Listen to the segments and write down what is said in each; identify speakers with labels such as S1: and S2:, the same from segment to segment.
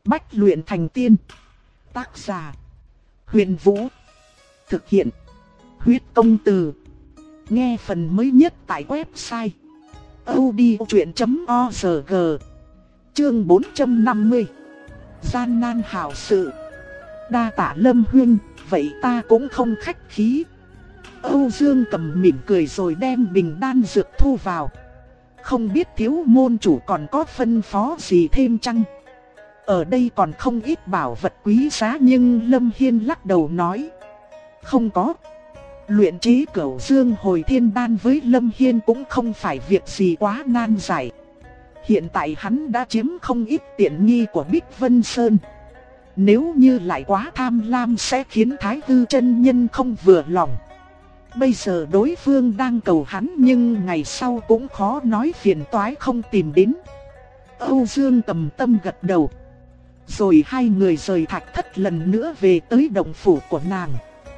S1: Bách luyện thành tiên. Tác giả: Huyền Vũ. Thực hiện: Huyết Công Từ. Nghe phần mới nhất tại website audiochuyện.org. Chương 450. Gian nan hảo sự. Đa tạ Lâm huynh, vậy ta cũng không khách khí. Âu Dương Cầm mỉm cười rồi đem bình đan dược thu vào. Không biết thiếu môn chủ còn có phân phó gì thêm chăng? Ở đây còn không ít bảo vật quý giá, nhưng Lâm Hiên lắc đầu nói: không có. Luyện chế Cửu Dương Hồi Thiên Đan với Lâm Hiên cũng không phải việc gì quá nan giải. Hiện tại hắn đã chiếm không ít tiện nghi của Bích Vân Sơn. Nếu như lại quá tham lam sẽ khiến Thái Hư chân nhân không vừa lòng. Bây giờ đối phương đang cầu hắn, nhưng ngày sau cũng khó nói phiền toái không tìm đến. Âu Dương Cầm tâm gật đầu. Rồi hai người rời thạch thất lần nữa về tới động phủ của nàng.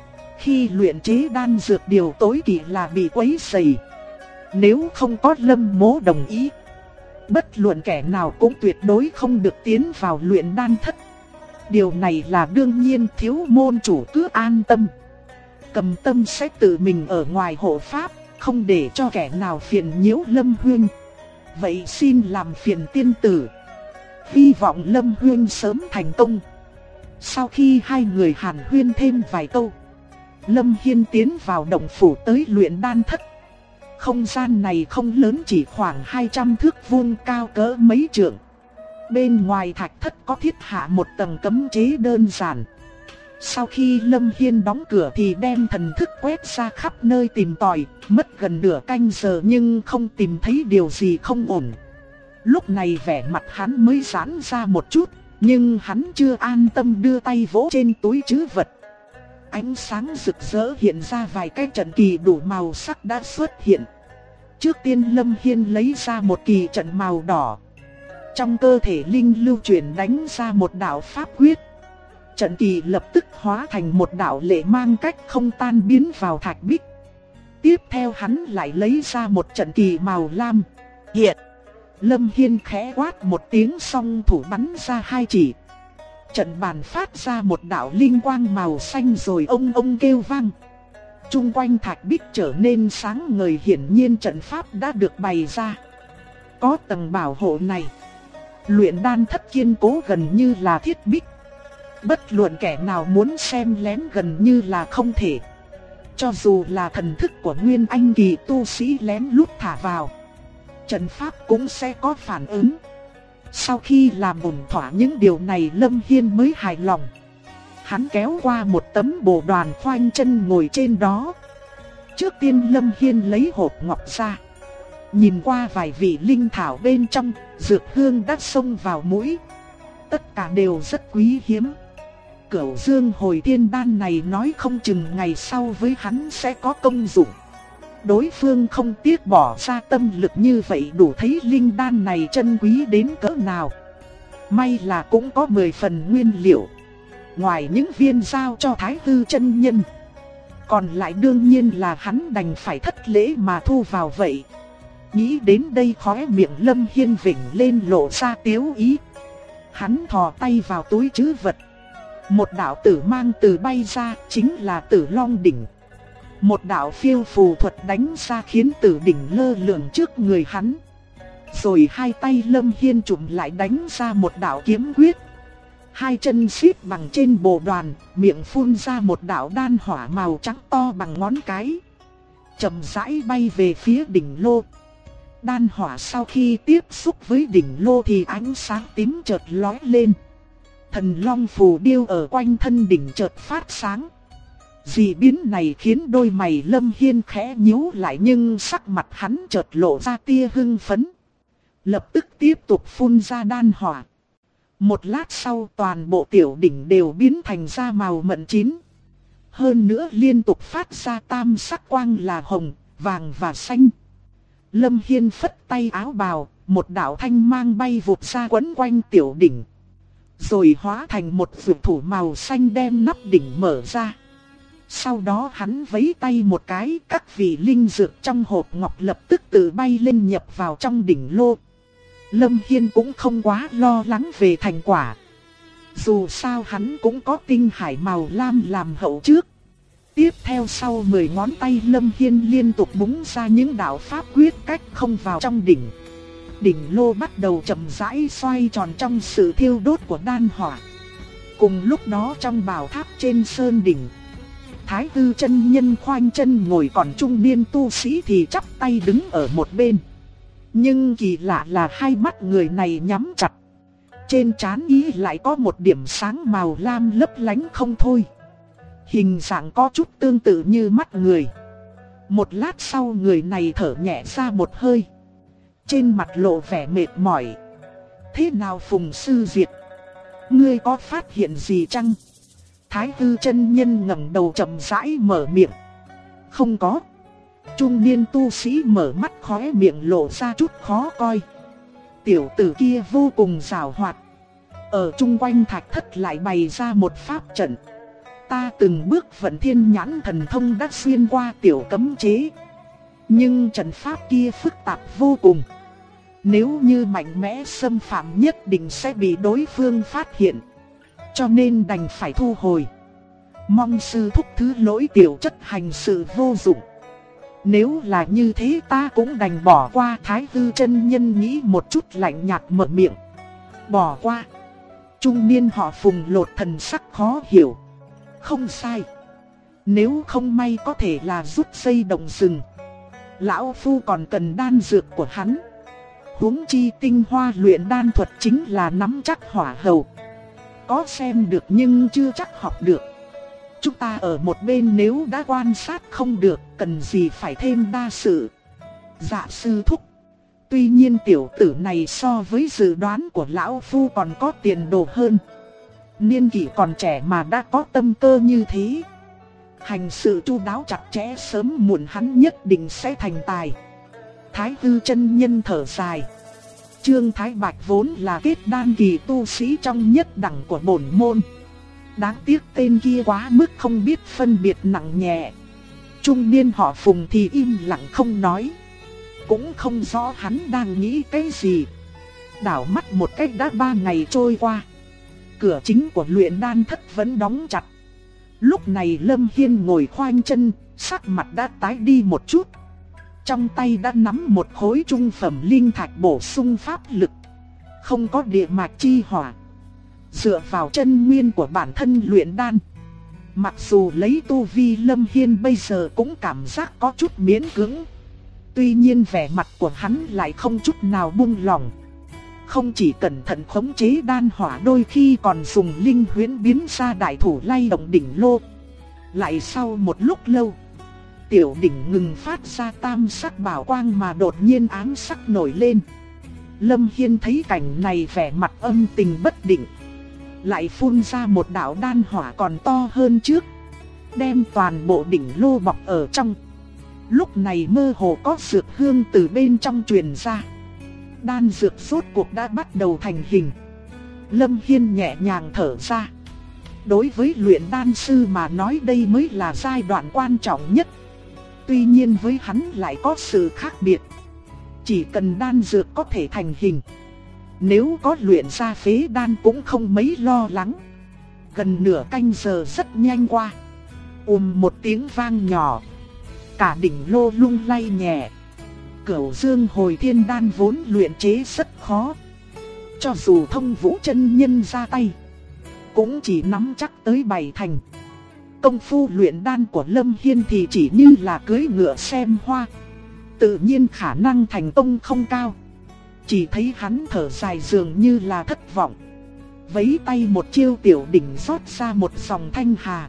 S1: Khi luyện chế đan dược, điều tối kỵ là bị quấy rầy. Nếu không có Lâm Mỗ đồng ý, bất luận kẻ nào cũng tuyệt đối không được tiến vào luyện đan thất. Điều này là đương nhiên, thiếu môn chủ cứ an tâm. Cầm tâm sẽ tự mình ở ngoài hộ pháp, không để cho kẻ nào phiền nhiễu Lâm huynh. Vậy xin làm phiền tiên tử. Hy vọng Lâm huynh sớm thành công. Sau khi hai người hàn huyên thêm vài câu, Lâm Hiên tiến vào động phủ tới luyện đan thất. Không gian này không lớn, chỉ khoảng 200 thước vuông, cao cỡ mấy trượng. Bên ngoài thạch thất có thiết hạ một tầng cấm chế đơn giản. Sau khi Lâm Hiên đóng cửa thì đem thần thức quét ra khắp nơi tìm tòi, mất gần nửa canh giờ nhưng không tìm thấy điều gì không ổn. Lúc này vẻ mặt hắn mới giãn ra một chút, nhưng hắn chưa an tâm đưa tay vỗ trên túi trữ vật. Ánh sáng rực rỡ hiện ra, vài cái trận kỳ đủ màu sắc đã xuất hiện. Trước tiên Lâm Hiên lấy ra một kỳ trận màu đỏ. Trong cơ thể linh lưu chuyển đánh ra một đạo pháp quyết. Trận kỳ lập tức hóa thành một đạo lệ mang cách không tan biến vào thạch bích. Tiếp theo hắn lại lấy ra một trận kỳ màu lam. Hiện! Lâm Hiên khẽ quát một tiếng, song thủ bắn ra hai chỉ. Trận bàn phát ra một đạo linh quang màu xanh rồi ông ông kêu vang. Trung quanh thạch bích trở nên sáng ngời, hiển nhiên trận pháp đã được bày ra. Có tầng bảo hộ này, luyện đan thất kiên cố gần như là thiết bích. Bất luận kẻ nào muốn xem lén gần như là không thể. Cho dù là thần thức của Nguyên Anh kỳ tu sĩ lén lút thả vào, trận pháp cũng sẽ có phản ứng. Sau khi làm ổn thỏa những điều này, Lâm Hiên mới hài lòng. Hắn kéo qua một tấm bồ đoàn, khoanh chân ngồi trên đó. Trước tiên Lâm Hiên lấy hộp ngọc ra. Nhìn qua vài vị linh thảo bên trong, dược hương đã xông vào mũi. Tất cả đều rất quý hiếm. Cửu Dương Hồi Thiên Đan này nói không chừng ngày sau với hắn sẽ có công dụng. Đối phương không tiếc bỏ ra tâm lực như vậy, đủ thấy linh đan này chân quý đến cỡ nào. May là cũng có 10 phần nguyên liệu. Ngoài những viên giao cho Thái Hư chân nhân, còn lại đương nhiên là hắn đành phải thất lễ mà thu vào vậy. Nghĩ đến đây, khóe miệng Lâm Hiên vểnh lên lộ ra tiếu ý. Hắn thò tay vào túi trữ vật. Một đạo tử mang từ bay ra, chính là Tử Long đỉnh. Một đạo phiêu phù thuật đánh ra khiến tử đỉnh lơ lửng trước người hắn. Rồi hai tay Lâm Hiên chụm lại đánh ra một đạo kiếm quyết. Hai chân xếp bằng trên bồ đoàn, miệng phun ra một đạo đan hỏa màu trắng to bằng ngón cái. Chậm rãi bay về phía đỉnh lô. Đan hỏa sau khi tiếp xúc với đỉnh lô thì ánh sáng tím chợt lóe lên. Thần long phù điêu ở quanh thân đỉnh chợt phát sáng. Dị biến này khiến đôi mày Lâm Hiên khẽ nhíu lại, nhưng sắc mặt hắn chợt lộ ra tia hưng phấn. Lập tức tiếp tục phun ra đan hỏa. Một lát sau, toàn bộ tiểu đỉnh đều biến thành da màu mận chín. Hơn nữa liên tục phát ra tam sắc quang là hồng, vàng và xanh. Lâm Hiên phất tay áo bào, một đạo thanh mang bay vụt ra quấn quanh tiểu đỉnh. Rồi hóa thành một dược thủ màu xanh đem nắp đỉnh mở ra. Sau đó hắn vẫy tay một cái, các vị linh dược trong hộp ngọc lập tức tự bay lên nhập vào trong đỉnh lô. Lâm Hiên cũng không quá lo lắng về thành quả. Dù sao hắn cũng có tinh hải màu lam làm hậu trước. Tiếp theo sau 10 ngón tay Lâm Hiên liên tục búng ra những đạo pháp quyết cách không vào trong đỉnh. Đỉnh lô bắt đầu chậm rãi xoay tròn trong sự thiêu đốt của đan hỏa. Cùng lúc đó trong bảo tháp trên sơn đỉnh, Thái Tư chân nhân khoanh chân ngồi, còn trung niên tu sĩ thì chắp tay đứng ở một bên. Nhưng kỳ lạ là hai mắt người này nhắm chặt. Trên trán y lại có một điểm sáng màu lam lấp lánh không thôi. Hình dạng có chút tương tự như mắt người. Một lát sau người này thở nhẹ ra một hơi, trên mặt lộ vẻ mệt mỏi. Thế nào Phùng Sư Diệt, ngươi có phát hiện gì chăng? Thái Tư chân nhân ngẩng đầu chậm rãi mở miệng. Không có. Trung niên tu sĩ mở mắt, khóe miệng lộ ra chút khó coi. Tiểu tử kia vô cùng giàu hoạt. Ở chung quanh thạch thất lại bày ra một pháp trận. Ta từng bước vận thiên nhãn thần thông đã xuyên qua tiểu cấm chế. Nhưng trận pháp kia phức tạp vô cùng. Nếu như mạnh mẽ xâm phạm nhất định sẽ bị đối phương phát hiện. Cho nên đành phải thu hồi. Mong sư thúc thứ lỗi, tiểu chất hành sự vô dụng. Nếu là như thế ta cũng đành bỏ qua. Thái Tư chân nhân nghĩ một chút lạnh nhạt mở miệng. Bỏ qua? Trung niên họ Phùng lột thần sắc khó hiểu. Không sai. Nếu không may có thể là rút dây động rừng. Lão Phu còn cần đan dược của hắn. Huống chi tinh hoa luyện đan thuật chính là nắm chắc hỏa hầu. Có xem được nhưng chưa chắc học được. Chúng ta ở một bên nếu đã quan sát không được, cần gì phải thêm đa sự. Dạ sư thúc. Tuy nhiên tiểu tử này so với dự đoán của lão Phu còn có tiền đồ hơn. Niên kỷ còn trẻ mà đã có tâm cơ như thế. Hành sự chu đáo chặt chẽ, sớm muộn hắn nhất định sẽ thành tài. Thái Tư chân nhân thở dài. Trương Thái Bạch vốn là kết đan kỳ tu sĩ trong nhất đẳng của bổn môn. Đáng tiếc tên kia quá mức không biết phân biệt nặng nhẹ. Trung niên họ Phùng thì im lặng không nói. Cũng không rõ hắn đang nghĩ cái gì. Đảo mắt một cách đã 3 ngày trôi qua. Cửa chính của luyện đan thất vẫn đóng chặt. Lúc này Lâm Hiên ngồi khoanh chân, sắc mặt đã tái đi một chút. Trong tay đã nắm một khối trung phẩm linh thạch bổ sung pháp lực. Không có địa mạch chi hỏa. Dựa vào chân nguyên của bản thân luyện đan. Mặc dù lấy tu vi Lâm Hiên bây giờ cũng cảm giác có chút miễn cưỡng. Tuy nhiên vẻ mặt của hắn lại không chút nào buông lỏng. Không chỉ cẩn thận khống chế đan hỏa, đôi khi còn dùng linh huyễn biến ra đại thủ lay động đỉnh lô. Lại sau một lúc lâu, tiểu đỉnh ngừng phát ra tam sắc bảo quang mà đột nhiên ám sắc nổi lên. Lâm Hiên thấy cảnh này vẻ mặt âm tình bất định. Lại phun ra một đạo đan hỏa còn to hơn trước, đem toàn bộ đỉnh lô bọc ở trong. Lúc này mơ hồ có dược hương từ bên trong truyền ra. Đan dược rốt cuộc đã bắt đầu thành hình. Lâm Hiên nhẹ nhàng thở ra. Đối với luyện đan sư mà nói đây mới là giai đoạn quan trọng nhất. Tuy nhiên với hắn lại có sự khác biệt. Chỉ cần đan dược có thể thành hình, nếu có luyện ra phế đan cũng không mấy lo lắng. Gần nửa canh giờ rất nhanh qua. Một tiếng vang nhỏ, cả đỉnh lô lung lay nhẹ. Cửu Dương Hồi Thiên Đan vốn luyện chế rất khó. Cho dù Thông Vũ chân nhân ra tay, cũng chỉ nắm chắc tới 7 thành. Công phu luyện đan của Lâm Hiên thì chỉ như là cưỡi ngựa xem hoa. Tự nhiên khả năng thành công không cao. Chỉ thấy hắn thở dài dường như là thất vọng. Vấy tay một chiêu, tiểu đỉnh rót ra một dòng thanh hà.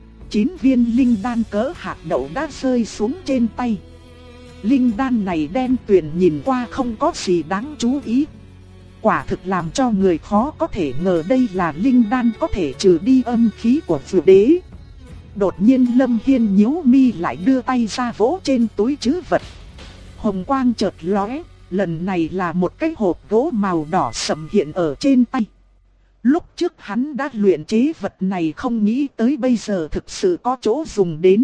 S1: 9 viên linh đan cỡ hạt đậu đã rơi xuống trên tay. Linh đan này đen tuyền, nhìn qua không có gì đáng chú ý. Quả thực làm cho người khó có thể ngờ đây là linh đan có thể trừ đi âm khí của Phù Đế. Đột nhiên Lâm Hiên nhíu mi lại đưa tay ra vỗ trên túi trữ vật. Hồng quang chợt lóe, lần này là một cái hộp gỗ màu đỏ sẫm hiện ở trên tay. Lúc trước hắn đã luyện chế vật này, không nghĩ tới bây giờ thực sự có chỗ dùng đến.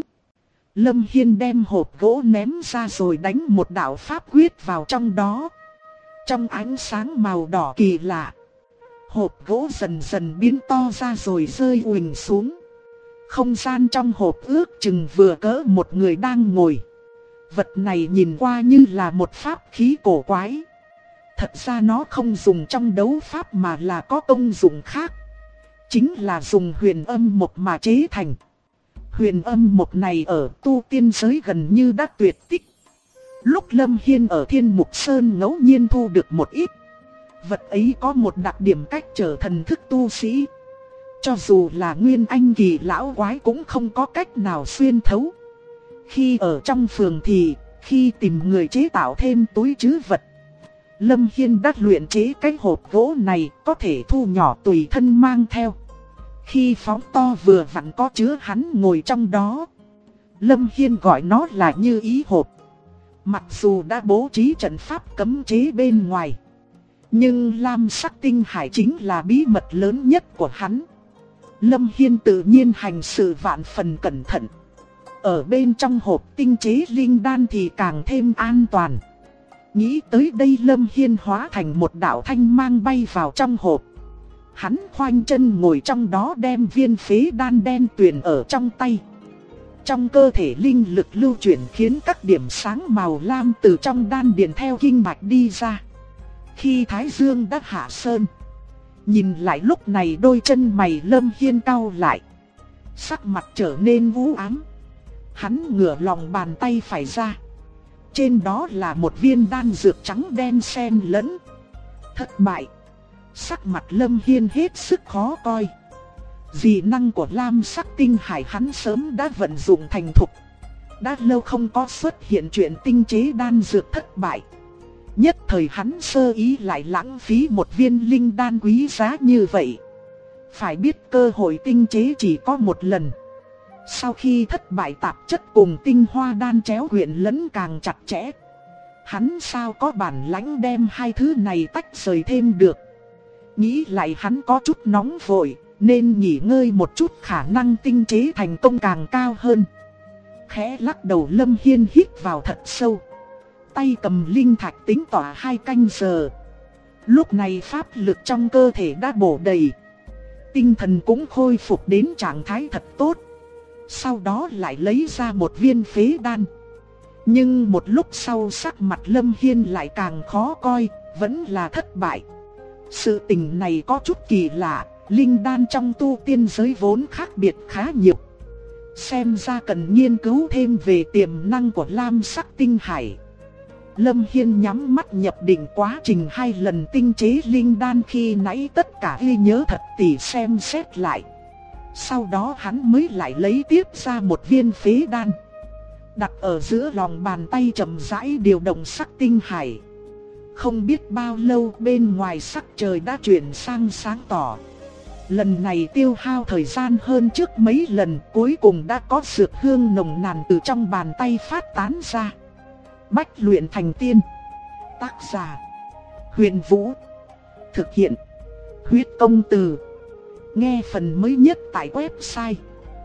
S1: Lâm Hiên đem hộp gỗ ném ra rồi đánh một đạo pháp quyết vào trong đó. Trong ánh sáng màu đỏ kỳ lạ, Hộp gỗ dần dần biến to ra rồi rơi uỳnh xuống. Không gian trong hộp ước chừng vừa cỡ một người đang ngồi. Vật này nhìn qua như là một pháp khí cổ quái. Thật ra nó không dùng trong đấu pháp mà là có công dụng khác. Chính là dùng huyền âm mộc mà chế thành. Huyền âm mộc này ở tu tiên giới gần như đã tuyệt tích. Lúc Lâm Hiên ở Thiên Mục Sơn ngẫu nhiên thu được một ít. Vật ấy có một đặc điểm cách trở thần thức tu sĩ. Cho dù là nguyên anh kỳ lão quái cũng không có cách nào xuyên thấu. Khi ở trong phường thì, khi tìm người chế tạo thêm túi trữ vật, Lâm Hiên đã luyện chế cái hộp gỗ này có thể thu nhỏ tùy thân mang theo. Khi phóng to vừa vặn có chứa hắn ngồi trong đó. Lâm Hiên gọi nó là Như Ý hộp. Mặc dù đã bố trí trận pháp cấm chế bên ngoài, nhưng lam sắc tinh hải chính là bí mật lớn nhất của hắn. Lâm Hiên tự nhiên hành sự vạn phần cẩn thận. Ở bên trong hộp tinh chế linh đan thì càng thêm an toàn. Nghĩ tới đây Lâm Hiên hóa thành một đạo thanh mang bay vào trong hộp. Hắn khoanh chân ngồi trong đó đem viên phế đan đen tuyền ở trong tay. Trong cơ thể linh lực lưu chuyển khiến các điểm sáng màu lam từ trong đan điền theo kinh mạch đi ra. Khi Thái Dương đã hạ sơn, nhìn lại lúc này đôi chân mày Lâm Hiên cau lại. Sắc mặt trở nên u ám. Hắn ngửa lòng bàn tay phải ra. Trên đó là một viên đan dược trắng đen xen lẫn. Thất bại. Sắc mặt Lâm Hiên hết sức khó coi. Dị năng của lam sắc tinh hải hắn sớm đã vận dụng thành thục. Đã lâu không có xuất hiện chuyện tinh chế đan dược thất bại. Nhất thời hắn sơ ý lại lãng phí một viên linh đan quý giá như vậy. Phải biết cơ hội tinh chế chỉ có một lần. Sau khi thất bại tạp chất cùng tinh hoa đan chéo quyện lẫn càng chặt chẽ. Hắn sao có bản lãnh đem hai thứ này tách rời thêm được. Nghĩ lại hắn có chút nóng vội, nên nghỉ ngơi một chút khả năng tinh chế thành công càng cao hơn. Khẽ lắc đầu Lâm Hiên hít vào thật sâu. Tay cầm linh thạch tính tỏa 2 canh giờ. Lúc này pháp lực trong cơ thể đã bổ đầy. Tinh thần cũng khôi phục đến trạng thái thật tốt. Sau đó lại lấy ra một viên phế đan. Nhưng một lúc sau sắc mặt Lâm Hiên lại càng khó coi, vẫn là thất bại. Sự tình này có chút kỳ lạ, linh đan trong tu tiên giới vốn khác biệt khá nhiều. Xem ra cần nghiên cứu thêm về tiềm năng của lam sắc tinh hải. Lâm Hiên nhắm mắt nhập định quá trình 2 lần tinh chế linh đan khi nãy tất cả ghi nhớ thật tỉ xem xét lại. Sau đó hắn mới lại lấy tiếp ra một viên phế đan. Đặt ở giữa lòng bàn tay chậm rãi điều động sắc tinh hải. Không biết bao lâu bên ngoài sắc trời đã chuyển sang sáng tỏ. Lần này tiêu hao thời gian hơn trước mấy lần, cuối cùng đã có dược hương nồng nàn từ trong bàn tay phát tán ra. Bách luyện thành tiên. Tác giả Huyền Vũ. Thực hiện Huyết Công Từ. Nghe phần mới nhất tại website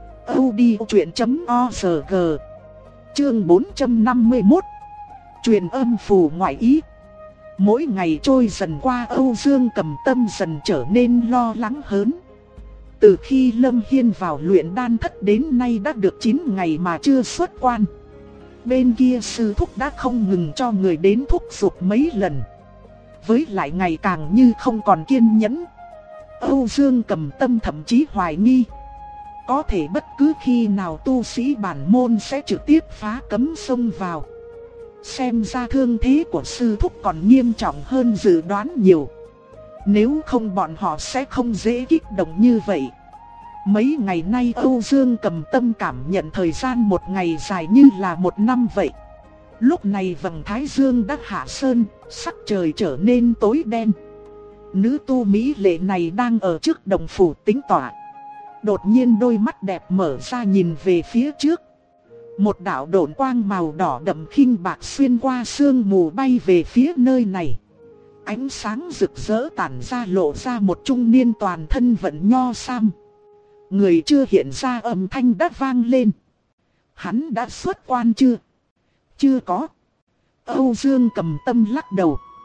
S1: audiochuyện.org. Chương 451. Truyền âm phù ngoại ý. Mỗi ngày trôi dần qua Âu Dương Cầm tâm dần trở nên lo lắng hớn. Từ khi Lâm Hiên vào luyện đan thất đến nay đã được 9 ngày mà chưa xuất quan. Bên kia sư thúc đã không ngừng cho người đến thúc giục mấy lần. Với lại ngày càng như không còn kiên nhẫn. Âu Dương Cầm tâm thậm chí hoài nghi. Có thể bất cứ khi nào tu sĩ bản môn sẽ trực tiếp phá cấm xông vào. Xem ra thương thế của sư thúc còn nghiêm trọng hơn dự đoán nhiều. Nếu không bọn họ sẽ không dễ kích động như vậy. Mấy ngày nay Âu Dương Cầm tâm cảm nhận thời gian một ngày dài như là một năm vậy. Lúc này vầng thái dương đã hạ sơn, sắc trời trở nên tối đen. Nữ tu mỹ lệ này đang ở trước đồng phủ tĩnh tọa. Đột nhiên đôi mắt đẹp mở ra nhìn về phía trước. Một đạo độn quang màu đỏ đậm khinh bạc xuyên qua sương mù bay về phía nơi này. Ánh sáng rực rỡ tản ra lộ ra một trung niên toàn thân vận nho sam. Người chưa hiện ra âm thanh đã vang lên. Hắn đã xuất quan chưa? Chưa có. Âu Dương Cầm tâm lắc đầu.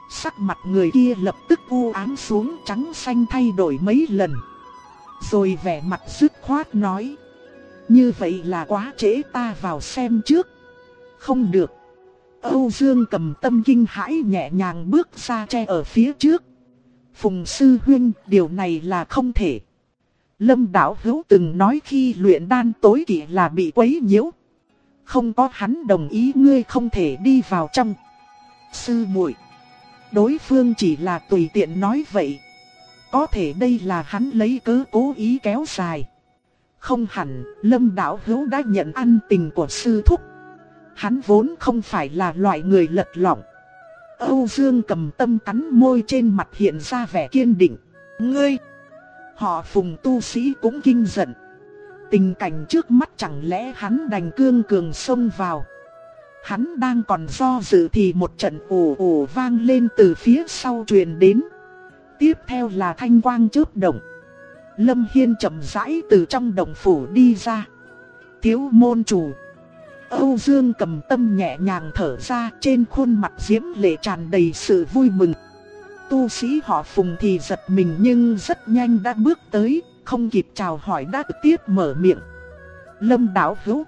S1: Sắc mặt người kia lập tức u ám xuống, trắng xanh thay đổi mấy lần. Rồi vẻ mặt dứt khoát nói: như vậy là quá trễ, ta vào xem trước. Không được. Âu Dương Cầm Tâm kinh hãi nhẹ nhàng bước ra che ở phía trước. Phùng sư huynh, điều này là không thể. Lâm đạo hữu từng nói khi luyện đan tối kỵ là bị quấy nhiễu. Không có hắn đồng ý ngươi không thể đi vào trong. Sư muội, đối phương chỉ là tùy tiện nói vậy. Có thể đây là hắn lấy cớ cố ý kéo dài. Không hẳn, Lâm đạo hữu đã nhận ân tình của sư thúc. Hắn vốn không phải là loại người lật lọng. Âu Dương Cầm Tâm cắn môi, trên mặt hiện ra vẻ kiên định. Ngươi! Họ Phùng tu sĩ cũng kinh giận. Tình cảnh trước mắt chẳng lẽ hắn đành cương cường xông vào. Hắn đang còn do dự thì một trận ồ ồ vang lên từ phía sau truyền đến. Tiếp theo là thanh quang chớp động. Lâm Hiên chậm rãi từ trong động phủ đi ra. Thiếu môn chủ. Âu Dương Cầm Tâm nhẹ nhàng thở ra, trên khuôn mặt diễm lệ tràn đầy sự vui mừng. Tu sĩ họ Phùng thì giật mình nhưng rất nhanh đã bước tới, không kịp chào hỏi đã trực tiếp mở miệng. Lâm đạo hữu,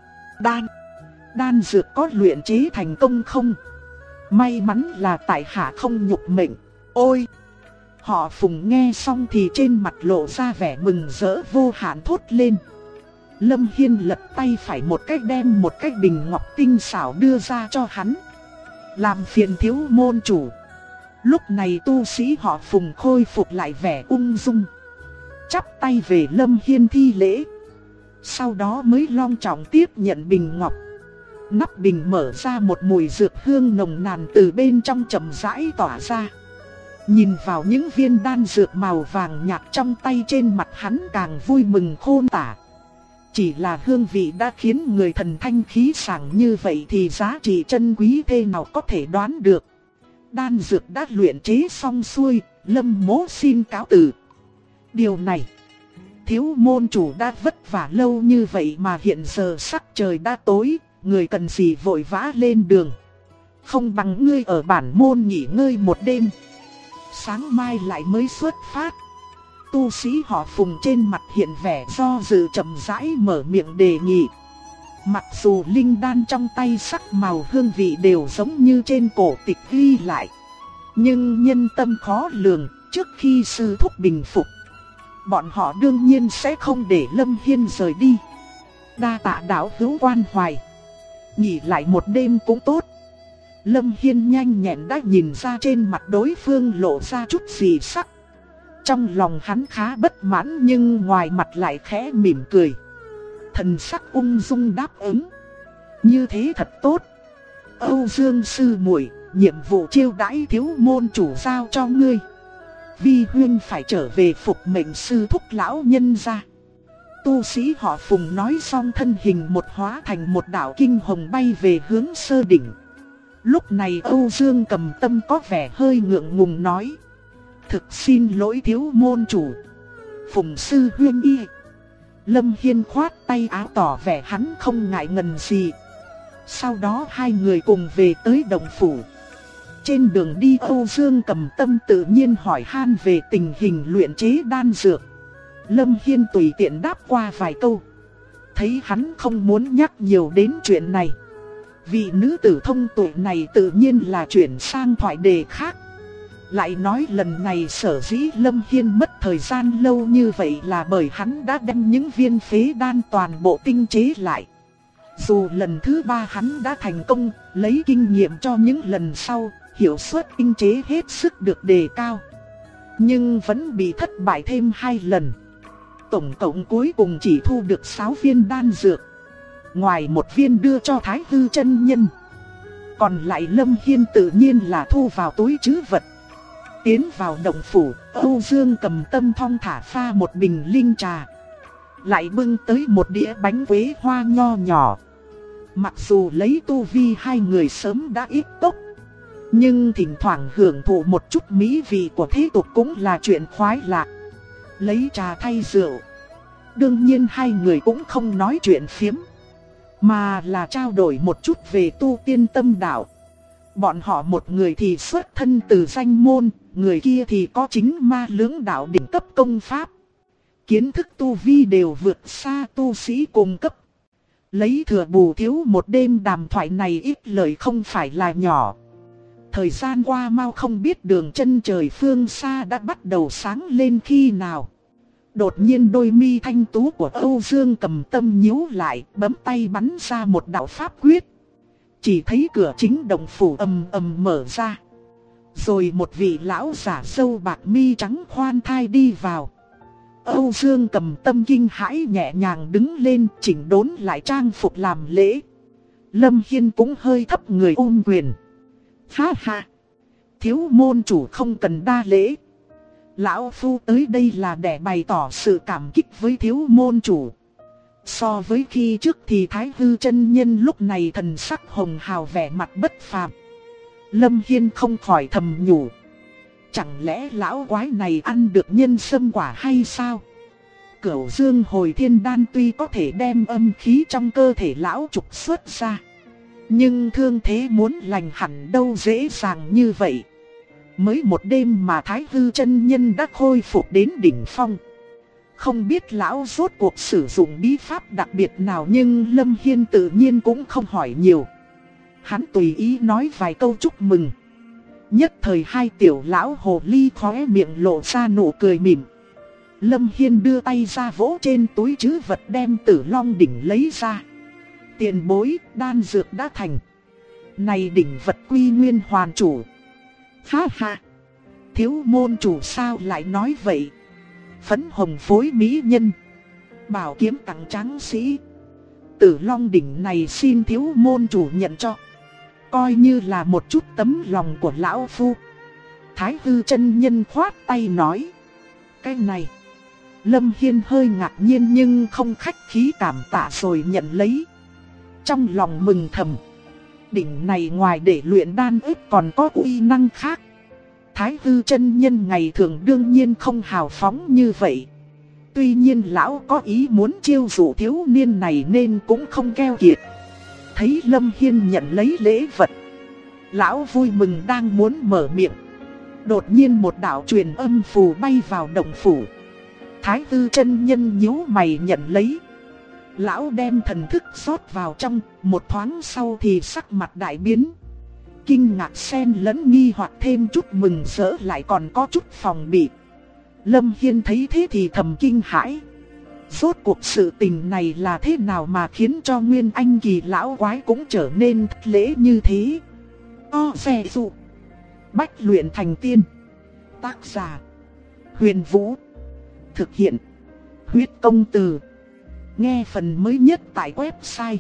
S1: đan dược có luyện chế thành công không? May mắn là tại hạ không nhục mệnh. Ôi! Họ Phùng nghe xong thì trên mặt lộ ra vẻ mừng rỡ vô hạn, thốt lên. Lâm Hiên lật tay phải một cách đem một cái bình ngọc tinh xảo đưa ra cho hắn. Làm phiền thiếu môn chủ. Lúc này tu sĩ họ Phùng khôi phục lại vẻ ung dung, chắp tay về Lâm Hiên thi lễ. Sau đó mới long trọng tiếp nhận bình ngọc. Nắp bình mở ra, một mùi dược hương nồng nàn từ bên trong chậm rãi tỏa ra. Nhìn vào những viên đan dược màu vàng nhạt trong tay, trên mặt hắn càng vui mừng khôn tả. Chỉ là hương vị đã khiến người thần thanh khí sảng như vậy thì giá trị chân quý thế nào có thể đoán được. Đan dược đã luyện chế xong xuôi, Lâm mỗ xin cáo từ. Điều này, thiếu môn chủ đã vất vả lâu như vậy mà hiện giờ sắc trời đã tối, người cần gì vội vã lên đường. Không bằng ngươi ở bản môn nghỉ ngơi một đêm, sáng mai lại mới xuất phát. Tu sĩ họ Phùng trên mặt hiện vẻ do dự, chậm rãi mở miệng đề nghị. Mặc dù linh đan trong tay sắc màu hương vị đều giống như trên cổ tịch ghi lại, nhưng nhân tâm khó lường, trước khi sư thúc bình phục, bọn họ đương nhiên sẽ không để Lâm Hiên rời đi. Đa tạ đạo hữu quan hoài, nghỉ lại một đêm cũng tốt. Lâm Hiên nhanh nhẹn đã nhìn ra trên mặt đối phương lộ ra chút gì sắc. Trong lòng hắn khá bất mãn nhưng ngoài mặt lại khẽ mỉm cười, thần sắc ung dung đáp ứng. Như thế thật tốt. Âu Dương sư muội, nhiệm vụ chiêu đãi thiếu môn chủ giao cho ngươi. Vi huynh phải trở về phục mệnh sư thúc lão nhân gia. Tu sĩ họ Phùng nói xong, thân hình một hóa thành một đạo kinh hồng bay về hướng Sơ Đỉnh. Lúc này Âu Dương Cầm Tâm có vẻ hơi ngượng ngùng nói: thực xin lỗi thiếu môn chủ. Phùng sư huynh y. Lâm Hiên khoát tay áo tỏ vẻ hắn không ngại ngần gì. Sau đó hai người cùng về tới động phủ. Trên đường đi Âu Dương Cầm Tâm tự nhiên hỏi han về tình hình luyện chế đan dược. Lâm Hiên tùy tiện đáp qua vài câu. Thấy hắn không muốn nhắc nhiều đến chuyện này, vị nữ tử thông tuệ này tự nhiên là chuyển sang thoại đề khác. Lại nói lần này sở dĩ Lâm Hiên mất thời gian lâu như vậy là bởi hắn đã đem những viên phế đan toàn bộ tinh chế lại. Dù lần thứ 3 hắn đã thành công, lấy kinh nghiệm cho những lần sau, hiệu suất tinh chế hết sức được đề cao, nhưng vẫn bị thất bại thêm 2 lần. Tổng cộng cuối cùng chỉ thu được 6 viên đan dược, ngoài một viên đưa cho Thái Hư chân nhân. Còn lại Lâm Hiên tự nhiên là thu vào túi trữ vật. Tiến vào động phủ, Âu Dương Cầm Tâm thong thả pha một bình linh trà, lại bưng tới một đĩa bánh quế hoa nho nhỏ. Mặc dù lấy tu vi hai người sớm đã ít tốc, nhưng thỉnh thoảng hưởng thụ một chút mỹ vị của thế tục cũng là chuyện khoái lạc. Lấy trà thay rượu, đương nhiên hai người cũng không nói chuyện phiếm, mà là trao đổi một chút về tu tiên tâm đạo. Bọn họ một người thì xuất thân từ danh môn, người kia thì có chính ma lưỡng đạo đỉnh cấp công pháp. Kiến thức tu vi đều vượt xa tu sĩ cùng cấp. Lấy thừa bù thiếu một đêm đàm thoại này ít lời không phải là nhỏ. Thời gian qua mau không biết đường chân trời phương xa đã bắt đầu sáng lên khi nào. Đột nhiên đôi mi thanh tú của Âu Dương Cầm Tâm nhíu lại, bấm tay bắn ra một đạo pháp quyết. Chỉ thấy cửa chính động phủ ầm ầm mở ra. Rồi một vị lão giả râu bạc mi trắng khoan thai đi vào. Âu Dương Cầm Tâm kinh hãi nhẹ nhàng đứng lên, chỉnh đốn lại trang phục làm lễ. Lâm Hiên cũng hơi thấp người ôm quyền. Ha ha! Thiếu môn chủ không cần đa lễ. Lão Phu tới đây là để bày tỏ sự cảm kích với thiếu môn chủ. So với khi trước thì Thái Hư chân nhân lúc này thần sắc hồng hào vẻ mặt bất phàm. Lâm Hiên không khỏi thầm nhủ. Chẳng lẽ lão quái này ăn được nhân sâm quả hay sao? Cửu Dương Hồi Thiên Đan tuy có thể đem âm khí trong cơ thể lão trục xuất ra, nhưng thương thế muốn lành hẳn đâu dễ dàng như vậy. Mới một đêm mà Thái Hư chân nhân đã khôi phục đến đỉnh phong. Không biết lão rốt cuộc sử dụng bí pháp đặc biệt nào, nhưng Lâm Hiên tự nhiên cũng không hỏi nhiều. Hắn tùy ý nói vài câu chúc mừng. Nhất thời hai tiểu lão hồ ly khóe miệng lộ ra nụ cười mỉm. Lâm Hiên đưa tay ra vỗ trên túi trữ vật đem Tử Long đỉnh lấy ra. Tiền bối, đan dược đã thành. Này đỉnh vật quy nguyên hoàn chủ. Ha ha! Thiếu môn chủ sao lại nói vậy? Phấn hồng phối mỹ nhân, bảo kiếm tặng tráng sĩ. Tử Long đỉnh này xin thiếu môn chủ nhận cho, coi như là một chút tấm lòng của lão phu. Thái Hư chân nhân khoát tay nói. Cái này, Lâm Hiên hơi ngạc nhiên nhưng không khách khí cảm tạ rồi nhận lấy. Trong lòng mừng thầm, đỉnh này ngoài để luyện đan ức còn có uy năng khác. Thái Hư chân nhân ngày thường đương nhiên không hào phóng như vậy. Tuy nhiên lão có ý muốn chiêu dụ thiếu niên này nên cũng không keo kiệt. Thấy Lâm Hiên nhận lấy lễ vật, lão vui mừng đang muốn mở miệng. Đột nhiên một đạo truyền âm phù bay vào động phủ. Thái Hư chân nhân nhíu mày nhận lấy. Lão đem thần thức rót vào trong, một thoáng sau thì sắc mặt đại biến. Kinh ngạc xen lẫn nghi hoặc thêm chút mừng rỡ lại còn có chút phòng bị. Lâm Hiên thấy thế thì thầm kinh hãi. Rốt cuộc sự tình này là thế nào mà khiến cho Nguyên Anh kỳ lão quái cũng trở nên thất lễ như thế? Xe dụ. Bách luyện thành tiên. Tác giả: Huyền Vũ. Thực hiện: Huyết Công Từ. Nghe phần mới nhất tại website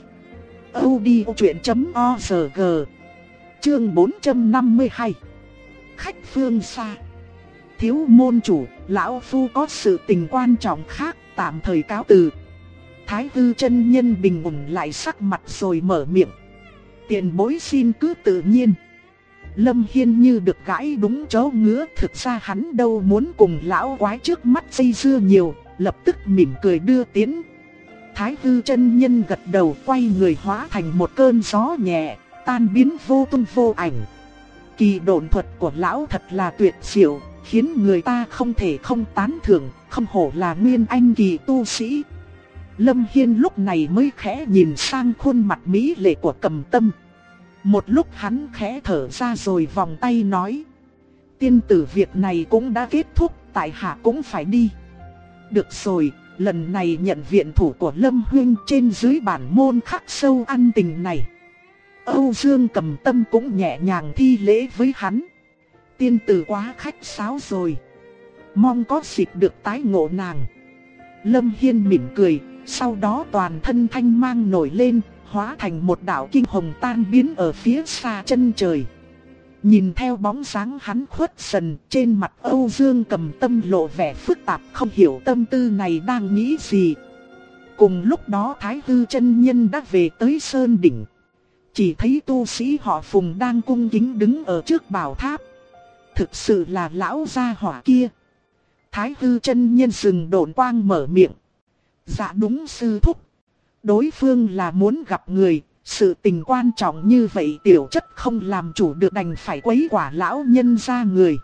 S1: audiochuyện.org. Chương 452. Khách phương xa. Thiếu môn chủ, lão phu có sự tình quan trọng khác, tạm thời cáo từ. Thái Hư chân nhân bình ổn lại sắc mặt rồi mở miệng. Tiền bối xin cứ tự nhiên. Lâm Hiên như được gãi đúng chỗ ngứa, thực ra hắn đâu muốn cùng lão quái trước mắt dây dưa nhiều, lập tức mỉm cười đưa tiến. Thái Hư chân nhân gật đầu, quay người hóa thành một cơn gió nhẹ, tan biến vô tung vô ảnh. Kỳ độn thuật của lão thật là tuyệt diệu, khiến người ta không thể không tán thưởng, không hổ là Nguyên Anh kỳ tu sĩ. Lâm Hiên lúc này mới khẽ nhìn sang khuôn mặt mỹ lệ của Cầm Tâm. Một lúc hắn khẽ thở ra rồi vòng tay nói. Tiên tử, việc này cũng đã kết thúc, tại hạ cũng phải đi. Được rồi, lần này nhận viện thủ của Lâm Huynh, trên dưới bản môn khắc sâu ăn tình này. Âu Dương Cầm Tâm cũng nhẹ nhàng thi lễ với hắn. Tiên tử quá khách sáo rồi, mong có dịp được tái ngộ nàng. Lâm Hiên mỉm cười, sau đó toàn thân thanh mang nổi lên, hóa thành một đạo kinh hồng tan biến ở phía xa chân trời. Nhìn theo bóng dáng hắn khuất dần, trên mặt Âu Dương Cầm Tâm lộ vẻ phức tạp, không hiểu tâm tư này đang nghĩ gì. Cùng lúc đó Thái Hư chân nhân đã về tới Sơn Đỉnh. Chỉ thấy tu sĩ họ Phùng đang cung kính đứng ở trước bảo tháp. Thực sự là lão gia hỏa kia. Thái Hư chân nhân dừng độn quang mở miệng. Dạ đúng sư thúc. Đối phương là muốn gặp người, Sự tình quan trọng như vậy tiểu chất không làm chủ được đành phải quấy quả lão nhân ra người.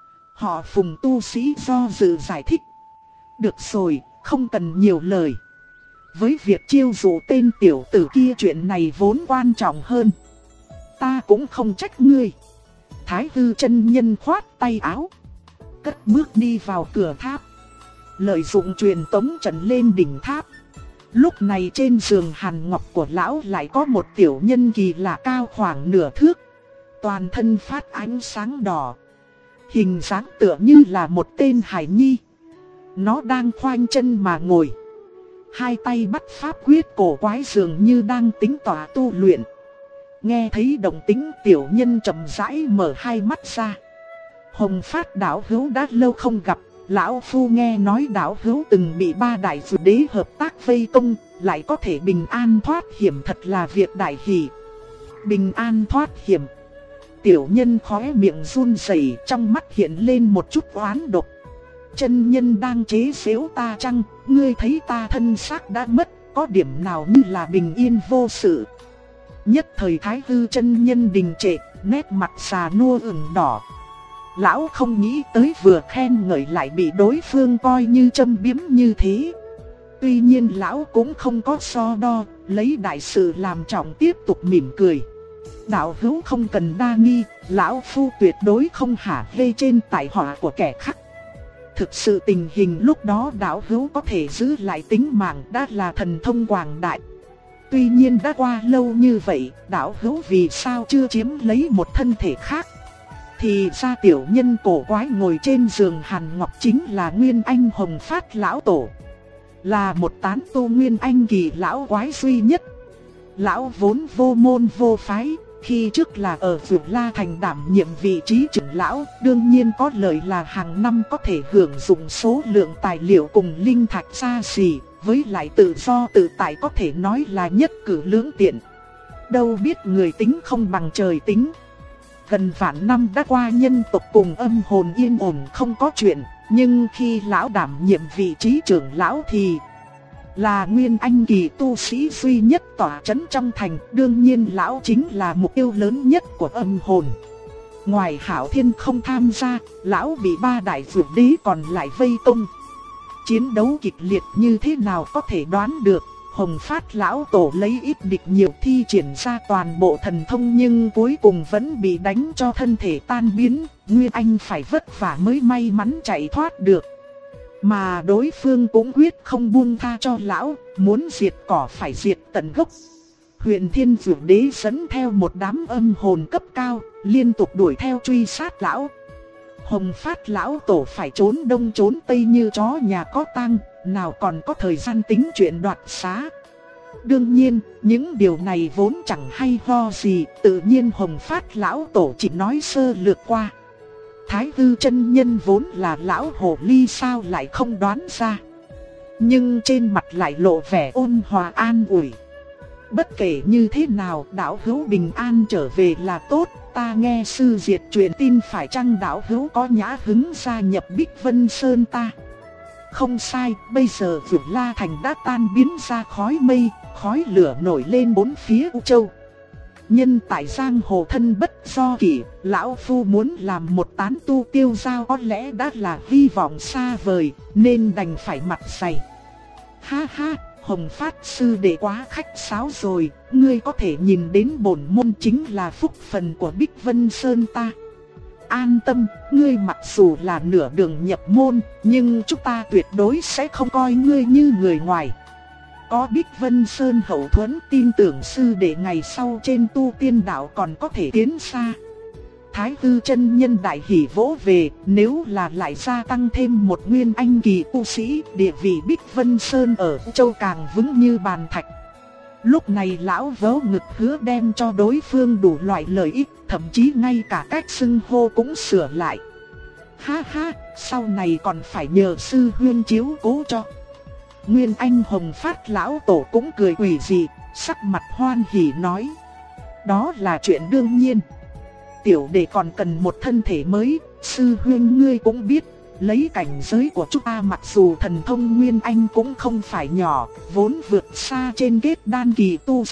S1: Họ Phùng tu sĩ do dự giải thích. Được rồi, không cần nhiều lời. Với việc chiêu dụ tên tiểu tử kia chuyện này vốn quan trọng hơn. Ta cũng không trách ngươi. Thái Hư chân nhân khoát tay áo, cất bước đi vào cửa tháp. Lợi dụng truyền tống trận lên đỉnh tháp. Lúc này trên giường hàn ngọc của lão lại có một tiểu nhân kỳ lạ cao khoảng nửa thước. Toàn thân phát ánh sáng đỏ. Hình dáng tựa như là một tên hài nhi. Nó đang khoanh chân mà ngồi. Hai tay bắt pháp quyết cổ quái dường như đang tính tỏa tu luyện. Nghe thấy động tĩnh tiểu nhân chậm rãi mở hai mắt ra. Hồng Phát đạo hữu đã lâu không gặp. Lão Phu nghe nói đạo hữu từng bị ba đại dược đế hợp tác vây công, lại có thể bình an thoát hiểm, thật là việc đại hỷ. Bình an thoát hiểm. Tiểu nhân khóe miệng run rẩy, trong mắt hiện lên một chút oán độc. Chân nhân đang chế giễu ta chăng? Ngươi thấy ta thân xác đã mất, có điểm nào như là bình yên vô sự? Nhất thời Thái Hư chân nhân đình trệ, nét mặt già nua ửng đỏ. Lão không nghĩ tới vừa khen ngợi lại bị đối phương coi như châm biếm như thế. Tuy nhiên lão cũng không có so đo, lấy đại sự làm trọng tiếp tục mỉm cười. Đạo hữu không cần đa nghi, lão Phu tuyệt đối không hả hê trên tai họa của kẻ khác. Thực sự tình hình lúc đó đạo hữu có thể giữ lại tính mạng đã là thần thông quảng đại. Tuy nhiên đã qua lâu như vậy, đạo hữu vì sao chưa chiếm lấy một thân thể khác? Thì ra tiểu nhân cổ quái ngồi trên giường hàn ngọc chính là Nguyên Anh Hồng Phát lão tổ. Là một tán tu Nguyên Anh kỳ lão quái duy nhất. Lão vốn vô môn vô phái, khi trước là ở Vượt La Thành đảm nhiệm vị trí trưởng lão, đương nhiên có lợi là hàng năm có thể hưởng dụng số lượng tài liệu cùng linh thạch xa xỉ, với lại tự do tự tại có thể nói là nhất cử lưỡng tiện. Đâu biết người tính không bằng trời tính. Gần vạn năm đã qua, nhân tộc cùng âm hồn yên ổn không có chuyện, nhưng khi lão đảm nhiệm vị trí trưởng lão thì là Nguyên Anh kỳ tu sĩ duy nhất tỏa chấn trong thành, đương nhiên lão chính là mục tiêu lớn nhất của âm hồn. Ngoài Hạo Thiên không tham gia, lão bị ba đại dược đế còn lại vây công. Chiến đấu kịch liệt như thế nào có thể đoán được. Hồng Phát lão tổ lấy ít địch nhiều thi triển ra toàn bộ thần thông, nhưng cuối cùng vẫn bị đánh cho thân thể tan biến. Nguyên Anh phải vất vả mới may mắn chạy thoát được. Mà đối phương cũng quyết không buông tha cho lão, muốn diệt cỏ phải diệt tận gốc. Huyền Thiên Dược Đế dẫn theo một đám âm hồn cấp cao, liên tục đuổi theo truy sát lão. Hồng Phát lão tổ phải trốn đông trốn tây như chó nhà có tang, nào còn có thời gian tính chuyện đoạt xá. Đương nhiên, những điều này vốn chẳng hay ho gì, tự nhiên Hồng Phát lão tổ chỉ nói sơ lược qua. Thái Hư chân nhân vốn là lão hồ ly sao lại không đoán ra. Nhưng trên mặt lại lộ vẻ ôn hòa an ủi. Bất kể như thế nào, đạo hữu bình an trở về là tốt. Ta nghe sư diệt truyền tin, phải chăng đạo hữu có nhã hứng gia nhập Bích Vân Sơn ta? Không sai, bây giờ Vượt La Thành đã tan biến ra khói mây, khói lửa nổi lên bốn phía U Châu. Nhân tại giang hồ thân bất do kỷ, lão Phu muốn làm một tán tu tiêu dao có lẽ đã là hy vọng xa vời, nên đành phải mặt dày. Ha ha, Hồng Phát sư đệ quá khách sáo rồi, ngươi có thể nhìn đến bổn môn chính là phúc phần của Bích Vân Sơn ta. An tâm, ngươi mặc dù là nửa đường nhập môn, nhưng chúng ta tuyệt đối sẽ không coi ngươi như người ngoài. Có Bích Vân Sơn hậu thuẫn, tin tưởng sư đệ ngày sau trên tu tiên đạo còn có thể tiến xa. Thái Hư chân nhân đại hỉ vỗ về, nếu là lại gia tăng thêm một Nguyên Anh kỳ tu sĩ, địa vị Bích Vân Sơn ở châu càng vững như bàn thạch. Lúc này lão vớ ngực hứa đem cho đối phương đủ loại lợi ích, thậm chí ngay cả cách xưng hô cũng sửa lại. Ha ha, sau này còn phải nhờ sư huynh chiếu cố cho. Nguyên Anh Hồng Phát lão tổ cũng cười quỷ dị, sắc mặt hoan hỉ nói. Đó là chuyện đương nhiên. Tiểu đệ còn cần một thân thể mới, sư huynh ngươi cũng biết. Lấy cảnh giới của chúng ta, mặc dù thần thông Nguyên Anh cũng không phải nhỏ, vốn vượt xa trên kết đan kỳ tu sĩ,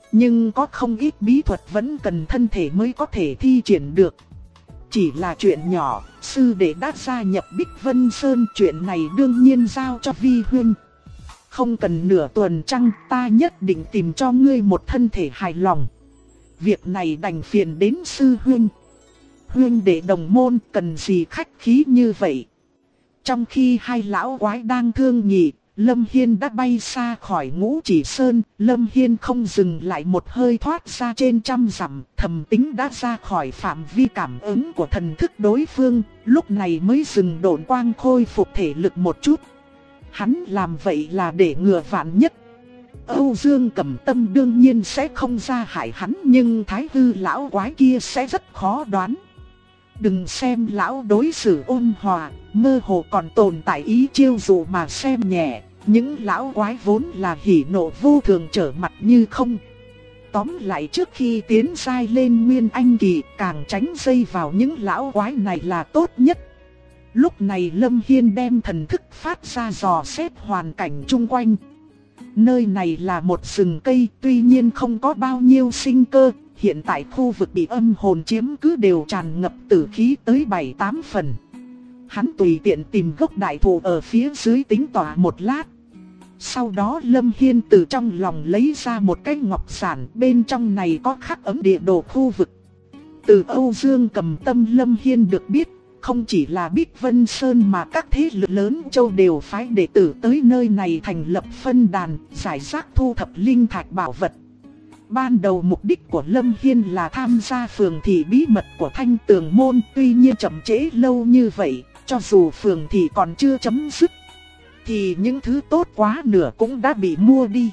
S1: Nhưng có không ít bí thuật vẫn cần thân thể mới có thể thi triển được. Chỉ là chuyện nhỏ, sư đệ đã gia nhập Bích Vân Sơn, chuyện này đương nhiên giao cho Vi huynh. Không cần nửa tuần trăng, ta nhất định tìm cho ngươi một thân thể hài lòng. Việc này đành phiền đến sư huynh. Huynh đệ đồng môn cần gì khách khí như vậy. Trong khi hai lão quái đang thương nghị, Lâm Hiên đã bay xa khỏi Ngũ Chỉ Sơn. Lâm Hiên không dừng lại một hơi thoát ra trên trăm dặm, thầm tính đã ra khỏi phạm vi cảm ứng của thần thức đối phương, lúc này mới dừng độn quang khôi phục thể lực một chút. Hắn làm vậy là để ngừa vạn nhất. Âu Dương Cầm Tâm đương nhiên sẽ không ra hại hắn, nhưng Thái Hư lão quái kia sẽ rất khó đoán. Đừng xem lão đối xử ôn hòa, mơ hồ còn tồn tại ý chiêu dụ mà xem nhẹ. Những lão quái vốn là hỉ nộ vô thường trở mặt như không. Tóm lại, trước khi tiến giai lên Nguyên Anh kỳ, càng tránh dây vào những lão quái này là tốt nhất. Lúc này Lâm Hiên đem thần thức phát ra dò xét hoàn cảnh chung quanh. Nơi này là một rừng cây, tuy nhiên không có bao nhiêu sinh cơ. Hiện tại khu vực bị âm hồn chiếm cứ đều tràn ngập tử khí tới 7-8 phần. Hắn tùy tiện tìm gốc đại thụ ở phía dưới tính tỏa một lát. Sau đó Lâm Hiên từ trong lòng lấy ra một cái ngọc giản, bên trong này có khắc ấm địa đồ khu vực. Từ Âu Dương Cầm Tâm Lâm Hiên được biết, không chỉ là Bích Vân Sơn mà các thế lực lớn châu đều phái đệ tử tới nơi này thành lập phân đàn, giải rác thu thập linh thạch bảo vật. Ban đầu mục đích của Lâm Hiên là tham gia phường thị bí mật của Thanh Tường Môn, tuy nhiên chậm trễ lâu như vậy, cho dù phường thị còn chưa chấm dứt, thì những thứ tốt quá nửa cũng đã bị mua đi.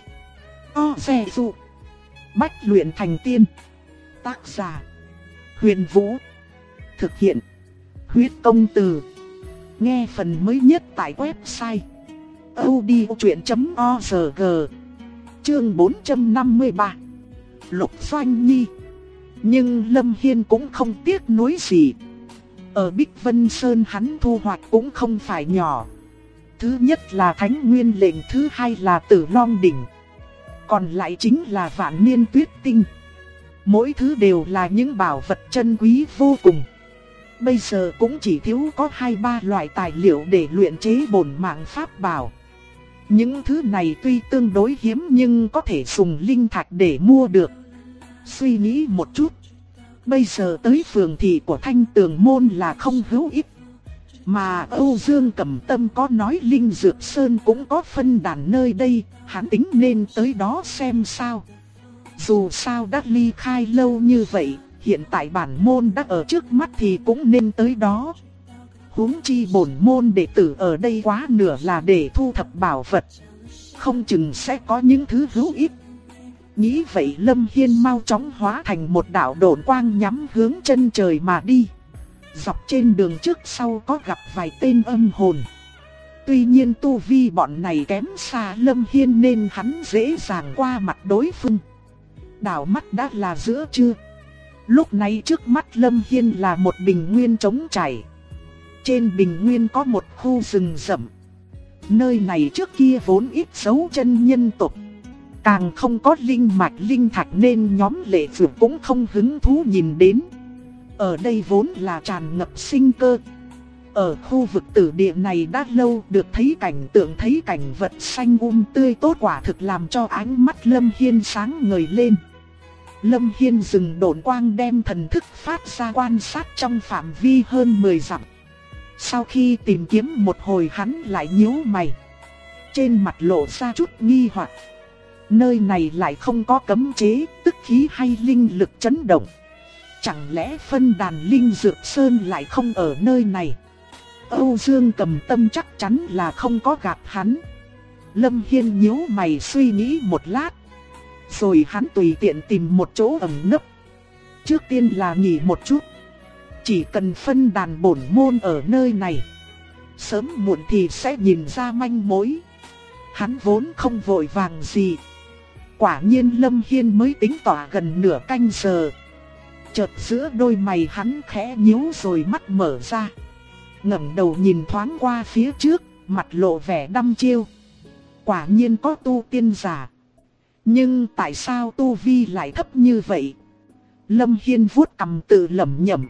S1: Xe dụ Bách luyện thành tiên. Tác giả Huyền Vũ. Thực hiện Huyết Công Từ. Nghe phần mới nhất tại website audiochuyện.org. Chương 453. Lục Doanh Nhi. Nhưng Lâm Hiên cũng không tiếc nuối gì. Ở Bích Vân Sơn hắn thu hoạch cũng không phải nhỏ. Thứ nhất là Thánh Nguyên Lệnh, thứ hai là Tử Long Đỉnh, còn lại chính là Vạn Niên Tuyết Tinh. Mỗi thứ đều là những bảo vật chân quý vô cùng. Bây giờ cũng chỉ thiếu có 2-3 loại tài liệu để luyện chế bổn mạng pháp bảo. Những thứ này tuy tương đối hiếm nhưng có thể dùng linh thạch để mua được. Suy nghĩ một chút, bây giờ tới phường thị của Thanh Tường Môn là không hữu ích. Mà Âu Dương Cầm Tâm có nói Linh Dược Sơn cũng có phân đàn nơi đây, hắn tính nên tới đó xem sao. Dù sao đã ly khai lâu như vậy, hiện tại bản môn đã ở trước mắt thì cũng nên tới đó. Huống chi bổn môn đệ tử ở đây quá nửa là để thu thập bảo vật, không chừng sẽ có những thứ hữu ích. Nghĩ vậy Lâm Hiên mau chóng hóa thành một đạo độn quang nhắm hướng chân trời mà đi. Dọc trên đường trước sau có gặp vài tên âm hồn. Tuy nhiên tu vi bọn này kém xa Lâm Hiên nên hắn dễ dàng qua mặt đối phương. Đảo mắt đã là giữa trưa. Lúc này trước mắt Lâm Hiên là một bình nguyên trống trải. Trên bình nguyên có một khu rừng rậm. Nơi này trước kia vốn ít dấu chân nhân tộc, càng không có linh mạch linh thạch nên nhóm Lệ Phượng cũng không hứng thú nhìn đến. Ở đây vốn là tràn ngập sinh cơ. Ở khu vực tử địa này đã lâu được thấy cảnh vật xanh tươi tốt, quả thực làm cho ánh mắt Lâm Hiên sáng ngời lên. Lâm Hiên dừng độn quang đem thần thức phát ra quan sát trong phạm vi hơn 10 dặm. Sau khi tìm kiếm một hồi hắn lại nhíu mày, trên mặt lộ ra chút nghi hoặc. Nơi này lại không có cấm chế, tức khí hay linh lực chấn động. Chẳng lẽ phân đàn Linh Dược Sơn lại không ở nơi này? Âu Dương Cầm Tâm chắc chắn là không có gặp hắn. Lâm Hiên nhíu mày suy nghĩ một lát, rồi hắn tùy tiện tìm một chỗ ẩn nấp. Trước tiên là nghỉ một chút. Chỉ cần phân đàn bổn môn ở nơi này, sớm muộn thì sẽ nhìn ra manh mối. Hắn vốn không vội vàng gì. Quả nhiên Lâm Hiên mới tính tỏa gần nửa canh giờ. Chợt giữa đôi mày hắn khẽ nhíu rồi mắt mở ra, ngẩng đầu nhìn thoáng qua phía trước, mặt lộ vẻ đăm chiêu. Quả nhiên có tu tiên giả. Nhưng tại sao tu vi lại thấp như vậy? Lâm Hiên vuốt cằm tự lẩm nhẩm.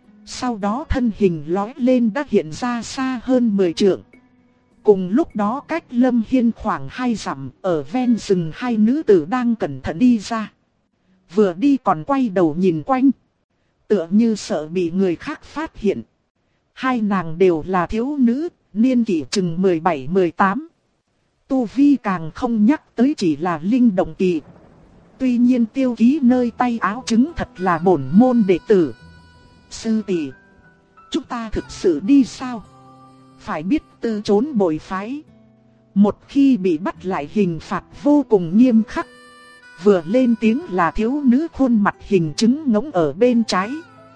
S1: Sau đó thân hình lói lên đã hiện ra xa hơn 10 trượng. Cùng lúc đó cách Lâm Hiên khoảng 2 dặm, ở ven rừng hai nữ tử đang cẩn thận đi ra. Vừa đi còn quay đầu nhìn quanh, tựa như sợ bị người khác phát hiện. Hai nàng đều là thiếu nữ, niên kỷ chừng 17-18. Tu vi càng không nhắc tới chỉ là linh động kỳ. Tuy nhiên tiêu ký nơi tay áo chứng thật là bổn môn đệ tử. Sư tỷ, chúng ta thực sự đi sao? Phải biết từ trốn bồi phái. Một khi bị bắt lại hình phạt vô cùng nghiêm khắc. Vừa lên tiếng là thiếu nữ khuôn mặt hình trứng ngỗng ở bên trái.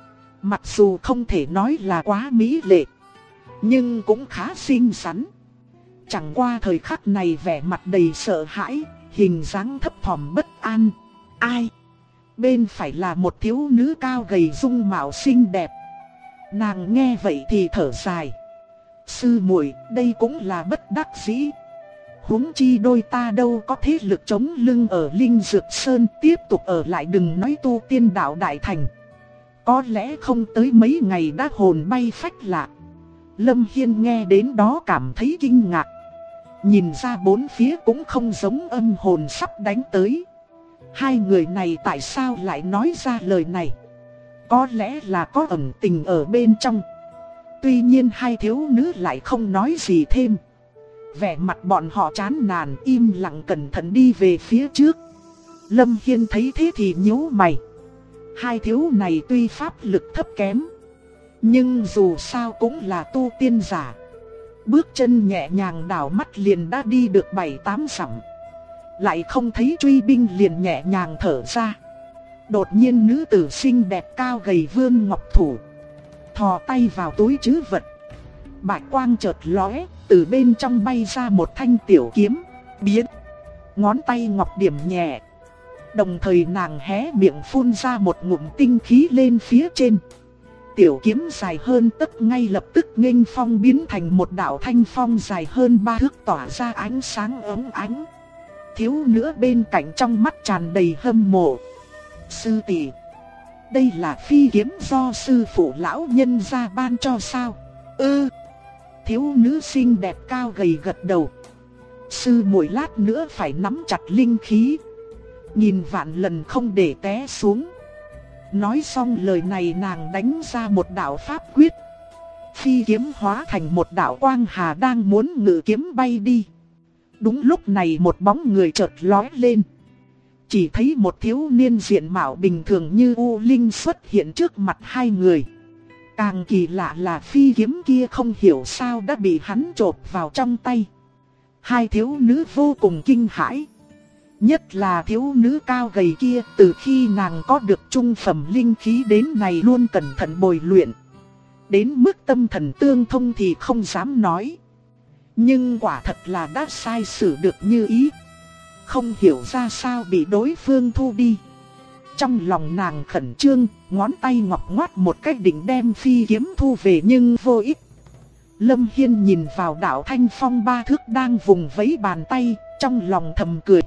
S1: Mặc dù không thể nói là quá mỹ lệ, nhưng cũng khá xinh xắn. Chẳng qua thời khắc này vẻ mặt đầy sợ hãi, hình dáng thấp thỏm bất an. Ai? Bên phải là một thiếu nữ cao gầy dung mạo xinh đẹp. Nàng nghe vậy thì thở dài. Sư muội, đây cũng là bất đắc dĩ. Huống chi đôi ta đâu có thế lực chống lưng ở Linh Dược Sơn, tiếp tục ở lại đừng nói tu tiên đạo đại thành. Có lẽ không tới mấy ngày đã hồn bay phách lạc. Lâm Hiên nghe đến đó cảm thấy kinh ngạc. Nhìn ra bốn phía cũng không giống âm hồn sắp đánh tới. Hai người này tại sao lại nói ra lời này? Có lẽ là có ẩn tình ở bên trong. Tuy nhiên hai thiếu nữ lại không nói gì thêm. Vẻ mặt bọn họ chán nản im lặng cẩn thận đi về phía trước. Lâm Hiên thấy thế thì nhíu mày. Hai thiếu này tuy pháp lực thấp kém, nhưng dù sao cũng là tu tiên giả. Bước chân nhẹ nhàng đảo mắt liền đã đi được 7-8 dặm. Lại không thấy truy binh liền nhẹ nhàng thở ra. Đột nhiên nữ tử xinh đẹp cao gầy vươn ngọc thủ, thò tay vào túi trữ vật. Bạch quang chợt lóe, từ bên trong bay ra một thanh tiểu kiếm, biến. Ngón tay ngọc điểm nhẹ. Đồng thời nàng hé miệng phun ra một ngụm tinh khí lên phía trên. Tiểu kiếm dài hơn tấc ngay lập tức nghênh phong biến thành một đạo thanh phong dài hơn 3 thước tỏa ra ánh sáng óng ánh. Thiếu nữ bên cạnh trong mắt tràn đầy hâm mộ. Sư tỷ, đây là phi kiếm do sư phụ lão nhân gia ban cho sao? Thiếu nữ xinh đẹp cao gầy gật đầu. Sư muội lát nữa phải nắm chặt linh khí, nghìn vạn lần không để té xuống. Nói xong lời này nàng đánh ra một đạo pháp quyết. Phi kiếm hóa thành một đạo quang hà đang muốn ngự kiếm bay đi. Đúng lúc này một bóng người chợt lóe lên. Chỉ thấy một thiếu niên diện mạo bình thường như U Linh xuất hiện trước mặt hai người. Càng kỳ lạ là phi kiếm kia không hiểu sao đã bị hắn chộp vào trong tay. Hai thiếu nữ vô cùng kinh hãi. Nhất là thiếu nữ cao gầy kia, từ khi nàng có được trung phẩm linh khí đến này luôn cẩn thận bồi luyện. Đến mức tâm thần tương thông thì không dám nói. Nhưng quả thật là đã sai xử được như ý. Không hiểu ra sao bị đối phương thu đi. Trong lòng nàng khẩn trương, ngón tay ngọc ngoắt một cách định đem phi kiếm thu về nhưng vô ích. Lâm Hiên nhìn vào đạo thanh phong 3 thước đang vùng vẫy bàn tay, trong lòng thầm cười.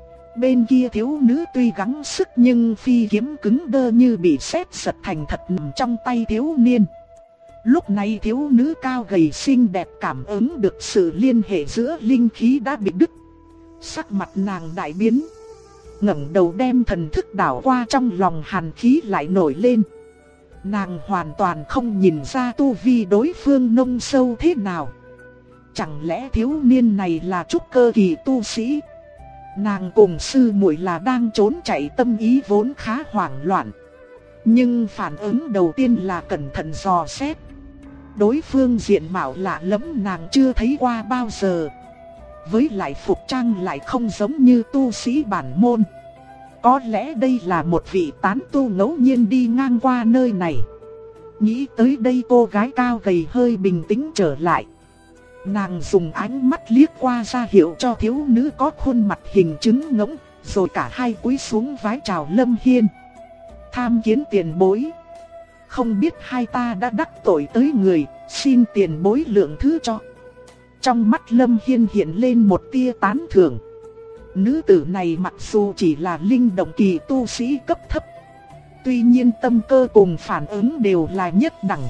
S1: Bên kia thiếu nữ tuy gắng sức nhưng phi kiếm cứng đơ như bị sét giật thành thật nằm trong tay thiếu niên. Lúc này thiếu nữ cao gầy xinh đẹp cảm ứng được sự liên hệ giữa linh khí đã bị đứt. Sắc mặt nàng đại biến, ngẩng đầu đem thần thức đảo qua, trong lòng hàn khí lại nổi lên. Nàng hoàn toàn không nhìn ra tu vi đối phương nông sâu thế nào. Chẳng lẽ thiếu niên này là trúc cơ kỳ tu sĩ? Nàng cùng sư muội là đang trốn chạy, tâm ý vốn khá hoảng loạn. Nhưng phản ứng đầu tiên là cẩn thận dò xét. Đối phương diện mạo lạ lẫm nàng chưa thấy qua bao giờ. Với lại phục trang lại không giống như tu sĩ bản môn. Có lẽ đây là một vị tán tu ngẫu nhiên đi ngang qua nơi này. Nghĩ tới đây cô gái cao gầy hơi bình tĩnh trở lại. Nàng dùng ánh mắt liếc qua ra hiệu cho thiếu nữ có khuôn mặt hình trứng ngỗng, rồi cả hai cúi xuống vái chào Lâm Hiên. Tham kiến tiền bối. Không biết hai ta đã đắc tội tới người, xin tiền bối lượng thứ cho. Trong mắt Lâm Hiên hiện lên một tia tán thưởng. Nữ tử này mặc dù chỉ là linh động kỳ tu sĩ cấp thấp, tuy nhiên tâm cơ cùng phản ứng đều là nhất đẳng.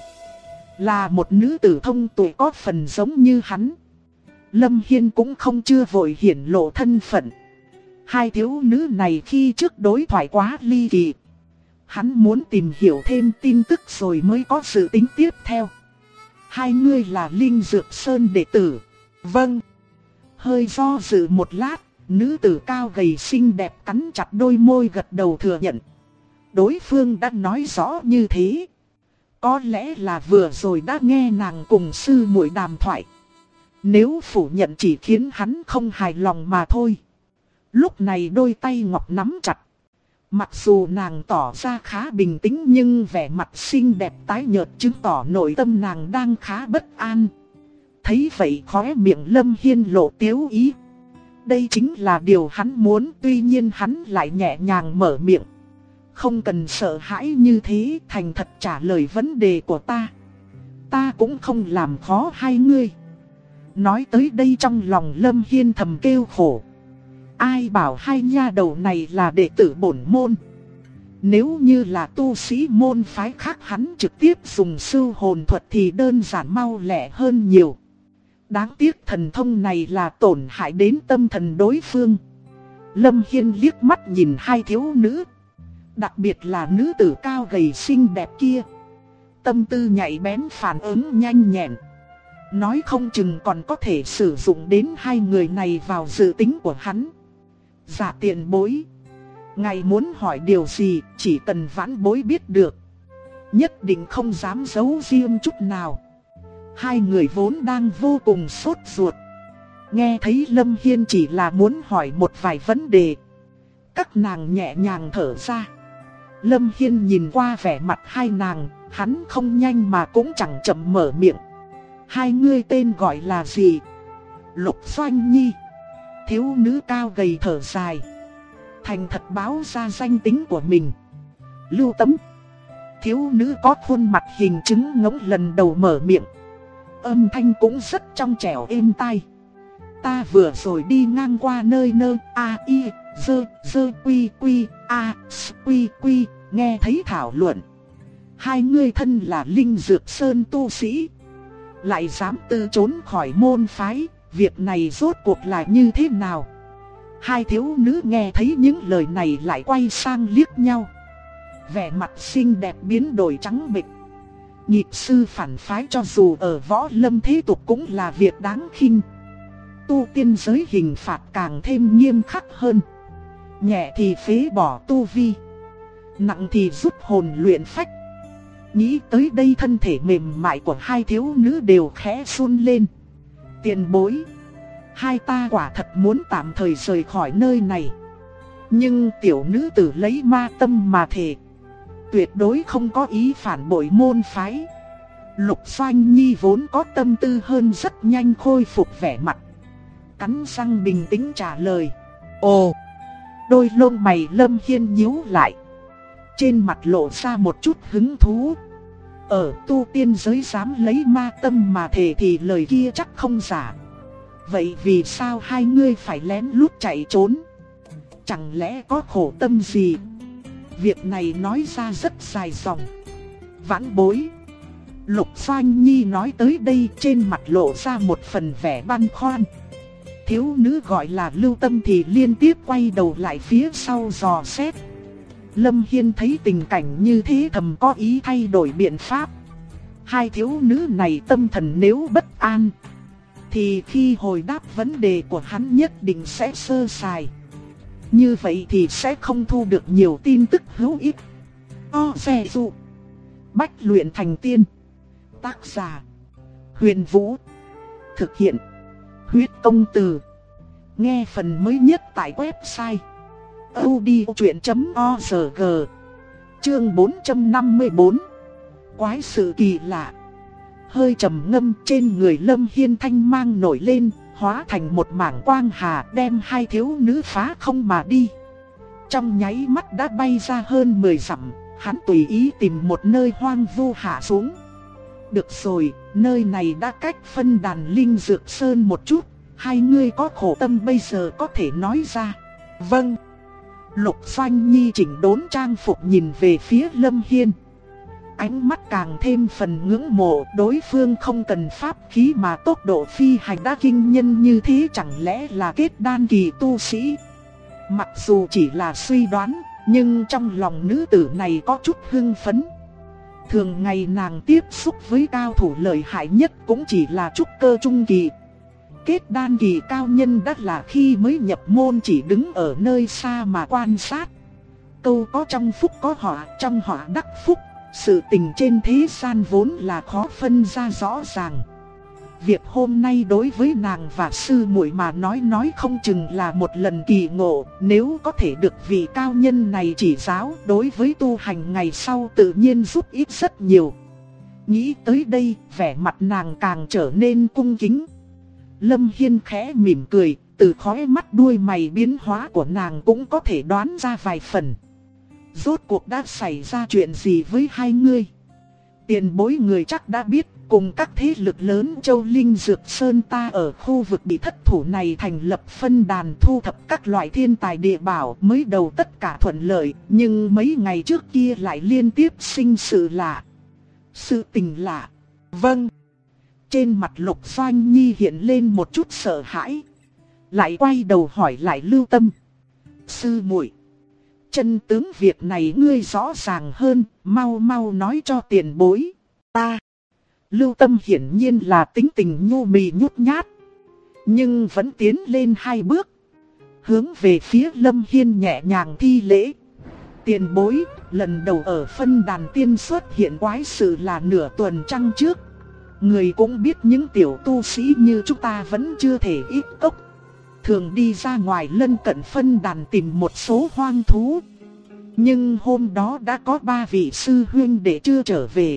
S1: Là một nữ tử thông tuệ có phần giống như hắn. Lâm Hiên cũng không chưa vội hiển lộ thân phận. Hai thiếu nữ này khi trước đối thoại quá ly kỳ. Hắn muốn tìm hiểu thêm tin tức rồi mới có sự tính tiếp theo. Hai ngươi là Linh Dược Sơn đệ tử. Vâng. Hơi do dự một lát, nữ tử cao gầy xinh đẹp cắn chặt đôi môi gật đầu thừa nhận. Đối phương đã nói rõ như thế. Có lẽ là vừa rồi đã nghe nàng cùng sư muội đàm thoại. Nếu phủ nhận chỉ khiến hắn không hài lòng mà thôi. Lúc này đôi tay ngọc nắm chặt. Mặc dù nàng tỏ ra khá bình tĩnh nhưng vẻ mặt xinh đẹp tái nhợt chứng tỏ nội tâm nàng đang khá bất an. Thấy vậy khóe miệng Lâm Hiên lộ tiếu ý. Đây chính là điều hắn muốn, tuy nhiên hắn lại nhẹ nhàng mở miệng. Không cần sợ hãi như thế, thành thật trả lời vấn đề của ta. Ta cũng không làm khó hai ngươi. Nói tới đây trong lòng Lâm Hiên thầm kêu khổ. Ai bảo hai nha đầu này là đệ tử bổn môn. Nếu như là tu sĩ môn phái khác hắn trực tiếp dùng sư hồn thuật thì đơn giản mau lẹ hơn nhiều. Đáng tiếc thần thông này là tổn hại đến tâm thần đối phương. Lâm Hiên liếc mắt nhìn hai thiếu nữ. Đặc biệt là nữ tử cao gầy xinh đẹp kia. Tâm tư nhạy bén, phản ứng nhanh nhẹn. Nói không chừng còn có thể sử dụng đến hai người này vào dự tính của hắn. Dạ tiền bối, ngài muốn hỏi điều gì chỉ cần vãn bối biết được. Nhất định không dám giấu riêng chút nào. Hai người vốn đang vô cùng sốt ruột. Nghe thấy Lâm Hiên chỉ là muốn hỏi một vài vấn đề. Các nàng nhẹ nhàng thở ra. Lâm Hiên nhìn qua vẻ mặt hai nàng, hắn không nhanh mà cũng chẳng chậm mở miệng. Hai ngươi tên gọi là gì? Lục Doanh Nhi. Thiếu nữ cao gầy thở dài. Thành thật báo ra danh tính của mình. Lưu Tấm. Thiếu nữ có khuôn mặt hình trứng ngỗng lần đầu mở miệng. Âm thanh cũng rất trong trẻo êm tai. Ta vừa rồi đi ngang qua nơi a i dơ quy quy a quy quy, nghe thấy thảo luận. Hai ngươi thân là Linh Dược Sơn tu sĩ, lại dám từ trốn khỏi môn phái, việc này rốt cuộc là như thế nào? Hai thiếu nữ nghe thấy những lời này lại quay sang liếc nhau. Vẻ mặt xinh đẹp biến đổi trắng bệch. Nhịp sư phản phái cho dù ở võ lâm thế tục cũng là việc đáng khinh. Tu tiên giới hình phạt càng thêm nghiêm khắc hơn. Nhẹ thì phế bỏ tu vi, nặng thì giúp hồn luyện phách. Nghĩ tới đây thân thể mềm mại của hai thiếu nữ đều khẽ run lên. Tiền bối, hai ta quả thật muốn tạm thời rời khỏi nơi này. Nhưng tiểu nữ tử lấy ma tâm mà thề, tuyệt đối không có ý phản bội môn phái. Lục Doanh Nhi vốn có tâm tư hơn rất nhanh khôi phục vẻ mặt. Cắn răng bình tĩnh trả lời. Ồ. Đôi lông mày Lâm Hiên nhíu lại. Trên mặt lộ ra một chút hứng thú. Ở tu tiên giới dám lấy ma tâm mà thề thì lời kia chắc không giả. Vậy vì sao hai ngươi phải lén lút chạy trốn? Chẳng lẽ có khổ tâm gì? Việc này nói ra rất dài dòng. Vãn bối. Lục Doanh Nhi nói tới đây trên mặt lộ ra một phần vẻ băn khoăn. Thiếu nữ gọi là Lưu Tâm thì liên tiếp quay đầu lại phía sau dò xét. Lâm Hiên thấy tình cảnh như thế thầm có ý thay đổi biện pháp. Hai thiếu nữ này tâm thần nếu bất an, thì khi hồi đáp vấn đề của hắn nhất định sẽ sơ sài. Như vậy thì sẽ không thu được nhiều tin tức hữu ích. Xe dụ Bách luyện thành tiên. Tác giả Huyền Vũ. Thực hiện Huyết Công Từ. Nghe phần mới nhất tại website audiochuyện.org. Chương 454. Quái sự kỳ lạ. Hơi trầm ngâm, trên người Lâm Hiên thanh mang nổi lên, hóa thành một mảng quang hà đem hai thiếu nữ phá không mà đi. Trong nháy mắt đã bay ra hơn 10 dặm, hắn tùy ý tìm một nơi hoang vu hạ xuống. Được rồi, nơi này đã cách phân đàn Linh Dược Sơn một chút, hai ngươi có khổ tâm bây giờ có thể nói ra. Vâng. Lục Doanh Nhi chỉnh đốn trang phục nhìn về phía Lâm Hiên. Ánh mắt càng thêm phần ngưỡng mộ, đối phương không cần pháp khí mà tốc độ phi hành đã kinh nhân như thế, chẳng lẽ là kết đan kỳ tu sĩ. Mặc dù chỉ là suy đoán, nhưng trong lòng nữ tử này có chút hưng phấn. Thường ngày nàng tiếp xúc với cao thủ lợi hại nhất cũng chỉ là trúc cơ trung kỳ. Kết đan kỳ cao nhân đã là khi mới nhập môn chỉ đứng ở nơi xa mà quan sát. Câu có trong phúc có họa, trong họa đắc phúc. Sự tình trên thế gian vốn là khó phân ra rõ ràng. Việc hôm nay đối với nàng và sư muội mà nói không chừng là một lần kỳ ngộ. Nếu có thể được vị cao nhân này chỉ giáo, đối với tu hành ngày sau tự nhiên giúp ích rất nhiều. Nghĩ tới đây, vẻ mặt nàng càng trở nên cung kính. Lâm Hiên khẽ mỉm cười, từ khóe mắt đuôi mày biến hóa của nàng cũng có thể đoán ra vài phần. Rốt cuộc đã xảy ra chuyện gì với hai ngươi? Tiền bối người chắc đã biết, cùng các thế lực lớn Châu Linh Dược Sơn ta ở khu vực bị thất thủ này thành lập phân đàn thu thập các loại thiên tài địa bảo, mới đầu tất cả thuận lợi, nhưng mấy ngày trước kia lại liên tiếp sinh sự lạ. Sự tình lạ? Vâng. Trên mặt Lục Doanh Nhi hiện lên một chút sợ hãi, lại quay đầu hỏi lại Lưu Tâm. Sư muội, chân tướng việc này ngươi rõ ràng hơn, mau nói cho tiền bối. Ta. Lưu Tâm hiển nhiên là tính tình nhu mì nhút nhát, nhưng vẫn tiến lên hai bước, hướng về phía Lâm Hiên nhẹ nhàng thi lễ. Tiền bối, lần đầu ở phân đàn tiên xuất hiện quái sự là nửa tuần trăng trước. Người cũng biết những tiểu tu sĩ như chúng ta vẫn chưa thể ít cốc, thường đi ra ngoài lân cận phân đàn tìm một số hoang thú. Nhưng hôm đó đã có 3 vị sư huynh đệ chưa trở về.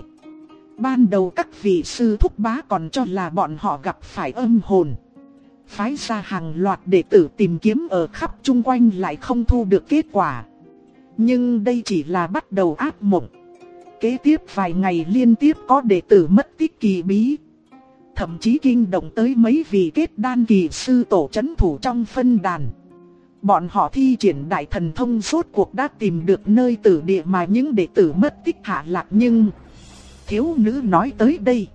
S1: Ban đầu các vị sư thúc bá còn cho là bọn họ gặp phải âm hồn, phái ra hàng loạt đệ tử tìm kiếm ở khắp chung quanh lại không thu được kết quả. Nhưng đây chỉ là bắt đầu ác mộng. Kế tiếp vài ngày liên tiếp có đệ tử mất tích kỳ bí, thậm chí kinh động tới mấy vị kết đan kỳ sư tổ trấn thủ trong phân đàn. Bọn họ thi triển đại thần thông rốt cuộc đã tìm được nơi tử địa mà những đệ tử mất tích hạ lạc. Nhưng thiếu nữ nói tới đây,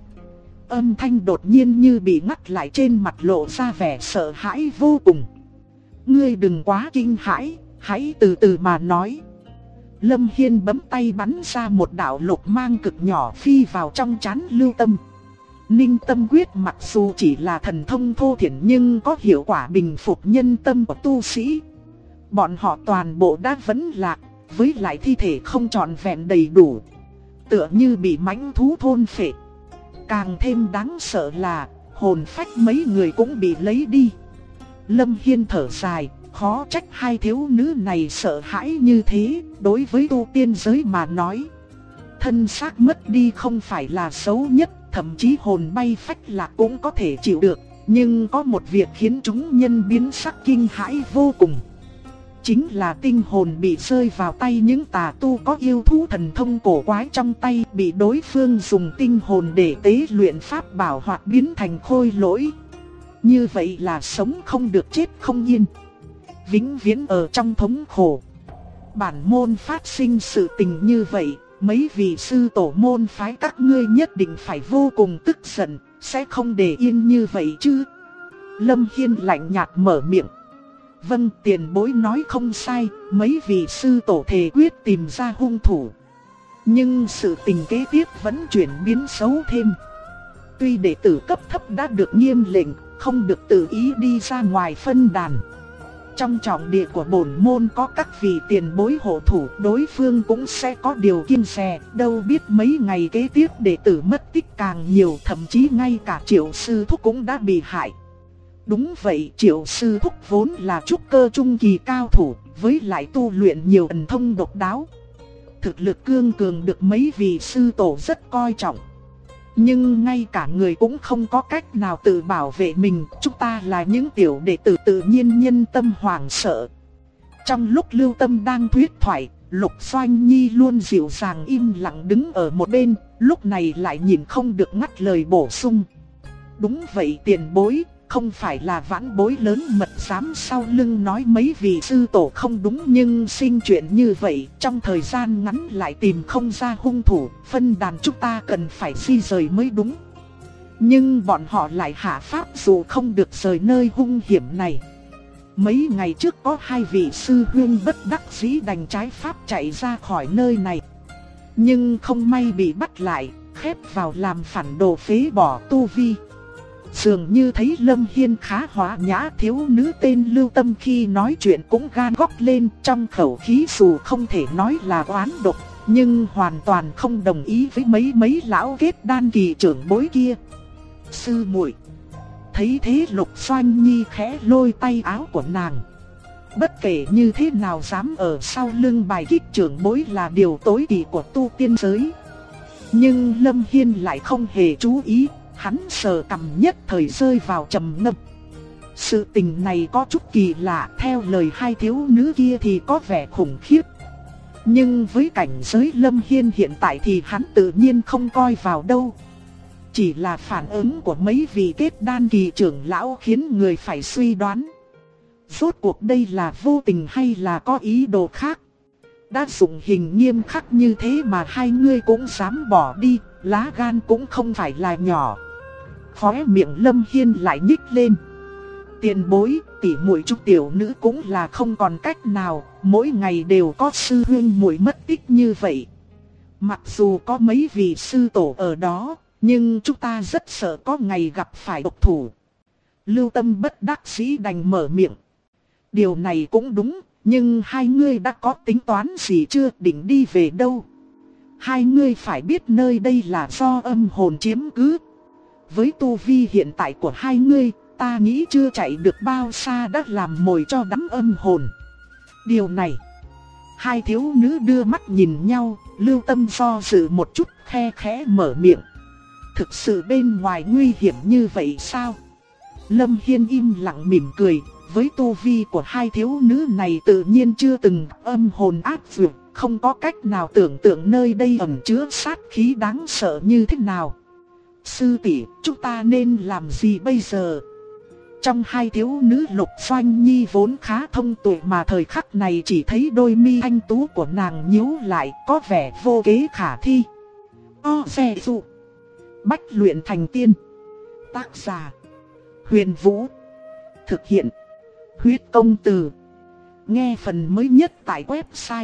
S1: âm thanh đột nhiên như bị ngắt lại, trên mặt lộ ra vẻ sợ hãi vô cùng. Ngươi đừng quá kinh hãi, hãy từ từ mà nói. Lâm Hiên bấm tay bắn ra một đạo lục mang cực nhỏ phi vào trong trán Lưu Tâm. Ninh Tâm Quyết mặc dù chỉ là thần thông thô thiển nhưng có hiệu quả bình phục nhân tâm của tu sĩ. Bọn họ toàn bộ đã vấn lạc, với lại thi thể không trọn vẹn đầy đủ, tựa như bị mãnh thú thôn phệ. Càng thêm đáng sợ là hồn phách mấy người cũng bị lấy đi. Lâm Hiên thở dài, khó trách hai thiếu nữ này sợ hãi như thế. Đối với tu tiên giới mà nói, thân xác mất đi không phải là xấu nhất, thậm chí hồn bay phách lạc cũng có thể chịu được. Nhưng có một việc khiến chúng nhân biến sắc kinh hãi vô cùng, chính là tinh hồn bị rơi vào tay những tà tu có yêu thú thần thông cổ quái trong tay, bị đối phương dùng tinh hồn để tế luyện pháp bảo hoặc biến thành khôi lỗi. Như vậy là sống không được chết không yên, vĩnh viễn ở trong thống khổ. Bản môn phát sinh sự tình như vậy, mấy vị sư tổ môn phái các ngươi nhất định phải vô cùng tức giận, sẽ không để yên như vậy chứ. Lâm Hiên lạnh nhạt mở miệng. Vâng, tiền bối nói không sai, mấy vị sư tổ thề quyết tìm ra hung thủ. Nhưng sự tình kế tiếp vẫn chuyển biến xấu thêm. Tuy đệ tử cấp thấp đã được nghiêm lệnh, không được tự ý đi ra ngoài phân đàn. Trong trọng địa của bổn môn có các vị tiền bối hộ thủ, đối phương cũng sẽ có điều kiêng dè. Đâu biết mấy ngày kế tiếp đệ tử mất tích càng nhiều, thậm chí ngay cả Triệu sư thúc cũng đã bị hại. Đúng vậy, Triệu sư thúc vốn là trúc cơ trung kỳ cao thủ, với lại tu luyện nhiều thần thông độc đáo. Thực lực cương cường được mấy vị sư tổ rất coi trọng. Nhưng ngay cả người cũng không có cách nào tự bảo vệ mình, chúng ta là những tiểu đệ tử tự nhiên nhân tâm hoảng sợ. Trong lúc Lưu Tâm đang thuyết thoại, Lục Doanh Nhi luôn dịu dàng im lặng đứng ở một bên, lúc này lại nhìn không được ngắt lời bổ sung. Đúng vậy tiền bối, không phải là vãn bối lớn mật dám sau lưng nói mấy vị sư tổ không đúng, nhưng sinh chuyện như vậy trong thời gian ngắn lại tìm không ra hung thủ, phân đàn chúng ta cần phải di rời mới đúng. Nhưng bọn họ lại hạ pháp dù không được rời nơi hung hiểm này. Mấy ngày trước có hai vị sư huynh bất đắc dĩ đành trái pháp chạy ra khỏi nơi này, nhưng không may bị bắt lại, khép vào làm phản đồ phế bỏ tu vi. Dường như thấy Lâm Hiên khá hòa nhã, thiếu nữ tên Lưu Tâm khi nói chuyện cũng gan góc lên, trong khẩu khí dù không thể nói là oán độc, nhưng hoàn toàn không đồng ý với mấy lão kết đan kỳ trưởng bối kia. Sư muội. Thấy thế Lục Doanh Nhi khẽ lôi tay áo của nàng. Bất kể như thế nào dám ở sau lưng bài kích trưởng bối là điều tối kỵ của tu tiên giới. Nhưng Lâm Hiên lại không hề chú ý, hắn sờ cằm nhất thời rơi vào trầm ngâm. Sự tình này có chút kỳ lạ, theo lời hai thiếu nữ kia thì có vẻ khủng khiếp. Nhưng với cảnh giới Lâm Hiên hiện tại thì hắn tự nhiên không coi vào đâu. Chỉ là phản ứng của mấy vị kết đan kỳ trưởng lão khiến người phải suy đoán. Rốt cuộc đây là vô tình hay là có ý đồ khác? Đã dùng hình nghiêm khắc như thế mà hai người cũng dám bỏ đi, lá gan cũng không phải là nhỏ. Khóe miệng Lâm Hiên lại nhích lên. Tiền bối, tỷ muội trúc tiểu nữ cũng là không còn cách nào, mỗi ngày đều có sư huynh muội mất tích như vậy. Mặc dù có mấy vị sư tổ ở đó, nhưng chúng ta rất sợ có ngày gặp phải độc thủ. Lưu Tâm bất đắc dĩ đành mở miệng. Điều này cũng đúng, nhưng hai ngươi đã có tính toán gì chưa, định đi về đâu? Hai ngươi phải biết nơi đây là do âm hồn chiếm cứ. Với tu vi hiện tại của hai ngươi, ta nghĩ chưa chạy được bao xa đã làm mồi cho đám âm hồn. Điều này, hai thiếu nữ đưa mắt nhìn nhau, Lưu Tâm do dự một chút khe khẽ mở miệng. Thực sự bên ngoài nguy hiểm như vậy sao? Lâm Hiên im lặng mỉm cười, với tu vi của hai thiếu nữ này tự nhiên chưa từng âm hồn áp dược, không có cách nào tưởng tượng nơi đây ẩn chứa sát khí đáng sợ như thế nào. Sư tỷ, chúng ta nên làm gì bây giờ? Trong hai thiếu nữ Lục Doanh Nhi vốn khá thông tuệ mà thời khắc này chỉ thấy đôi mi thanh tú của nàng nhíu lại, có vẻ vô kế khả thi. Xe dụ. Bách luyện thành tiên. Tác giả Huyền Vũ. Thực hiện Huyết Công Từ. Nghe phần mới nhất tại website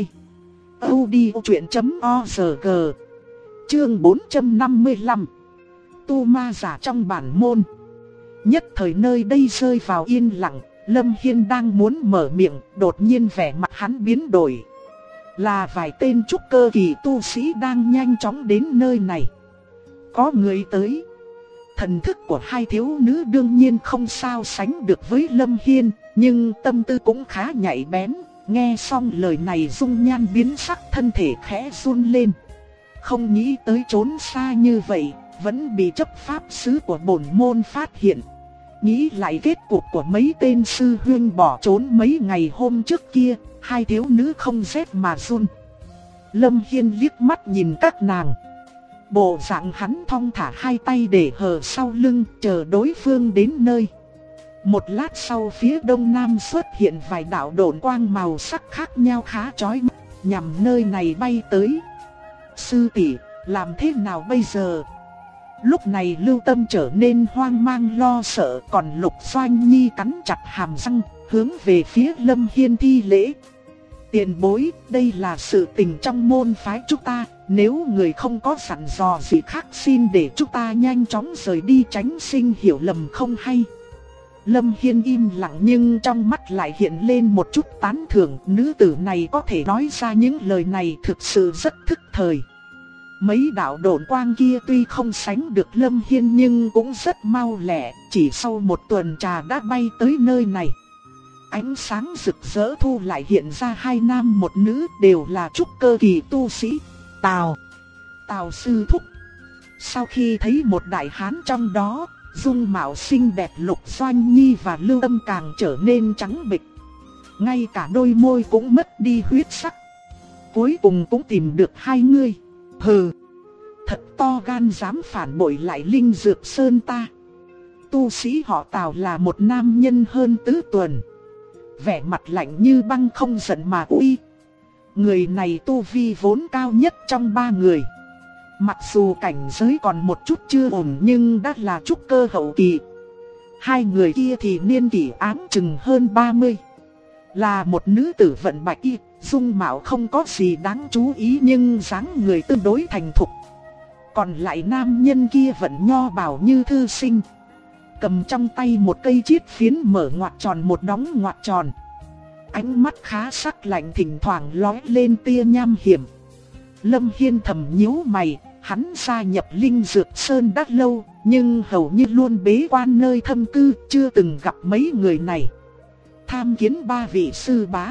S1: audiochuyện.org. Chương 455. Tu ma giả trong bản môn. Nhất thời nơi đây rơi vào yên lặng, Lâm Hiên đang muốn mở miệng, đột nhiên vẻ mặt hắn biến đổi. Là vài tên trúc cơ kỳ tu sĩ đang nhanh chóng đến nơi này. Có người tới. Thần thức của hai thiếu nữ đương nhiên không sao sánh được với Lâm Hiên, nhưng tâm tư cũng khá nhạy bén. Nghe xong lời này dung nhan biến sắc, thân thể khẽ run lên. Không nghĩ tới trốn xa như vậy, vẫn bị chấp pháp sứ của bổn môn phát hiện. Nghĩ lại kết cục của mấy tên sư huynh bỏ trốn mấy ngày hôm trước kia, hai thiếu nữ không rét mà run. Lâm Hiên liếc mắt nhìn các nàng. Bộ dạng hắn thong thả hai tay để hở sau lưng, chờ đối phương đến nơi. Một lát sau phía đông nam xuất hiện vài đạo độn quang màu sắc khác nhau khá chói mắt, nhằm nơi này bay tới. Sư tỷ, làm thế nào bây giờ? Lúc này Lưu Tâm trở nên hoang mang lo sợ, còn Lục Doanh Nhi cắn chặt hàm răng, hướng về phía Lâm Hiên thi lễ. Tiền bối, đây là sự tình trong môn phái chúng ta, nếu người không có sẵn dò gì khác xin để chúng ta nhanh chóng rời đi tránh sinh hiểu lầm không hay. Lâm Hiên im lặng nhưng trong mắt lại hiện lên một chút tán thưởng, nữ tử này có thể nói ra những lời này thực sự rất thức thời. Mấy đạo độn quang kia tuy không sánh được Lâm Hiên nhưng cũng rất mau lẹ, chỉ sau một tuần trà đã bay tới nơi này. Ánh sáng rực rỡ thu lại hiện ra hai nam một nữ đều là trúc cơ kỳ tu sĩ. Tào sư thúc. Sau khi thấy một đại hán trong đó, dung mạo xinh đẹp Lục Doanh Nhi và Lưu Tâm càng trở nên trắng bệch. Ngay cả đôi môi cũng mất đi huyết sắc. Cuối cùng cũng tìm được hai người. Hừ, thật to gan dám phản bội lại Linh Dược Sơn ta. tu sĩ họ Tào là một nam nhân hơn tứ tuần. Vẻ mặt lạnh như băng không giận mà uy. Người này tu vi vốn cao nhất trong ba người. Mặc dù cảnh giới còn một chút chưa ổn nhưng đã là trúc cơ hậu kỳ. Hai người kia thì niên kỷ áng chừng hơn 30. Là một nữ tử vận bạch y, dung mạo không có gì đáng chú ý nhưng dáng người tương đối thành thục. Còn lại nam nhân kia vẫn nho bảo như thư sinh. Cầm trong tay một cây chiết phiến mở ngoặt tròn một đóng ngoặt tròn. Ánh mắt khá sắc lạnh thỉnh thoảng lóe lên tia nham hiểm. Lâm Hiên thầm nhíu mày, hắn gia nhập Linh Dược Sơn đã lâu, nhưng hầu như luôn bế quan nơi thâm cư, chưa từng gặp mấy người này. Tham kiến ba vị sư bá.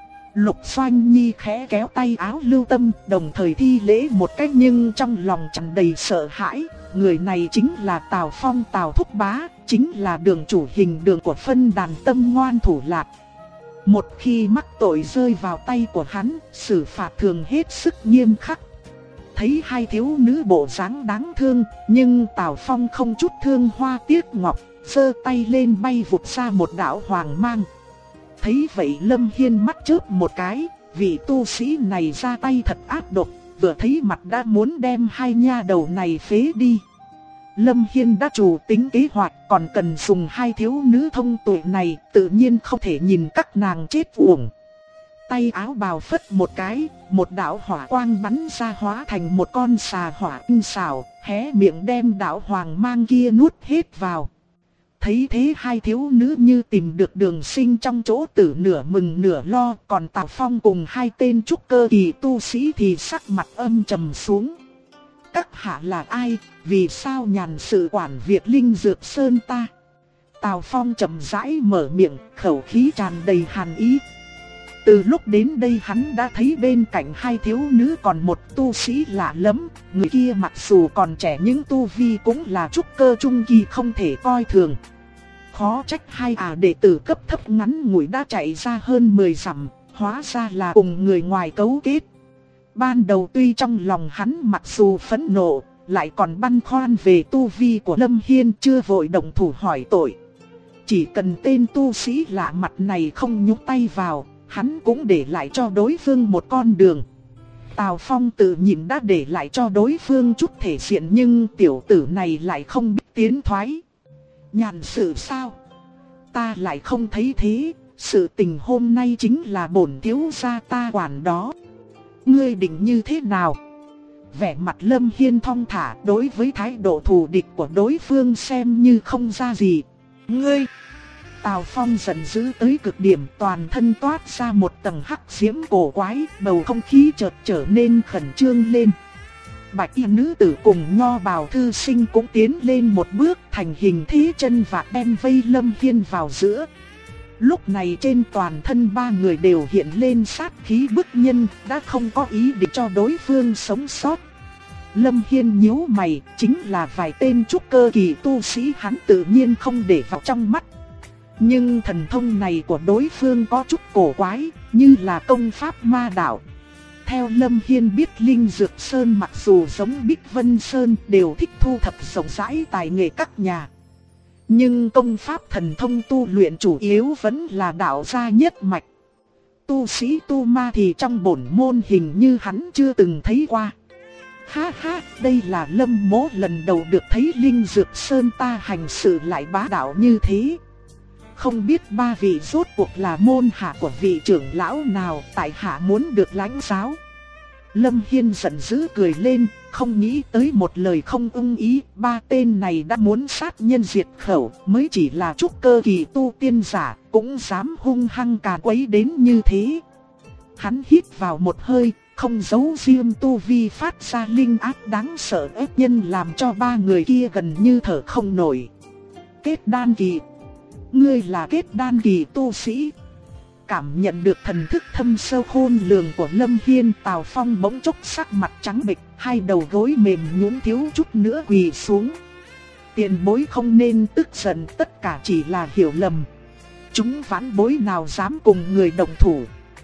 S1: Lục Doanh Nhi khẽ kéo tay áo Lưu Tâm, đồng thời thi lễ một cách nhưng trong lòng tràn đầy sợ hãi. Người này chính là Tào Phong, Tào Thúc Bá, chính là đường chủ hình đường của phân đàn Tâm Ngoan Thủ Lạc. Một khi mắc tội rơi vào tay của hắn, xử phạt thường hết sức nghiêm khắc. Thấy hai thiếu nữ bộ dáng đáng thương, nhưng Tào Phong không chút thương hoa tiếc ngọc, giơ tay lên bay vụt ra một đạo hoàng mang. Thấy vậy Lâm Hiên mắt chớp một cái, vị tu sĩ này ra tay thật ác độc, vừa thấy mặt đã muốn đem hai nha đầu này phế đi. Lâm Hiên đã chủ tính kế hoạch, còn cần dùng hai thiếu nữ thông tuệ này, tự nhiên không thể nhìn các nàng chết uổng. Tay áo bào phất một cái, một đạo hỏa quang bắn ra hóa thành một con xà hỏa tinh xảo, hé miệng đem đạo hoàng mang kia nuốt hết vào. Thấy thế hai thiếu nữ như tìm được đường sinh trong chỗ tử, nửa mừng nửa lo, còn Tào Phong cùng hai tên trúc cơ kỳ tu sĩ thì sắc mặt âm trầm xuống. Các hạ là ai, vì sao nhàn sự quản việc Linh Dược Sơn ta? Tào Phong trầm rãi mở miệng, khẩu khí tràn đầy hàn ý. Từ lúc đến đây hắn đã thấy bên cạnh hai thiếu nữ còn một tu sĩ lạ lắm. Người kia mặc dù còn trẻ nhưng tu vi cũng là trúc cơ trung kỳ không thể coi thường. Khó trách hai đệ tử cấp thấp ngắn ngủi đã chạy ra hơn 10 dặm, hóa ra là cùng người ngoài cấu kết. Ban đầu tuy trong lòng hắn mặc dù phẫn nộ, lại còn băn khoăn về tu vi của Lâm Hiên, chưa vội động thủ hỏi tội. Chỉ cần tên tu sĩ lạ mặt này không nhúc tay vào, hắn cũng để lại cho đối phương một con đường. Tào Phong tự nhìn đã để lại cho đối phương chút thể diện, nhưng tiểu tử này lại không biết tiến thoái. Nhàn sự sao? Ta lại không thấy thế, sự tình hôm nay chính là bổn thiếu gia ta quản đó. Ngươi định như thế nào? Vẻ mặt Lâm Hiên thong thả, đối với thái độ thù địch của đối phương xem như không ra gì. Ngươi! Tào Phong giận dữ tới cực điểm, toàn thân toát ra một tầng hắc diễm cổ quái, bầu không khí chợt trở nên khẩn trương lên. Bạch y nữ tử cùng nho bào thư sinh cũng tiến lên một bước, thành hình thế chân và đem vây Lâm Hiên vào giữa. Lúc này trên toàn thân ba người đều hiện lên sát khí bức nhân, đã không có ý định cho đối phương sống sót. Lâm Hiên nhíu mày, chính là vài tên trúc cơ kỳ tu sĩ hắn tự nhiên không để vào trong mắt. Nhưng thần thông này của đối phương có chút cổ quái, như là công pháp ma đạo. Theo Lâm Hiên biết, Linh Dược Sơn mặc dù giống Bích Vân Sơn đều thích thu thập rộng rãi tài nghệ các nhà, nhưng công pháp thần thông tu luyện chủ yếu vẫn là đạo gia nhất mạch. Tu sĩ tu ma thì trong bổn môn hình như hắn chưa từng thấy qua. Ha ha, đây là Lâm Mỗ lần đầu được thấy Linh Dược Sơn ta hành sự lại bá đạo như thế. Không biết ba vị rốt cuộc là môn hạ của vị trưởng lão nào, tại hạ muốn được lãnh giáo. Lâm Hiên giận dữ cười lên, không nghĩ tới một lời không ưng ý, ba tên này đã muốn sát nhân diệt khẩu, mới chỉ là trúc cơ kỳ tu tiên giả, cũng dám hung hăng càn quấy đến như thế. Hắn hít vào một hơi, không giấu riêng tu vi phát ra linh áp đáng sợ ép nhân, làm cho ba người kia gần như thở không nổi. Kết đan kỳ. Ngươi là kết đan kỳ tu sĩ. Cảm nhận được thần thức thâm sâu khôn lường của Lâm Hiên, Tào Phong bỗng chốc sắc mặt trắng bệch, hai đầu gối mềm nhũn thiếu chút nữa quỳ xuống. Tiền bối không nên tức giận, tất cả chỉ là hiểu lầm. Chúng vãn bối nào dám cùng người đồng thủ.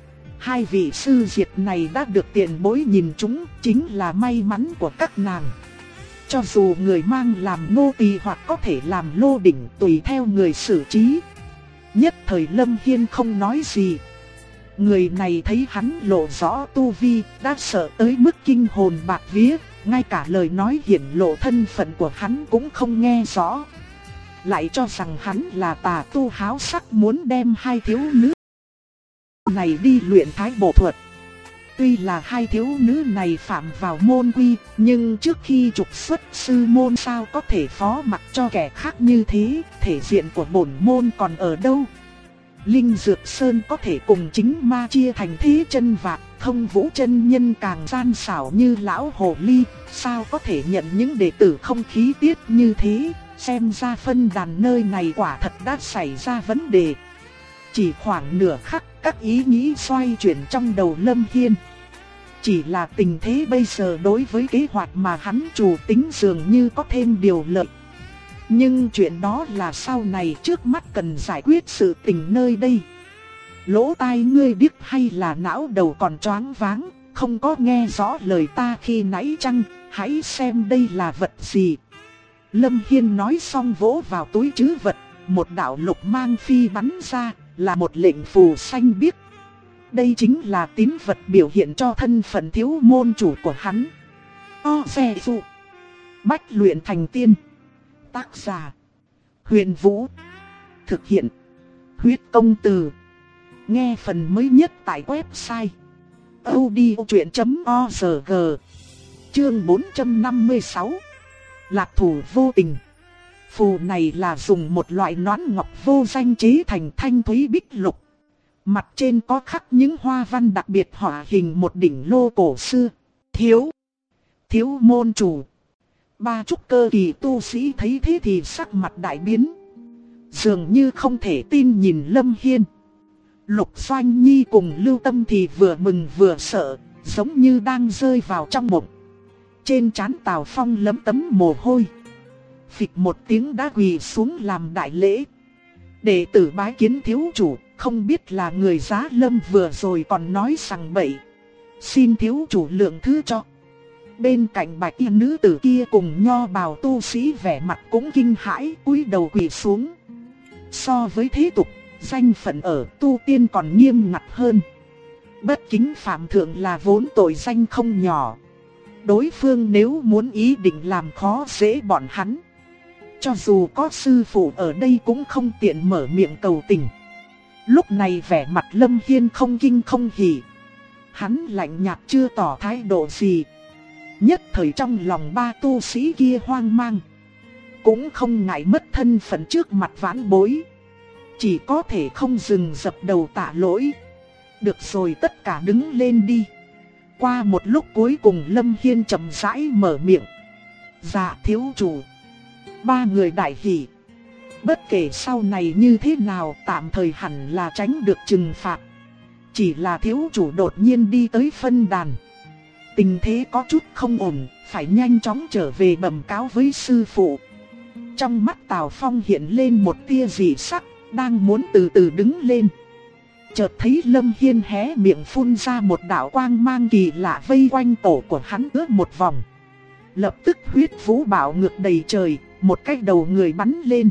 S1: Hai vị sư diệt này đã được tiền bối nhìn chúng, chính là may mắn của các nàng. Cho dù người mang làm nô tỳ hoặc có thể làm lô đỉnh tùy theo người xử trí. Nhất thời Lâm Hiên không nói gì. Người này thấy hắn lộ rõ tu vi, đã sợ tới mức kinh hồn bạt vía, ngay cả lời nói hiển lộ thân phận của hắn cũng không nghe rõ. Lại cho rằng hắn là tà tu háo sắc muốn đem hai thiếu nữ này đi luyện thái bộ thuật. Tuy là hai thiếu nữ này phạm vào môn quy, nhưng trước khi trục xuất sư môn sao có thể phó mặc cho kẻ khác như thế, thể diện của bổn môn còn ở đâu. Linh Dược Sơn có thể cùng chính ma chia thành thế chân vạc, Thông Vũ chân nhân càng gian xảo như lão hồ ly, sao có thể nhận những đệ tử không khí tiết như thế, xem ra phân đàn nơi này quả thật đã xảy ra vấn đề. Chỉ khoảng nửa khắc, các ý nghĩ xoay chuyển trong đầu Lâm Hiên. Chỉ là tình thế bây giờ đối với kế hoạch mà hắn chủ tính dường như có thêm điều lợi. Nhưng chuyện đó là sau này, trước mắt cần giải quyết sự tình nơi đây. Lỗ tai ngươi điếc hay là não đầu còn choáng váng, không có nghe rõ lời ta khi nãy chăng? Hãy xem đây là vật gì. Lâm Hiên nói xong vỗ vào túi trữ vật, một đạo lục mang phi bắn ra, là một lệnh phù xanh biếc. Đây chính là tín vật biểu hiện cho thân phận thiếu môn chủ của hắn. Xe dụ bách luyện thành tiên. Tác giả Huyền Vũ. Thực hiện Huyết Công Từ. Nghe phần mới nhất tại website audiochuyện.org. Chương 456. Lạc thủ vô tình. Phù này là dùng một loại nón ngọc vô danh chế thành thanh thúy bích lục. Mặt trên có khắc những hoa văn đặc biệt họa hình một đỉnh lô cổ xưa. Thiếu môn chủ. Ba trúc cơ kỳ tu sĩ thấy thế thì sắc mặt đại biến. Dường như không thể tin nhìn Lâm Hiên. Lục Doanh Nhi cùng Lưu Tâm thì vừa mừng vừa sợ, giống như đang rơi vào trong mộng. Trên trán Tào Phong lấm tấm mồ hôi. Phịch một tiếng đã quỳ xuống làm đại lễ. Đệ tử bái kiến thiếu chủ, không biết là người Giá Lâm vừa rồi còn nói sằng bậy. Xin thiếu chủ lượng thứ cho. Bên cạnh bạch y nữ tử kia cùng nho bào tu sĩ vẻ mặt cũng kinh hãi, cúi đầu quỳ xuống. So với thế tục, danh phận ở tu tiên còn nghiêm ngặt hơn. Bất kính phạm thượng là vốn tội danh không nhỏ. Đối phương nếu muốn ý định làm khó dễ bọn hắn, cho dù có sư phụ ở đây cũng không tiện mở miệng cầu tình. Lúc này vẻ mặt Lâm Hiên không kinh không hỉ. Hắn lạnh nhạt chưa tỏ thái độ gì. Nhất thời trong lòng ba tu sĩ kia hoang mang, cũng không ngại mất thân phận trước mặt vãn bối. Chỉ có thể không dừng dập đầu tạ lỗi. Được rồi, tất cả đứng lên đi. Qua một lúc cuối cùng Lâm Hiên chậm rãi mở miệng. Dạ thiếu chủ. Ba người đại hỉ. Bất kể sau này như thế nào, tạm thời hẳn là tránh được trừng phạt. Chỉ là thiếu chủ đột nhiên đi tới phân đàn, tình thế có chút không ổn, phải nhanh chóng trở về bẩm cáo với sư phụ. Trong mắt Tào Phong hiện lên một tia dị sắc, đang muốn từ từ đứng lên. Chợt thấy Lâm Hiên hé miệng phun ra một đạo quang mang kỳ lạ vây quanh tổ của hắn ước một vòng. Lập tức huyết vũ bạo ngược đầy trời, một cái đầu người bắn lên.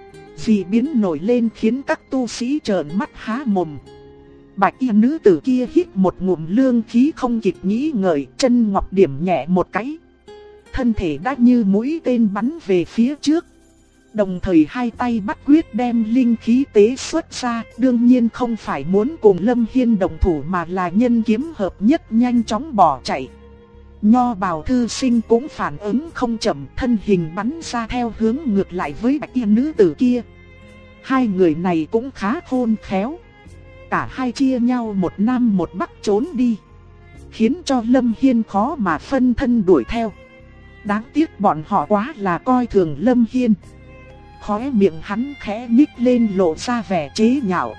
S1: Dị biến nổi lên khiến các tu sĩ trợn mắt há mồm. Bạch y nữ tử kia hít một ngụm lương khí không kịp nghĩ ngợi, chân ngọc điểm nhẹ một cái. Thân thể đã như mũi tên bắn về phía trước. Đồng thời hai tay bắt quyết đem linh khí tế xuất ra, đương nhiên không phải muốn cùng Lâm Hiên đồng thủ mà là nhân kiếm hợp nhất nhanh chóng bỏ chạy. Nho bào thư sinh cũng phản ứng không chậm, thân hình bắn ra theo hướng ngược lại với bạch y nữ tử kia. Hai người này cũng khá khôn khéo. Cả hai chia nhau một nam một bắc trốn đi, khiến cho Lâm Hiên khó mà phân thân đuổi theo. Đáng tiếc bọn họ quá là coi thường Lâm Hiên. Khóe miệng hắn khẽ nhích lên lộ ra vẻ chế nhạo.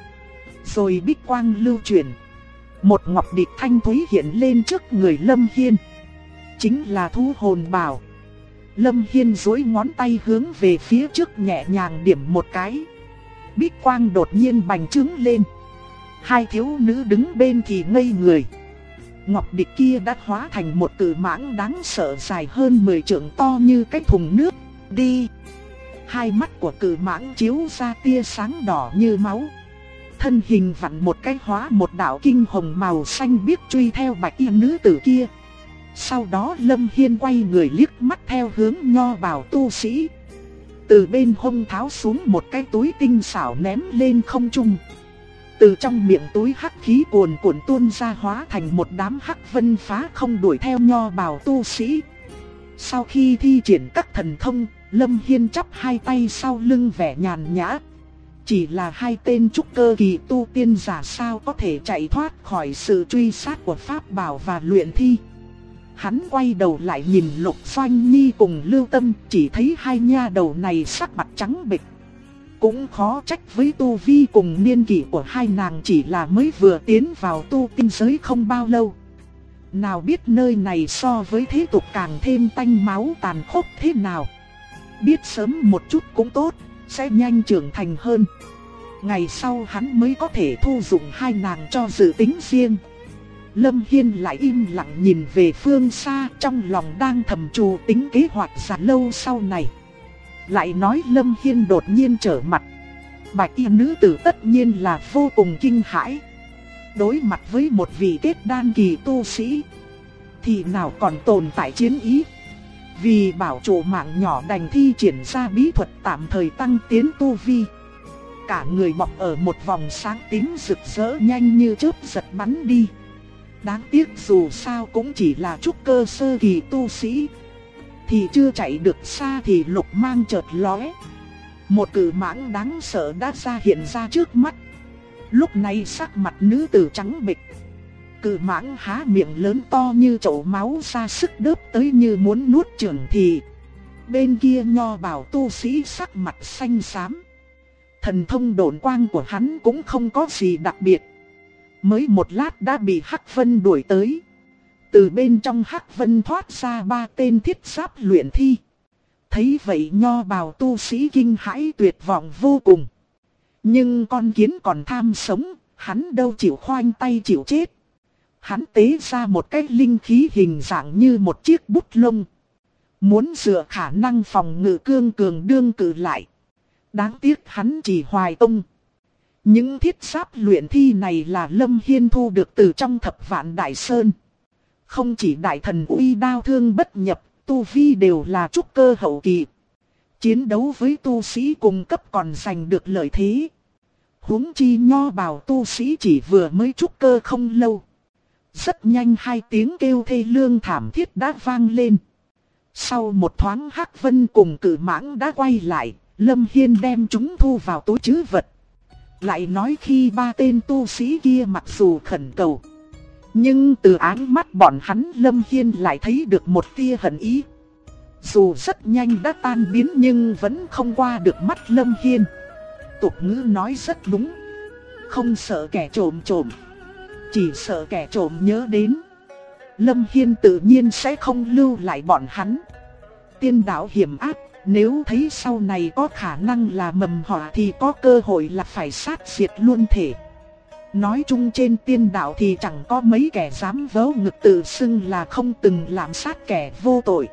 S1: Rồi bích quang lưu chuyển, một ngọc địch thanh thúy hiện lên trước người Lâm Hiên. Chính là thu hồn bảo. Lâm Hiên duỗi ngón tay hướng về phía trước nhẹ nhàng điểm một cái. Bích quang đột nhiên bành trướng lên. Hai thiếu nữ đứng bên thì ngây người. Ngọc địch kia đã hóa thành một cự mãng đáng sợ dài hơn 10 trượng, to như cái thùng nước. Đi! Hai mắt của cự mãng chiếu ra tia sáng đỏ như máu. Thân hình vặn một cái hóa một đạo kinh hồng màu xanh biếc truy theo bạch y nữ tử kia. Sau đó Lâm Hiên quay người liếc mắt theo hướng nho bào tu sĩ. Từ bên hông tháo xuống một cái túi tinh xảo ném lên không trung. Từ trong miệng túi hắc khí cuồn cuộn tuôn ra, hóa thành một đám hắc vân phá không đuổi theo nho bào tu sĩ. Sau khi thi triển các thần thông, Lâm Hiên chắp hai tay sau lưng vẻ nhàn nhã. Chỉ là hai tên trúc cơ kỳ tu tiên giả sao có thể chạy thoát khỏi sự truy sát của pháp bảo và luyện thi. Hắn quay đầu lại nhìn Lục Doanh Nhi cùng Lưu Tâm, chỉ thấy hai nha đầu này sắc mặt trắng bệch. Cũng khó trách với tu vi cùng niên kỷ của hai nàng chỉ là mới vừa tiến vào tu tiên giới không bao lâu. Nào biết nơi này so với thế tục càng thêm tanh máu tàn khốc thế nào. Biết sớm một chút cũng tốt, sẽ nhanh trưởng thành hơn. Ngày sau hắn mới có thể thu dụng hai nàng cho dự tính riêng. Lâm Hiên lại im lặng nhìn về phương xa, trong lòng đang thầm trù tính kế hoạch dài lâu sau này. Lại nói Lâm Hiên đột nhiên trở mặt. Bạch y nữ tử tất nhiên là vô cùng kinh hãi. Đối mặt với một vị kết đan kỳ tu sĩ thì nào còn tồn tại chiến ý. Vì bảo trụ mạng nhỏ đành thi triển ra bí thuật tạm thời tăng tiến tu vi. Cả người bọc ở một vòng sáng tím rực rỡ, nhanh như chớp giật bắn đi. Đáng tiếc dù sao cũng chỉ là trúc cơ sơ kỳ tu sĩ, thì chưa chạy được xa thì lục mang chợt lóe. Một cự mãng đáng sợ đã hiện ra trước mắt. Lúc này sắc mặt nữ tử trắng bệch. Cự mãng há miệng lớn to như chậu máu ra sức đớp tới như muốn nuốt chửng thì bên kia nho bảo tu sĩ sắc mặt xanh xám. Thần thông độn quang của hắn cũng không có gì đặc biệt. Mới một lát đã bị hắc vân đuổi tới. Từ bên trong hắc vân thoát ra ba tên thiết giáp luyện thi. Thấy vậy nho bào tu sĩ kinh hãi tuyệt vọng vô cùng. Nhưng con kiến còn tham sống, hắn đâu chịu khoanh tay chịu chết. Hắn tế ra một cái linh khí hình dạng như một chiếc bút lông. Muốn dựa khả năng phòng ngự cương cường đương cự lại. Đáng tiếc hắn chỉ hoài tung. Những thiết giáp luyện thi này là Lâm Hiên thu được từ trong Thập Vạn Đại Sơn. Không chỉ đại thần uy đao thương bất nhập, tu vi đều là trúc cơ hậu kỳ. Chiến đấu với tu sĩ cùng cấp còn giành được lợi thế. Huống chi nho bào tu sĩ chỉ vừa mới trúc cơ không lâu. Rất nhanh hai tiếng kêu thê lương thảm thiết đã vang lên. Sau một thoáng hắc vân cùng cự mãng đã quay lại, Lâm Hiên đem chúng thu vào túi trữ vật. Lại nói khi ba tên tu sĩ kia mặc dù khẩn cầu, nhưng từ áng mắt bọn hắn Lâm Hiên lại thấy được một tia hận ý. Dù rất nhanh đã tan biến nhưng vẫn không qua được mắt Lâm Hiên. Tục ngữ nói rất đúng. Không sợ kẻ trộm trộm, chỉ sợ kẻ trộm nhớ đến. Lâm Hiên tự nhiên sẽ không lưu lại bọn hắn. Tiên đạo hiểm ác, nếu thấy sau này có khả năng là mầm họa thì có cơ hội là phải sát diệt luôn thể. Nói chung trên tiên đạo thì chẳng có mấy kẻ dám vớ ngực tự xưng là không từng lạm sát kẻ vô tội.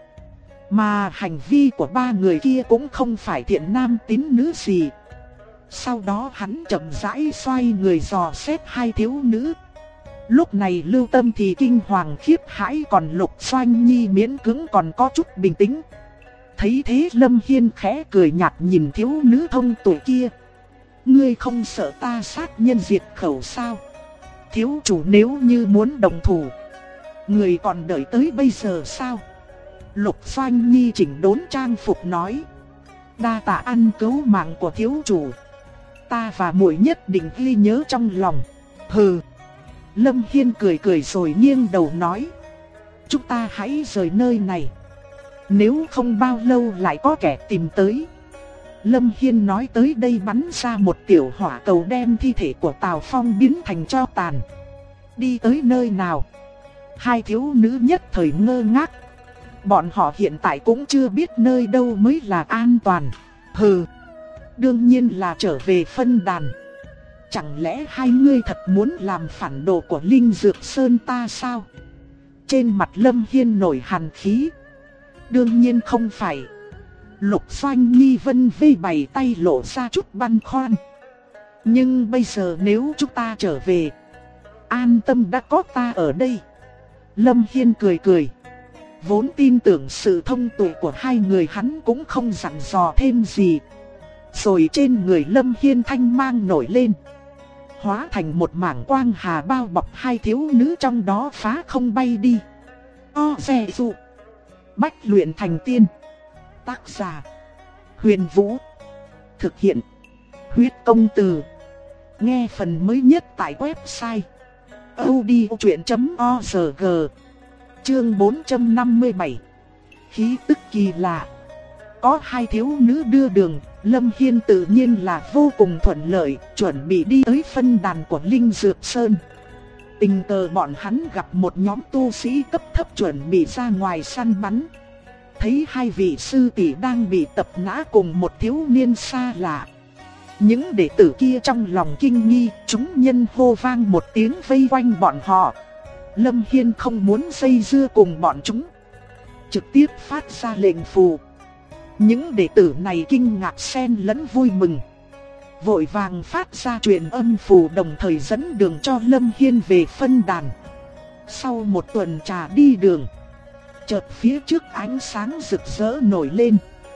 S1: Mà hành vi của ba người kia cũng không phải thiện nam tín nữ gì. Sau đó hắn chậm rãi xoay người dò xét hai thiếu nữ. Lúc này Lưu Tâm thì kinh hoàng khiếp hãi, còn Lục Doanh Nhi miễn cưỡng còn có chút bình tĩnh. Thấy thế Lâm Hiên khẽ cười nhạt nhìn thiếu nữ thông tuổi kia. Ngươi không sợ ta sát nhân diệt khẩu sao? Thiếu chủ nếu như muốn đồng thủ, người còn đợi tới bây giờ sao? Lục Doanh Nhi chỉnh đốn trang phục nói. Đa tạ ăn cứu mạng của thiếu chủ, ta và muội nhất định ghi nhớ trong lòng. Hừ. Lâm Hiên cười cười rồi nghiêng đầu nói. Chúng ta hãy rời nơi này, nếu không bao lâu lại có kẻ tìm tới. Lâm Hiên nói tới đây bắn ra một tiểu hỏa cầu đem thi thể của Tào Phong biến thành tro tàn. Đi tới nơi nào? Hai thiếu nữ nhất thời ngơ ngác. Bọn họ hiện tại cũng chưa biết nơi đâu mới là an toàn. Hừ, đương nhiên là trở về phân đàn. Chẳng lẽ hai ngươi thật muốn làm phản đồ của Linh Dược Sơn ta sao? Trên mặt Lâm Hiên nổi hàn khí. Đương nhiên không phải. Lục Doanh Nhi vân vê bày tay lộ ra chút băn khoăn. Nhưng bây giờ nếu chúng ta trở về, an tâm đã có ta ở đây. Lâm Hiên cười cười. Vốn tin tưởng sự thông tuệ của hai người, hắn cũng không dặn dò thêm gì. Rồi trên người Lâm Hiên thanh mang nổi lên, hóa thành một mảng quang hà bao bọc hai thiếu nữ trong đó, phá không bay đi. Xe dụ bách luyện thành tiên. Tác giả Huyền Vũ. Thực hiện Huyết Công Từ. Nghe phần mới nhất tại website audiochuyện.org. Chương 457. Khí tức kỳ lạ. Có hai thiếu nữ đưa đường, Lâm Hiên tự nhiên là vô cùng thuận lợi, chuẩn bị đi tới phân đàn của Linh Dược Sơn. Tình cờ bọn hắn gặp một nhóm tu sĩ cấp thấp chuẩn bị ra ngoài săn bắn. Thấy hai vị sư tỷ đang bị tập nã cùng một thiếu niên xa lạ. Những đệ tử kia trong lòng kinh nghi, chúng nhân hô vang một tiếng vây quanh bọn họ. Lâm Hiên không muốn dây dưa cùng bọn chúng, trực tiếp phát ra lệnh phù. Những đệ tử này kinh ngạc xen lẫn vui mừng, vội vàng phát ra truyền âm phù, đồng thời dẫn đường cho Lâm Hiên về phân đàn. Sau một tuần trà đi đường, chợt phía trước ánh sáng rực rỡ nổi lên.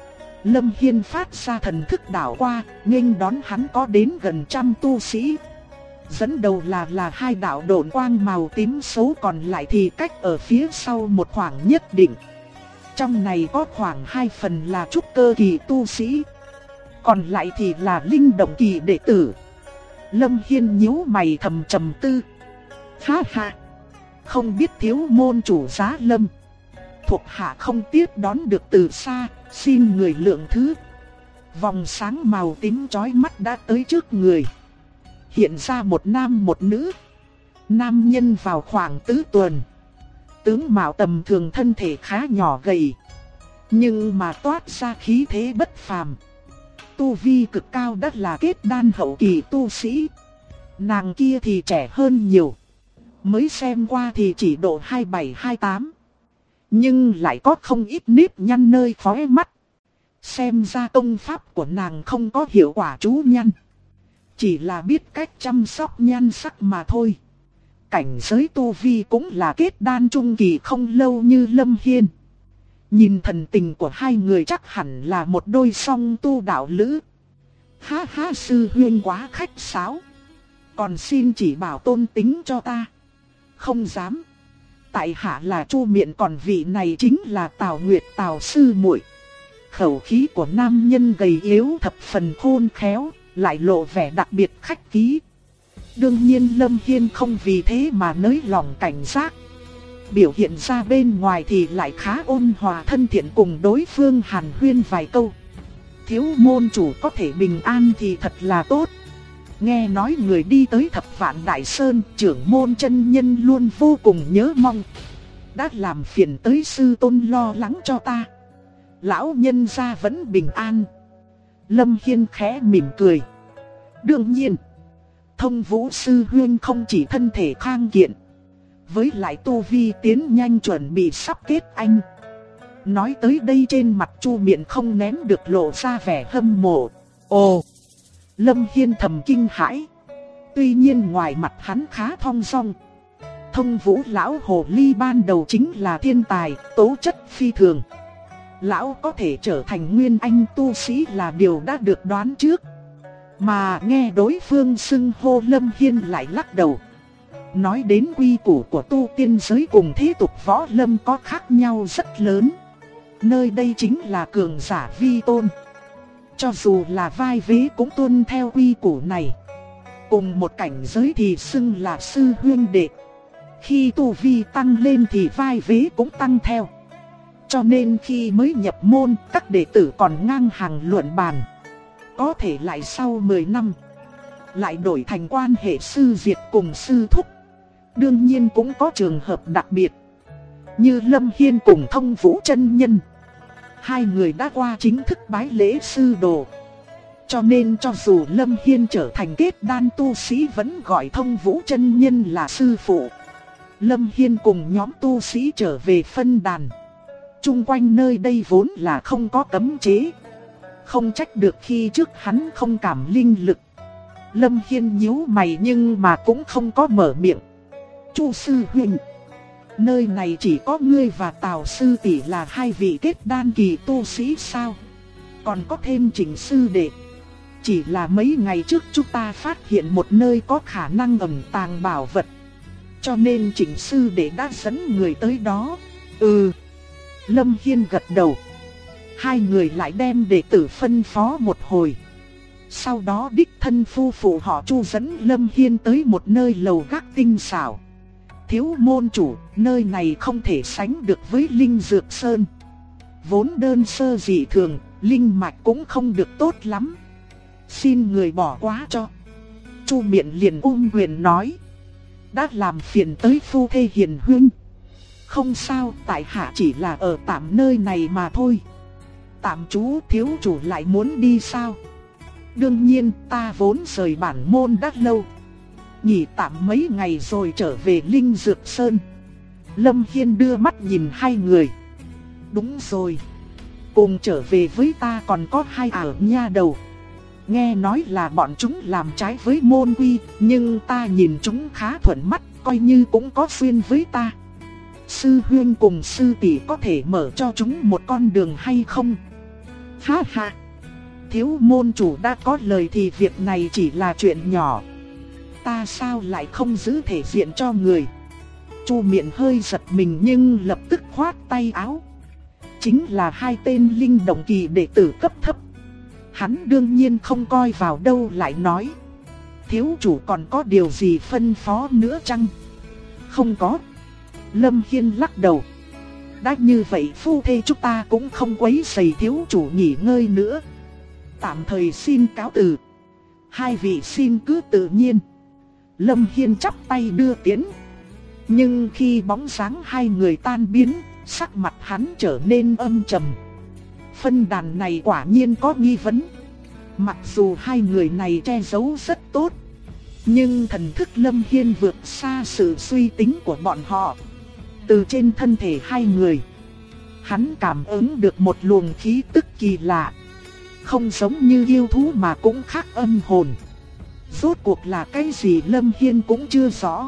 S1: Lâm Hiên phát ra thần thức đảo qua, nghênh đón hắn có đến gần trăm tu sĩ. Dẫn đầu là hai đạo độn quang màu tím xấu, còn lại thì cách ở phía sau một khoảng nhất định. Trong này có khoảng 2 phần là trúc cơ kỳ tu sĩ, còn lại thì là linh động kỳ đệ tử. Lâm Hiên nhíu mày thầm trầm tư. Ha ha, không biết thiếu môn chủ Giá Lâm, thuộc hạ không tiếp đón được từ xa, xin người lượng thứ. Vòng sáng màu tím chói mắt đã tới trước người. Hiện ra một nam một nữ. Nam nhân vào khoảng tứ tuần, tướng mạo tầm thường, thân thể khá nhỏ gầy, nhưng mà toát ra khí thế bất phàm. Tu vi cực cao, đã là kết đan hậu kỳ tu sĩ. Nàng kia thì trẻ hơn nhiều, mới xem qua thì chỉ độ 27-28, nhưng lại có không ít nếp nhăn nơi khóe mắt. Xem ra công pháp của nàng không có hiệu quả trú nhăn, chỉ là biết cách chăm sóc nhan sắc mà thôi. Cảnh giới tu vi cũng là kết đan trung kỳ không lâu như Lâm Hiên. Nhìn thần tình của hai người chắc hẳn là một đôi song tu đạo lữ. Ha ha, sư huynh quá khách sáo, còn xin chỉ bảo tôn tính cho ta. Không dám, tại hạ là Chu Miện, còn vị này chính là Tào Nguyệt, Tào sư muội. Khẩu khí của nam nhân gầy yếu thập phần khôn khéo, lại lộ vẻ đặc biệt khách khí. Đương nhiên Lâm Hiên không vì thế mà nới lòng cảnh giác. Biểu hiện ra bên ngoài thì lại khá ôn hòa thân thiện, cùng đối phương hàn huyên vài câu. Thiếu môn chủ có thể bình an thì thật là tốt. Nghe nói người đi tới Thập Vạn Đại Sơn, trưởng môn chân nhân luôn vô cùng nhớ mong. Đã làm phiền tới sư tôn lo lắng cho ta. Lão nhân gia vẫn bình an. Lâm Hiên khẽ mỉm cười. Đương nhiên, Thông Vũ sư huynh không chỉ thân thể khang kiện, với lại tu vi tiến nhanh, chuẩn bị sắp kết anh. Nói tới đây trên mặt Chu Miện không nén được lộ ra vẻ hâm mộ. Ồ! Lâm Hiên thầm kinh hãi. Tuy nhiên ngoài mặt hắn khá thong dong. Thông Vũ lão hồ ly ban đầu chính là thiên tài, tố chất phi thường. Lão có thể trở thành nguyên anh tu sĩ là điều đã được đoán trước. Mà nghe đối phương xưng hô Lâm Hiên lại lắc đầu, nói đến quy củ của tu tiên giới cùng thế tục võ lâm có khác nhau rất lớn. Nơi đây chính là cường giả vi tôn, cho dù là vai vế cũng tuân theo quy củ này. Cùng một cảnh giới thì xưng là sư huynh đệ. Khi tu vi tăng lên thì vai vế cũng tăng theo. Cho nên khi mới nhập môn, các đệ tử còn ngang hàng luận bàn. Có thể lại sau 10 năm lại đổi thành quan hệ sư diệt cùng sư thúc. Đương nhiên cũng có trường hợp đặc biệt, như Lâm Hiên cùng Thông Vũ chân nhân. Hai người đã qua chính thức bái lễ sư đồ, Cho nên cho dù Lâm Hiên trở thành kết đan tu sĩ vẫn gọi Thông Vũ chân nhân là sư phụ. Lâm Hiên cùng nhóm tu sĩ trở về phân đàn. Chung quanh nơi đây vốn là không có cấm chế. Không trách được khi trước hắn không cảm linh lực. Lâm Hiên nhíu mày nhưng mà cũng không có mở miệng. Chu sư huynh, nơi này chỉ có ngươi và Tào sư tỷ là hai vị kết đan kỳ tu sĩ sao? Còn có thêm Trịnh sư đệ. Chỉ là mấy ngày trước chúng ta phát hiện một nơi có khả năng ẩn tàng bảo vật, cho nên Trịnh sư đệ đã dẫn người tới đó. Lâm Hiên gật đầu. Hai người lại đem đệ tử phân phó một hồi. Sau đó đích thân phu phụ họ Chu dẫn Lâm Hiên tới một nơi lầu gác tinh xảo. Thiếu môn chủ, nơi này không thể sánh được với Linh Dược Sơn. Vốn đơn sơ dị thường, linh mạch cũng không được tốt lắm. Xin người bỏ qua cho. Chu Miện liền quyền nói. Đã làm phiền tới phu thê hiền huynh. Không sao, tại hạ chỉ là ở tạm nơi này mà thôi. Tạm chú, thiếu chủ lại muốn đi sao? Đương nhiên, ta vốn rời bản môn đã lâu. Nghỉ tạm mấy ngày rồi trở về Linh Dược Sơn. Lâm Hiên đưa mắt nhìn hai người. Đúng rồi, cùng trở về với ta còn có hai nha đầu. Nghe nói là bọn chúng làm trái với môn quy, nhưng ta nhìn chúng khá thuận mắt, coi như cũng có duyên với ta. Sư huynh cùng sư tỷ có thể mở cho chúng một con đường hay không? Ha ha! Thiếu môn chủ đã có lời thì việc này chỉ là chuyện nhỏ. Ta sao lại không giữ thể diện cho người? Chu Miện hơi giật mình nhưng lập tức khoát tay áo. Chính là hai tên linh động kỳ đệ tử cấp thấp. Hắn đương nhiên không coi vào đâu, lại nói. Thiếu chủ còn có điều gì phân phó nữa chăng? Không có. Lâm Hiên lắc đầu. Đã như vậy phu thê chúng ta cũng không quấy rầy thiếu chủ nghỉ ngơi nữa. Tạm thời xin cáo từ. Hai vị xin cứ tự nhiên. Lâm Hiên chắp tay đưa tiễn. Nhưng khi bóng dáng hai người tan biến, sắc mặt hắn trở nên âm trầm. Phân đàn này quả nhiên có nghi vấn. Mặc dù hai người này che giấu rất tốt, nhưng thần thức Lâm Hiên vượt xa sự suy tính của bọn họ. Từ trên thân thể hai người, hắn cảm ứng được một luồng khí tức kỳ lạ. Không giống như yêu thú mà cũng khác âm hồn. Rốt cuộc là cái gì Lâm Hiên cũng chưa rõ,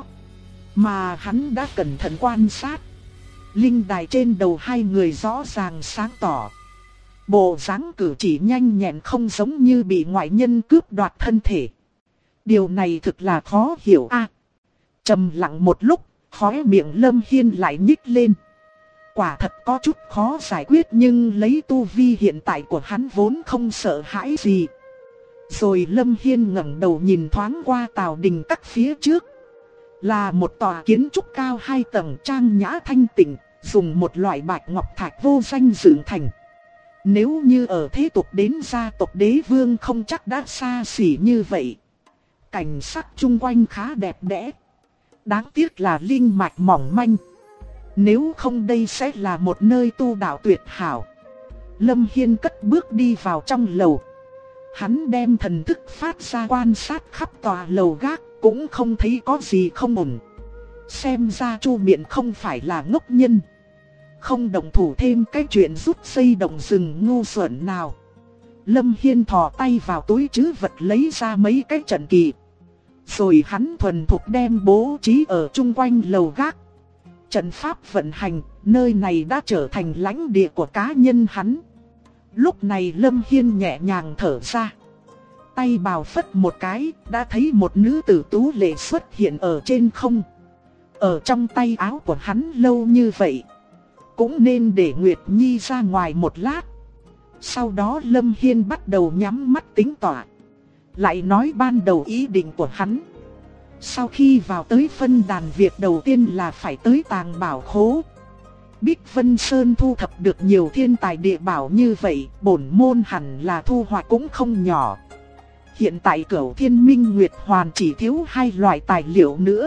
S1: mà hắn đã cẩn thận quan sát. Linh đài trên đầu hai người rõ ràng sáng tỏ. Bộ dáng cử chỉ nhanh nhẹn không giống như bị ngoại nhân cướp đoạt thân thể. Điều này thực là khó hiểu a. Trầm lặng một lúc, khóe miệng Lâm Hiên lại nhích lên. Quả thật có chút khó giải quyết nhưng lấy tu vi hiện tại của hắn vốn không sợ hãi gì. Rồi Lâm Hiên ngẩng đầu nhìn thoáng qua Tào Đình Các phía trước. Là một tòa kiến trúc cao 2 tầng trang nhã thanh tịnh, dùng một loại bạch ngọc thạch vô danh dựng thành. Nếu như ở thế tục đến gia tộc đế vương không chắc đã xa xỉ như vậy. Cảnh sắc chung quanh khá đẹp đẽ. Đáng tiếc là linh mạch mỏng manh. Nếu không đây sẽ là một nơi tu đạo tuyệt hảo. Lâm Hiên cất bước đi vào trong lầu. Hắn đem thần thức phát ra quan sát khắp tòa lầu gác, cũng không thấy có gì không ổn. Xem ra Chu Miện không phải là ngốc nhân. Không động thủ thêm cái chuyện rút dây động rừng ngu xuẩn nào. Lâm Hiên thò tay vào túi trữ vật lấy ra mấy cái trận kỳ. Rồi hắn thuần thục đem bố trí ở chung quanh lầu gác. Trận pháp vận hành, nơi này đã trở thành lãnh địa của cá nhân hắn. Lúc này Lâm Hiên nhẹ nhàng thở ra. Tay bào phất một cái, đã thấy một nữ tử tú lệ xuất hiện ở trên không. Ở trong tay áo của hắn lâu như vậy, cũng nên để Nguyệt Nhi ra ngoài một lát. Sau đó Lâm Hiên bắt đầu nhắm mắt tính tỏa. Lại nói ban đầu ý định của hắn. Sau khi vào tới phân đàn, việc đầu tiên là phải tới tàng bảo khố. Bích Vân Sơn thu thập được nhiều thiên tài địa bảo như vậy, bổn môn hẳn là thu hoạch cũng không nhỏ. Hiện tại Cửu Thiên Minh Nguyệt Hoàn chỉ thiếu 2 loại tài liệu nữa.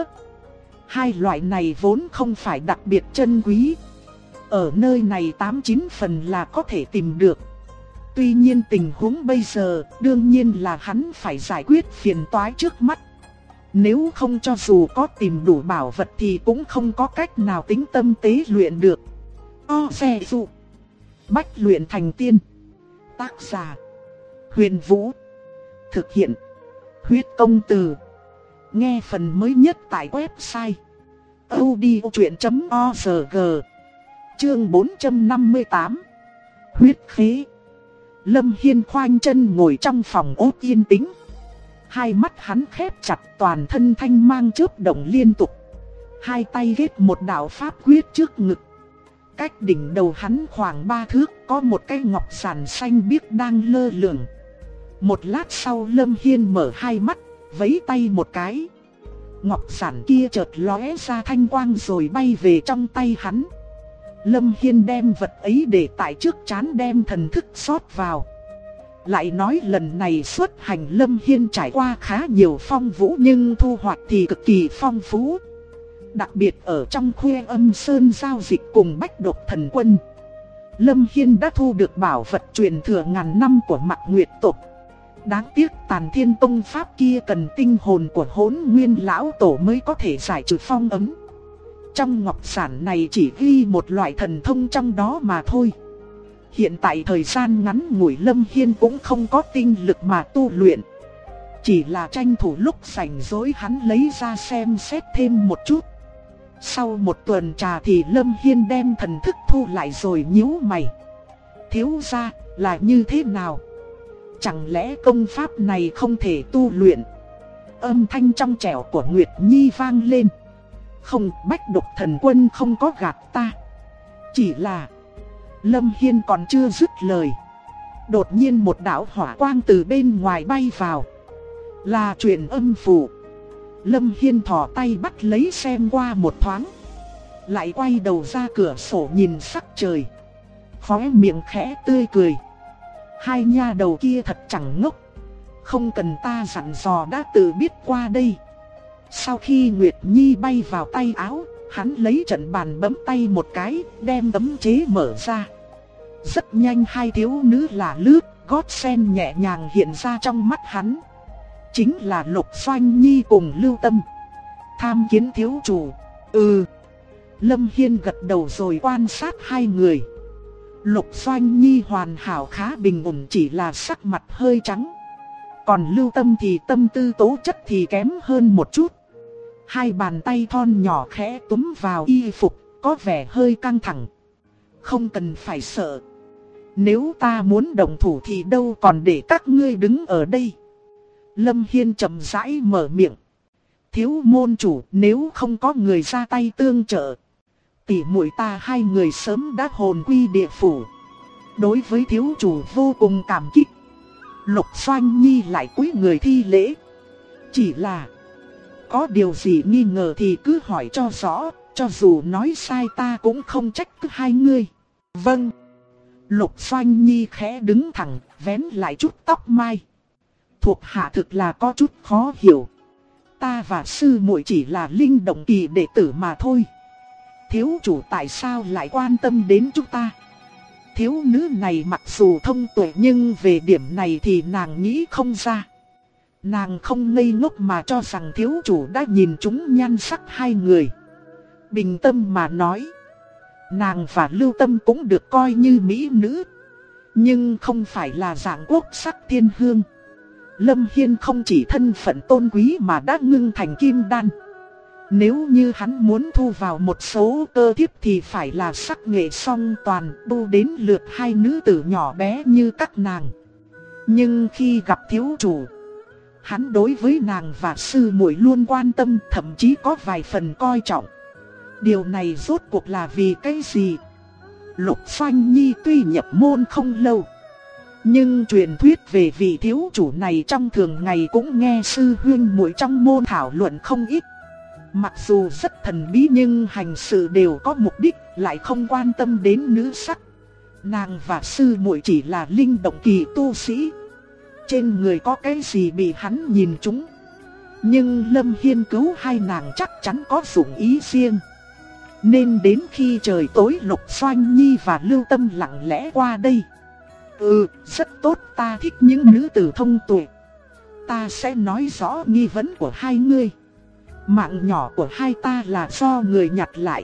S1: 2 loại này vốn không phải đặc biệt chân quý. Ở nơi này 89 phần là có thể tìm được. Tuy nhiên tình huống bây giờ, đương nhiên là hắn phải giải quyết phiền toái trước mắt. Nếu không cho dù có tìm đủ bảo vật thì cũng không có cách nào tĩnh tâm tế luyện được. Xe dụ. Bách luyện thành tiên. Tác giả: Huyền Vũ. Thực hiện: Huyết Công Từ. Nghe phần mới nhất tại website audiochuyện.org. Chương 458. Huyết khí. Lâm Hiên khoanh chân ngồi trong phòng ốt yên tĩnh. Hai mắt hắn khép chặt, toàn thân thanh mang chớp động liên tục. Hai tay ghép một đạo pháp quyết trước ngực. Cách đỉnh đầu hắn khoảng 3 thước có một cái ngọc giản xanh biếc đang lơ lửng. Một lát sau Lâm Hiên mở hai mắt, vẫy tay một cái. Ngọc giản kia chợt lóe ra thanh quang rồi bay về trong tay hắn. Lâm Hiên đem vật ấy để tại trước trán, đem thần thức rót vào. Lại nói lần này xuất hành Lâm Hiên trải qua khá nhiều phong vũ nhưng thu hoạch thì cực kỳ phong phú. Đặc biệt ở trong Khuê Âm Sơn giao dịch cùng Bách Độc Thần Quân, Lâm Hiên đã thu được bảo vật truyền thừa ngàn năm của Mạc Nguyệt tộc. Đáng tiếc Tàn Thiên Tông pháp kia cần tinh hồn của Hỗn Nguyên lão tổ mới có thể giải trừ phong ấn. Trong ngọc giản này chỉ ghi một loại thần thông trong đó mà thôi. Hiện tại thời gian ngắn ngủi Lâm Hiên cũng không có tinh lực mà tu luyện. Chỉ là tranh thủ lúc rảnh rỗi hắn lấy ra xem xét thêm một chút. Sau một tuần trà thì Lâm Hiên đem thần thức thu lại rồi nhíu mày. Thiếu gia, là như thế nào? Chẳng lẽ công pháp này không thể tu luyện? Âm thanh trong trẻo của Nguyệt Nhi vang lên. Không, Bách Độc Thần Quân không có gạt ta. Chỉ là... Lâm Hiên còn chưa dứt lời, đột nhiên một đạo hỏa quang từ bên ngoài bay vào. Là truyền âm phù. Lâm Hiên thò tay bắt lấy xem qua một thoáng, lại quay đầu ra cửa sổ nhìn sắc trời, khóe miệng khẽ tươi cười. Hai nha đầu kia thật chẳng ngốc, không cần ta dặn dò đã tự biết qua đây. Sau khi Nguyệt Nhi bay vào tay áo, hắn lấy trận bàn bấm tay một cái, đem cấm chế mở ra. Rất nhanh hai thiếu nữ lả lướt, gót sen nhẹ nhàng hiện ra trong mắt hắn. Chính là Lục Doanh Nhi cùng Lưu Tâm. Tham kiến thiếu chủ. Lâm Hiên gật đầu rồi quan sát hai người. Lục Doanh Nhi hoàn hảo khá bình ổn, chỉ là sắc mặt hơi trắng. Còn Lưu Tâm thì tâm tư tố chất thì kém hơn một chút. Hai bàn tay thon nhỏ khẽ túm vào y phục, có vẻ hơi căng thẳng. Không cần phải sợ. Nếu ta muốn động thủ thì đâu còn để các ngươi đứng ở đây. Lâm Hiên chậm rãi mở miệng. Thiếu môn chủ, nếu không có người ra tay tương trợ, tỷ muội ta hai người sớm đã hồn quy địa phủ. Đối với thiếu chủ vô cùng cảm kích. Lục Doanh Nhi lại cúi người thi lễ. Chỉ là... có điều gì nghi ngờ thì cứ hỏi cho rõ, cho dù nói sai ta cũng không trách cứ hai ngươi. Vâng. Lục Doanh Nhi khẽ đứng thẳng, vén lại chút tóc mai. Thuộc hạ thực là có chút khó hiểu. Ta và sư muội chỉ là linh động kỳ đệ tử mà thôi. Thiếu chủ tại sao lại quan tâm đến chúng ta? Thiếu nữ này mặc dù thông tuệ nhưng về điểm này thì nàng nghĩ không ra. Nàng không ngây ngốc mà cho rằng thiếu chủ đã nhìn chúng nhan sắc hai người. Bình tâm mà nói, nàng và Lưu Tâm cũng được coi như mỹ nữ, nhưng không phải là dạng quốc sắc thiên hương. Lâm Hiên không chỉ thân phận tôn quý mà đã ngưng thành kim đan. Nếu như hắn muốn thu vào một số cơ thiếp thì phải là sắc nghệ song toàn, đu đến lượt hai nữ tử nhỏ bé như các nàng. Nhưng khi gặp thiếu chủ, hắn đối với nàng và sư muội luôn quan tâm, thậm chí có vài phần coi trọng. Điều này rốt cuộc là vì cái gì? Lục Doanh Nhi tuy nhập môn không lâu, nhưng truyền thuyết về vị thiếu chủ này trong thường ngày cũng nghe sư huynh muội trong môn thảo luận không ít. Mặc dù rất thần bí nhưng hành sự đều có mục đích, lại không quan tâm đến nữ sắc. Nàng và sư muội chỉ là linh động kỳ tu sĩ, trên người có cái gì bị hắn nhìn trúng. Nhưng Lâm Hiên cứu hai nàng chắc chắn có dụng ý riêng. Nên đến khi trời tối Lục Doanh Nhi và Lưu Tâm lặng lẽ qua đây. Rất tốt, ta thích những nữ tử thông tuệ. Ta sẽ nói rõ nghi vấn của hai ngươi. Mạng nhỏ của hai ta là do người nhặt lại.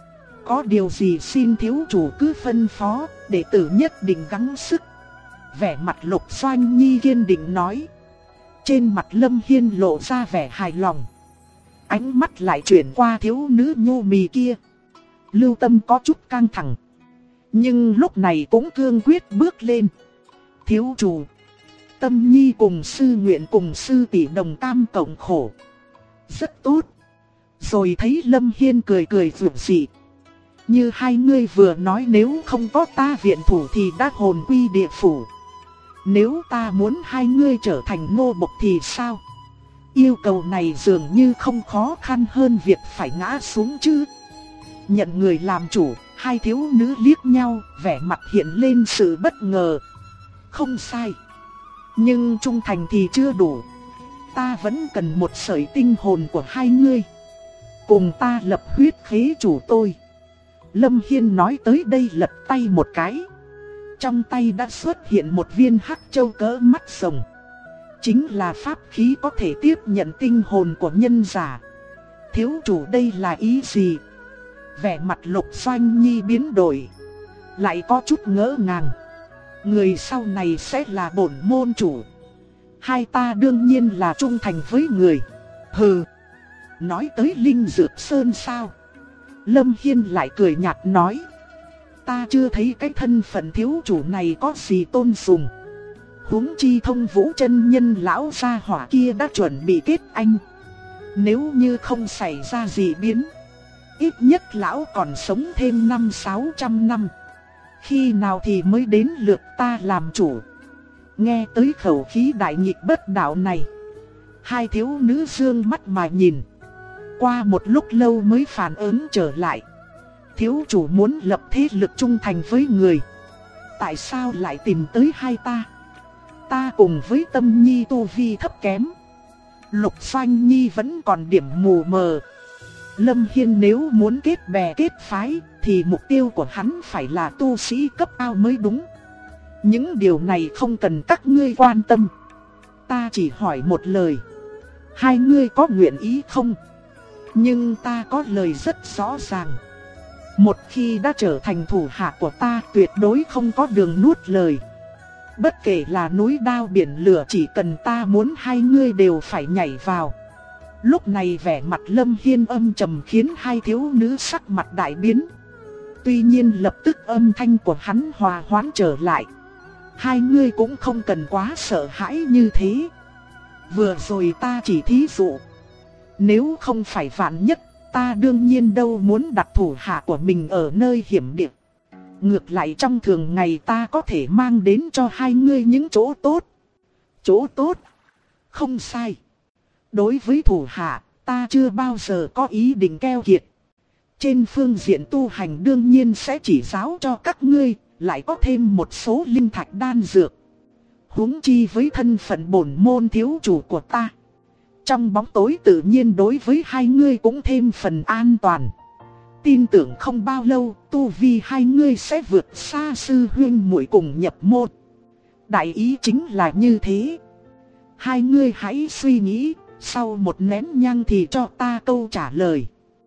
S1: Có điều gì xin thiếu chủ cứ phân phó, đệ tử nhất định gắng sức. Vẻ mặt Lục Doanh Nhi kiên định nói. Trên mặt Lâm Hiên lộ ra vẻ hài lòng. Ánh mắt lại chuyển qua thiếu nữ nhô mì kia. Lưu Tâm có chút căng thẳng, nhưng lúc này cũng cương quyết bước lên. Thiếu chủ, Tâm Nhi cùng sư nguyện cùng sư tỷ đồng cam cộng khổ. Rất tốt. Rồi thấy Lâm Hiên cười cười rủi dị. Như hai ngươi vừa nói, nếu không có ta viện thủ thì đã hồn quy địa phủ. Nếu ta muốn hai ngươi trở thành nô bộc thì sao? Yêu cầu này dường như không khó khăn hơn việc phải ngã xuống chứ. Nhận người làm chủ, hai thiếu nữ liếc nhau, vẻ mặt hiện lên sự bất ngờ. Không sai. Nhưng trung thành thì chưa đủ. Ta vẫn cần một sợi tinh hồn của hai ngươi. Cùng ta lập huyết khế chủ tôi. Lâm Hiên nói tới đây lật tay một cái. Trong tay đã xuất hiện một viên hắc châu cỡ mắt rồng. Chính là pháp khí có thể tiếp nhận tinh hồn của nhân giả. Thiếu chủ đây là ý gì? Vẻ mặt Lục Doanh Nhi biến đổi, lại có chút ngỡ ngàng. Người sau này sẽ là bổn môn chủ. Hai ta đương nhiên là trung thành với người. Hừ. Nói tới Linh Dược Sơn sao? Lâm Hiên lại cười nhạt nói. Ta chưa thấy cái thân phận thiếu chủ này có gì tôn sùng. Huống chi Thông Vũ chân nhân lão gia hỏa kia đã chuẩn bị kết anh. Nếu như không xảy ra gì biến, ít nhất lão còn sống thêm 500-600 năm. Khi nào thì mới đến lượt ta làm chủ? Nghe tới khẩu khí đại nghịch bất đạo này, hai thiếu nữ dương mắt mà nhìn. Qua một lúc lâu mới phản ứng trở lại. Thiếu chủ muốn lập thế lực trung thành với người, tại sao lại tìm tới hai ta? Ta cùng với Tâm Nhi tu vi thấp kém, Lục Doanh Nhi vẫn còn điểm mù mờ. Lâm Hiên nếu muốn kết bè kết phái thì mục tiêu của hắn phải là tu sĩ cấp cao mới đúng. Những điều này không cần các ngươi quan tâm. Ta chỉ hỏi một lời, hai ngươi có nguyện ý không? Nhưng ta có lời rất rõ ràng. Một khi đã trở thành thủ hạ của ta, tuyệt đối không có đường nuốt lời. Bất kể là núi đao biển lửa, chỉ cần ta muốn hai ngươi đều phải nhảy vào. Lúc này vẻ mặt Lâm Hiên âm trầm khiến hai thiếu nữ sắc mặt đại biến. Tuy nhiên lập tức âm thanh của hắn hòa hoãn trở lại. Hai ngươi cũng không cần quá sợ hãi như thế. Vừa rồi ta chỉ thí dụ. Nếu không phải vạn nhất, ta đương nhiên đâu muốn đặt thủ hạ của mình ở nơi hiểm địa. Ngược lại trong thường ngày ta có thể mang đến cho hai ngươi những chỗ tốt. Chỗ tốt? Không sai. Đối với thủ hạ, ta chưa bao giờ có ý định keo kiệt. Trên phương diện tu hành đương nhiên sẽ chỉ giáo cho các ngươi, lại có thêm một số linh thạch đan dược. Huống chi với thân phận bổn môn thiếu chủ của ta, trong bóng tối tự nhiên đối với hai ngươi cũng thêm phần an toàn. Tin tưởng không bao lâu, tu vi hai ngươi sẽ vượt xa sư huynh muội cùng nhập môn. Đại ý chính là như thế. Hai ngươi hãy suy nghĩ, sau một nén nhang thì cho ta câu trả lời.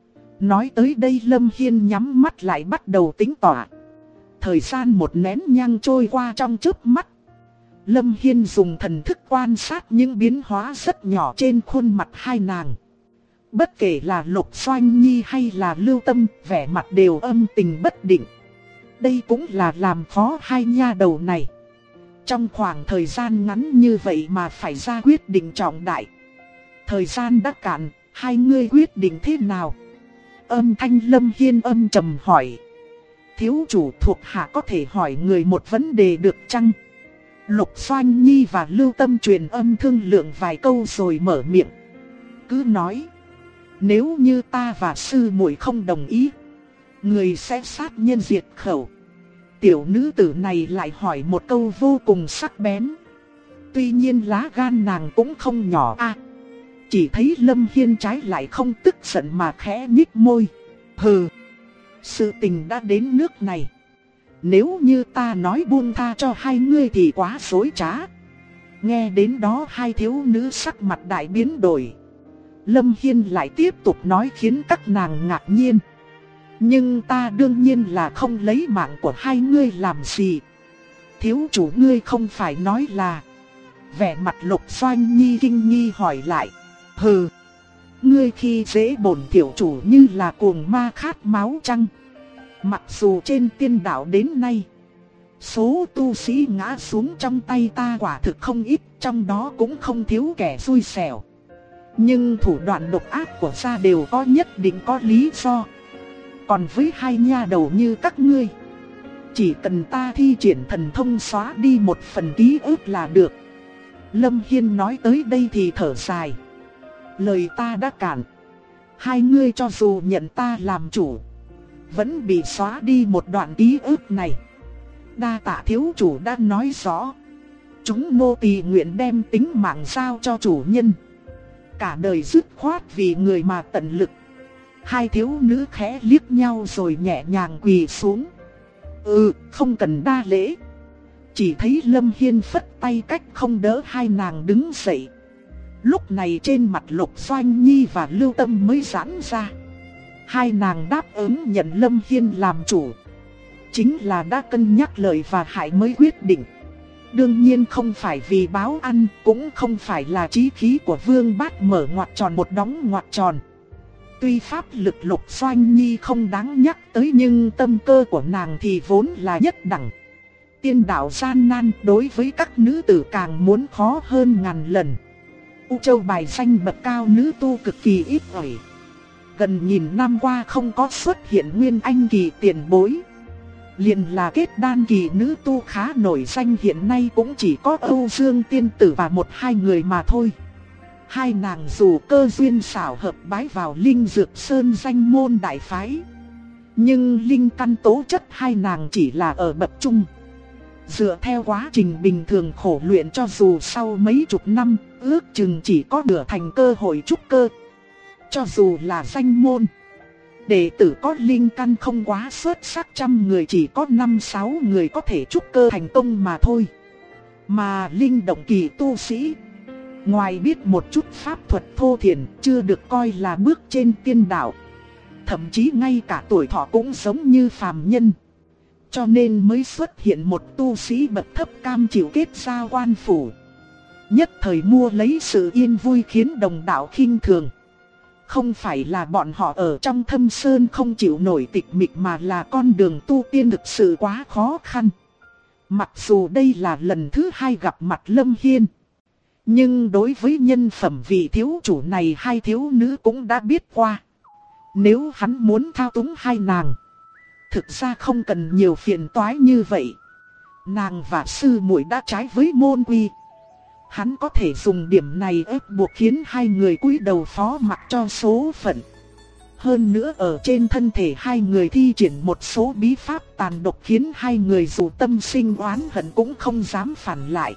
S1: Nói tới đây Lâm Hiên nhắm mắt lại bắt đầu tính tỏa. Thời gian một nén nhang trôi qua trong chớp mắt. Lâm Hiên dùng thần thức quan sát những biến hóa rất nhỏ trên khuôn mặt hai nàng. Bất kể là Lục Doanh Nhi hay là Lưu Tâm, vẻ mặt đều âm tình bất định. Đây cũng là làm khó hai nha đầu này. Trong khoảng thời gian ngắn như vậy mà phải ra quyết định trọng đại. Thời gian đã cạn, hai ngươi quyết định thế nào? Âm thanh Lâm Hiên âm trầm hỏi. Thiếu chủ thuộc hạ có thể hỏi người một vấn đề được chăng? Lục Doanh Nhi và Lưu Tâm truyền âm thương lượng vài câu rồi mở miệng. Cứ nói. Nếu như ta và sư muội không đồng ý, người sẽ sát nhân diệt khẩu. Tiểu nữ tử này lại hỏi một câu vô cùng sắc bén. Tuy nhiên lá gan nàng cũng không nhỏ a. Chỉ thấy Lâm Hiên trái lại không tức giận mà khẽ nhích môi. Hừ, sự tình đã đến nước này, Nếu như ta nói buông tha cho hai ngươi thì quá dối trá. Nghe đến đó hai thiếu nữ sắc mặt đại biến đổi. Lâm Hiên lại tiếp tục nói khiến các nàng ngạc nhiên. Nhưng ta đương nhiên là không lấy mạng của hai ngươi làm gì. Thiếu chủ ngươi không phải nói là... Vẻ mặt Lục Doanh Nhi kinh nghi hỏi lại. Hừ, ngươi khi dễ bổn tiểu chủ như là cuồng ma khát máu chăng? Mặc dù trên tiên đảo đến nay, số tu sĩ ngã xuống trong tay ta quả thực không ít, trong đó cũng không thiếu kẻ xui xẻo. Nhưng thủ đoạn độc ác của ta đều có nhất định có lý do. Còn với hai nha đầu như các ngươi, chỉ cần ta thi triển thần thông xóa đi một phần ký ức là được. Lâm Hiên nói tới đây thì thở dài. Lời ta đã cản. Hai ngươi cho dù nhận ta làm chủ, vẫn bị xóa đi một đoạn ký ức này. Đa tạ thiếu chủ đã nói rõ. Chúng nô tỳ nguyện đem tính mạng giao cho chủ nhân. Cả đời dứt khoát vì người mà tận lực. Hai thiếu nữ khẽ liếc nhau rồi nhẹ nhàng quỳ xuống. Không cần đa lễ. Chỉ thấy Lâm Hiên phất tay cách không đỡ hai nàng đứng dậy. Lúc này trên mặt Lục Doanh Nhi và Lưu Tâm mới giãn ra. Hai nàng đáp ứng nhận Lâm Hiên làm chủ. Chính là đã cân nhắc lợi và hại mới quyết định. Đương nhiên không phải vì báo ăn, cũng không phải là chí khí của Vương Bát mở ngoặc tròn một đóng ngoặc tròn. Tuy pháp lực Lục Doanh Nhi không đáng nhắc tới nhưng tâm cơ của nàng thì vốn là nhất đẳng. Tiên đạo gian nan đối với các nữ tử càng muốn khó hơn ngàn lần. U Châu bài danh bậc cao nữ tu cực kỳ ít ỏi. Gần nghìn năm qua không có xuất hiện nguyên anh kỳ tiền bối. Liền là kết đan kỳ nữ tu khá nổi danh hiện nay cũng chỉ có Âu Dương tiên tử và một hai người mà thôi. Hai nàng dù cơ duyên xảo hợp bái vào Linh Dược Sơn danh môn đại phái, nhưng linh căn tố chất hai nàng chỉ là ở bậc trung. Dựa theo quá trình bình thường khổ luyện cho dù sau mấy chục năm, ước chừng chỉ có nửa thành cơ hội trúc cơ. Cho dù là danh môn, đệ tử có linh căn không quá xuất sắc trăm người chỉ có 5-6 người có thể trúc cơ thành công mà thôi. Mà linh động kỳ tu sĩ, ngoài biết một chút pháp thuật thô thiển, chưa được coi là bước trên tiên đạo. Thậm chí ngay cả tuổi thọ cũng giống như phàm nhân. Cho nên mới xuất hiện một tu sĩ bậc thấp cam chịu kết giao quan phủ, nhất thời mua lấy sự yên vui khiến đồng đạo khinh thường. Không phải là bọn họ ở trong thâm sơn không chịu nổi tịch mịch, mà là con đường tu tiên thực sự quá khó khăn. Mặc dù đây là lần thứ hai gặp mặt Lâm Hiên, nhưng đối với nhân phẩm vị thiếu chủ này hai thiếu nữ cũng đã biết qua. Nếu hắn muốn thao túng hai nàng, thực ra không cần nhiều phiền toái như vậy. Nàng và sư muội đã trái với môn quy. Hắn có thể dùng điểm này ép buộc khiến hai người cúi đầu phó mặc cho số phận. Hơn nữa ở trên thân thể hai người thi triển một số bí pháp tàn độc khiến hai người dù tâm sinh oán hận cũng không dám phản lại.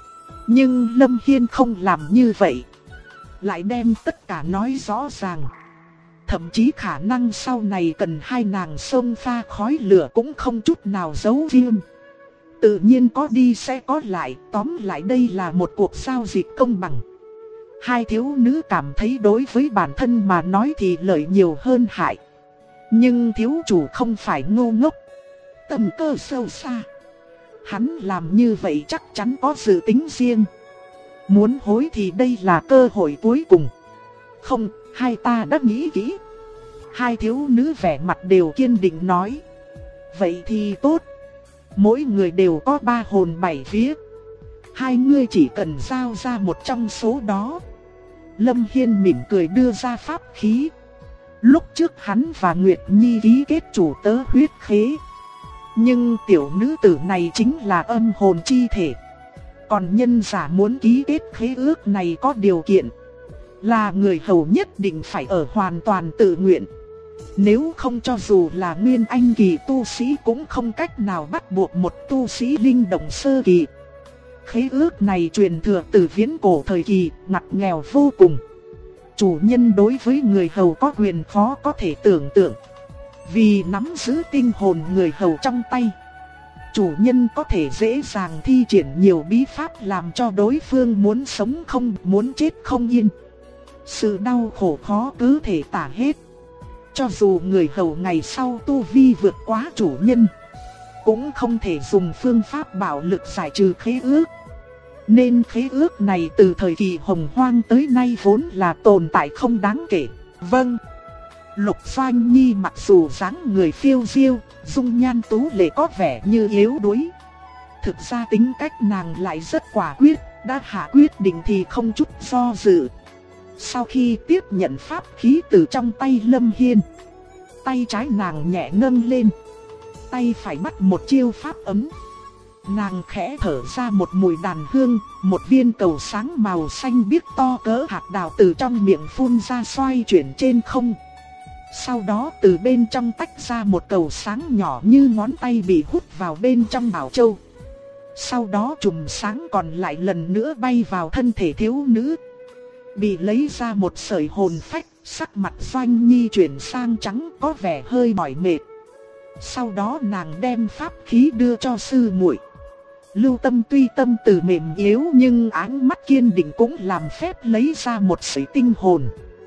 S1: Nhưng Lâm Hiên không làm như vậy, lại đem tất cả nói rõ ràng. Thậm chí khả năng sau này cần hai nàng xông pha khói lửa cũng không chút nào giấu riêng. Tự nhiên có đi sẽ có lại, tóm lại đây là một cuộc giao dịch công bằng. Hai thiếu nữ cảm thấy đối với bản thân mà nói thì lợi nhiều hơn hại. Nhưng thiếu chủ không phải ngu ngốc, tầm cơ sâu xa. Hắn làm như vậy chắc chắn có dự tính riêng. Muốn hối thì đây là cơ hội cuối cùng. Không, hai ta đã nghĩ kỹ. Hai thiếu nữ vẻ mặt đều kiên định nói. Vậy thì tốt. Mỗi người đều có 3 hồn 7 vía. Hai ngươi chỉ cần giao ra một trong số đó. Lâm Hiên mỉm cười đưa ra pháp khí. Lúc trước hắn và Nguyệt Nhi ký kết chủ tớ huyết khế. Nhưng tiểu nữ tử này chính là âm hồn chi thể. Còn nhân giả muốn ký kết khế ước này có điều kiện, là người hầu nhất định phải ở hoàn toàn tự nguyện. Nếu không cho dù là nguyên anh kỳ tu sĩ cũng không cách nào bắt buộc một tu sĩ linh động sơ kỳ. Khế ước này truyền thừa từ viễn cổ thời kỳ, ngặt nghèo vô cùng. Chủ nhân đối với người hầu có quyền khó có thể tưởng tượng. Vì nắm giữ tinh hồn người hầu trong tay, chủ nhân có thể dễ dàng thi triển nhiều bí pháp làm cho đối phương muốn sống không muốn chết không yên. Sự đau khổ khó cứ thể tả hết. Cho dù người hầu ngày sau tu vi vượt quá chủ nhân, cũng không thể dùng phương pháp bạo lực giải trừ khế ước. Nên khế ước này từ thời kỳ hồng hoang tới nay vốn là tồn tại không đáng kể. Vâng. Lục Doanh Nhi mặc dù dáng người phiêu diêu, dung nhan tú lệ có vẻ như yếu đuối, thực ra tính cách nàng lại rất quả quyết, đã hạ quyết định thì không chút do dự. Sau khi tiếp nhận pháp khí từ trong tay Lâm Hiên, tay trái nàng nhẹ nâng lên, tay phải bắt một chiêu pháp ấm. Nàng khẽ thở ra một mùi đàn hương, một viên cầu sáng màu xanh biếc to cỡ hạt đào từ trong miệng phun ra xoay chuyển trên không. Sau đó từ bên trong tách ra một cầu sáng nhỏ như ngón tay bị hút vào bên trong bảo châu. Sau đó chùm sáng còn lại lần nữa bay vào thân thể thiếu nữ. Bị lấy ra một sợi hồn phách, sắc mặt Doanh Nhi chuyển sang trắng có vẻ hơi mỏi mệt. Sau đó nàng đem pháp khí đưa cho sư muội. Lưu Tâm tuy tâm từ mềm yếu nhưng ánh mắt kiên định cũng làm phép lấy ra một sợi tinh hồn.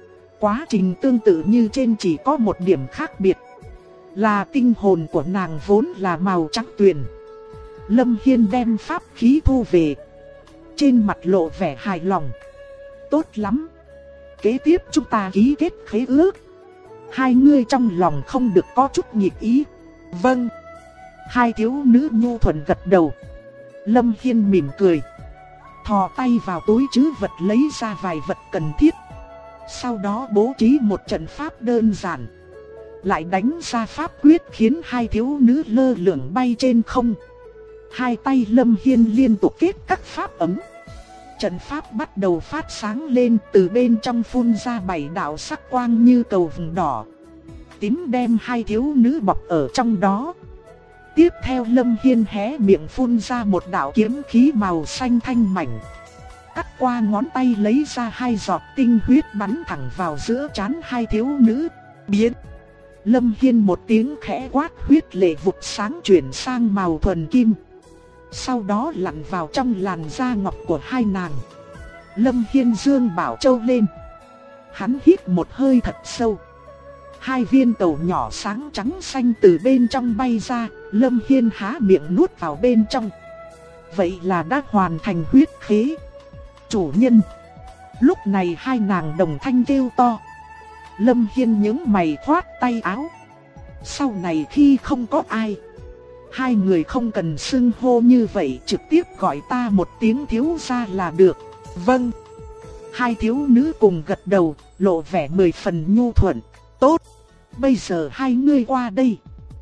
S1: Quá trình tương tự như trên, chỉ có một điểm khác biệt là tinh hồn của nàng vốn là màu trắng tuyền. Lâm Hiên đem pháp khí thu về, trên mặt lộ vẻ hài lòng. Tốt lắm, kế tiếp chúng ta ký kết khế ước. Hai người trong lòng không được có chút nghịch ý. Vâng. Hai thiếu nữ nhu thuận gật đầu. Lâm Hiên mỉm cười, thò tay vào túi trữ vật lấy ra vài vật cần thiết. Sau đó bố trí một trận pháp đơn giản, lại đánh ra pháp quyết khiến hai thiếu nữ lơ lửng bay trên không. Hai tay Lâm Hiên liên tục kết các pháp ấm. Trận pháp bắt đầu phát sáng lên, từ bên trong phun ra 7 đạo sắc quang như cầu vồng đỏ tím đem hai thiếu nữ bọc ở trong đó. Tiếp theo Lâm Hiên hé miệng phun ra một đạo kiếm khí màu xanh thanh mảnh, cắt qua ngón tay lấy ra 2 giọt tinh huyết bắn thẳng vào giữa trán hai thiếu nữ. Biến! Lâm Hiên một tiếng khẽ quát, huyết lệ vụt sáng chuyển sang màu thuần kim. Sau đó lặn vào trong làn da ngọc của hai nàng. Lâm Hiên dương bảo châu lên. Hắn hít một hơi thật sâu. 2 viên cầu nhỏ sáng trắng xanh từ bên trong bay ra. Lâm Hiên há miệng nuốt vào bên trong. Vậy là đã hoàn thành huyết khế. Chủ nhân! Lúc này hai nàng đồng thanh kêu to. Lâm Hiên nhướng mày khoát tay áo. Sau này khi không có ai, hai người không cần xưng hô như vậy, trực tiếp gọi ta một tiếng thiếu gia là được. Vâng. Hai thiếu nữ cùng gật đầu, lộ vẻ 10 phần nhu thuận. Tốt, bây giờ hai ngươi qua đây,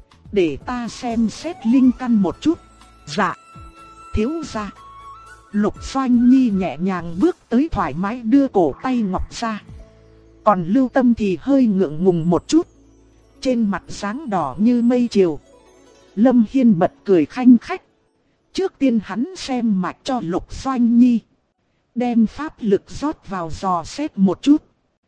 S1: để ta xem xét linh căn một chút. Dạ. Thiếu gia. Lục Doanh Nhi nhẹ nhàng bước tới thoải mái đưa cổ tay ngọc ra. Còn Lưu Tâm thì hơi ngượng ngùng một chút, trên mặt dáng đỏ như mây chiều. Lâm Hiên bật cười khanh khách. Trước tiên hắn xem mạch cho Lục Doanh Nhi, đem pháp lực rót vào dò xét một chút.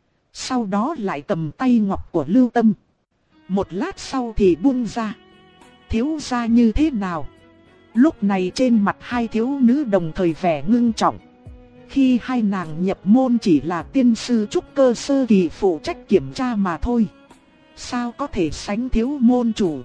S1: Sau đó lại cầm tay ngọc của Lưu Tâm. Một lát sau thì buông ra. Thiếu gia như thế nào? Lúc này trên mặt hai thiếu nữ đồng thời vẻ ngưng trọng. Khi hai nàng nhập môn chỉ là tiên sư trúc cơ sơ kỳ phụ trách kiểm tra mà thôi, sao có thể sánh thiếu môn chủ?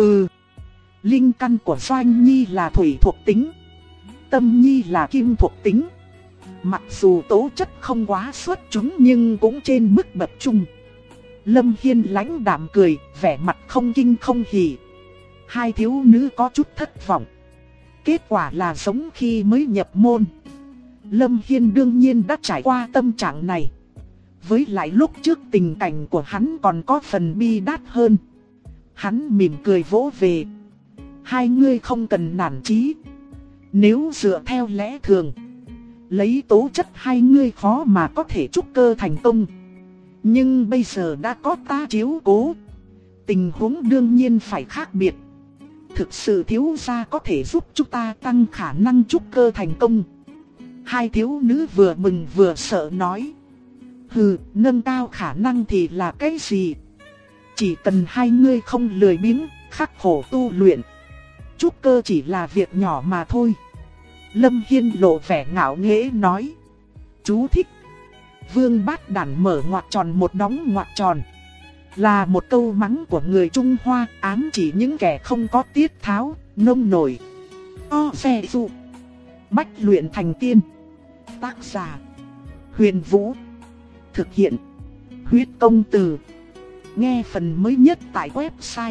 S1: Linh căn của Doanh Nhi là thủy thuộc tính, Tâm Nhi là kim thuộc tính. Mặc dù tố chất không quá xuất chúng nhưng cũng trên mức bậc trung. Lâm Hiên lãnh đạm cười, vẻ mặt không kinh không hỉ. Hai thiếu nữ có chút thất vọng. Kết quả là giống khi mới nhập môn. Lâm Hiên đương nhiên đã trải qua tâm trạng này. Với lại lúc trước tình cảnh của hắn còn có phần bi đát hơn. Hắn mỉm cười vỗ về. Hai ngươi không cần nản chí. Nếu dựa theo lẽ thường, lấy tố chất hai ngươi khó mà có thể trúc cơ thành công. Nhưng bây giờ đã có ta chiếu cố, tình huống đương nhiên phải khác biệt. Thực sự thiếu gia có thể giúp chúng ta tăng khả năng trúc cơ thành công. Hai thiếu nữ vừa mừng vừa sợ nói. Nâng cao khả năng thì là cái gì? Chỉ cần hai ngươi không lười biếng, khắc khổ tu luyện, trúc cơ chỉ là việc nhỏ mà thôi. Lâm Hiên lộ vẻ ngạo nghễ nói. Chú thích. Vương Bát Đản mở ngoặc tròn một đóng ngoặc tròn. Là một câu mắng của người Trung Hoa, ám chỉ những kẻ không có tiết tháo, nông nổi. O xe dụ. Bách luyện thành tiên. Tác giả Huyền Vũ. Thực hiện Huyết Công Từ. Nghe phần mới nhất tại website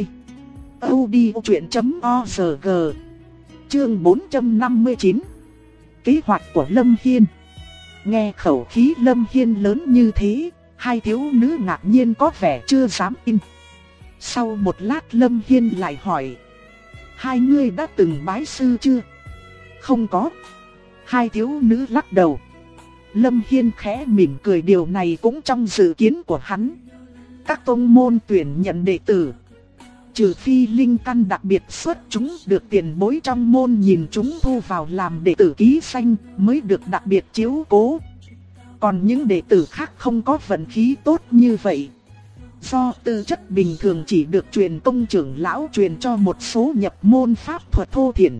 S1: audiochuyện.org. Chương 459. Kế hoạch của Lâm Hiên. Nghe khẩu khí Lâm Hiên lớn như thế, hai thiếu nữ ngạc nhiên có vẻ chưa dám tin. Sau một lát Lâm Hiên lại hỏi. Hai ngươi đã từng bái sư chưa? Không có. Hai thiếu nữ lắc đầu. Lâm Hiên khẽ mỉm cười, điều này cũng trong dự kiến của hắn. Các tông môn tuyển nhận đệ tử, trừ phi linh căn đặc biệt xuất chúng được tiền bối trong môn nhìn chúng thu vào làm đệ tử ký danh mới được đặc biệt chiếu cố. Còn những đệ tử khác không có vận khí tốt như vậy. Do tư chất bình thường chỉ được truyền tông trưởng lão truyền cho một số nhập môn pháp thuật thô thiển.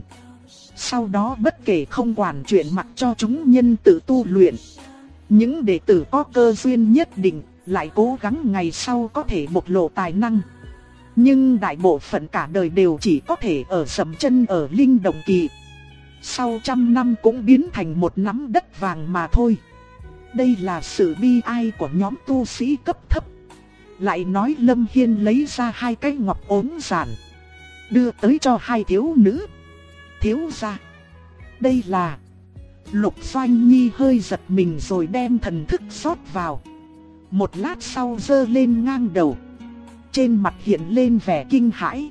S1: Sau đó bất kể không quản chuyện mặc cho chúng nhân tự tu luyện. Những đệ tử có cơ duyên nhất định lại cố gắng ngày sau có thể bộc lộ tài năng. Nhưng đại bộ phận cả đời đều chỉ có thể ở dậm chân ở linh động kỳ. Sau 100 năm cũng biến thành một nắm đất vàng mà thôi. Đây là sự bi ai của nhóm tu sĩ cấp thấp. Lại nói Lâm Hiên lấy ra hai cái ngọc ốm giản, đưa tới cho hai thiếu nữ. Thiếu gia, đây là... Lục Doanh Nhi hơi giật mình rồi đem thần thức rót vào. Một lát sau giơ lên ngang đầu. Trên mặt hiện lên vẻ kinh hãi.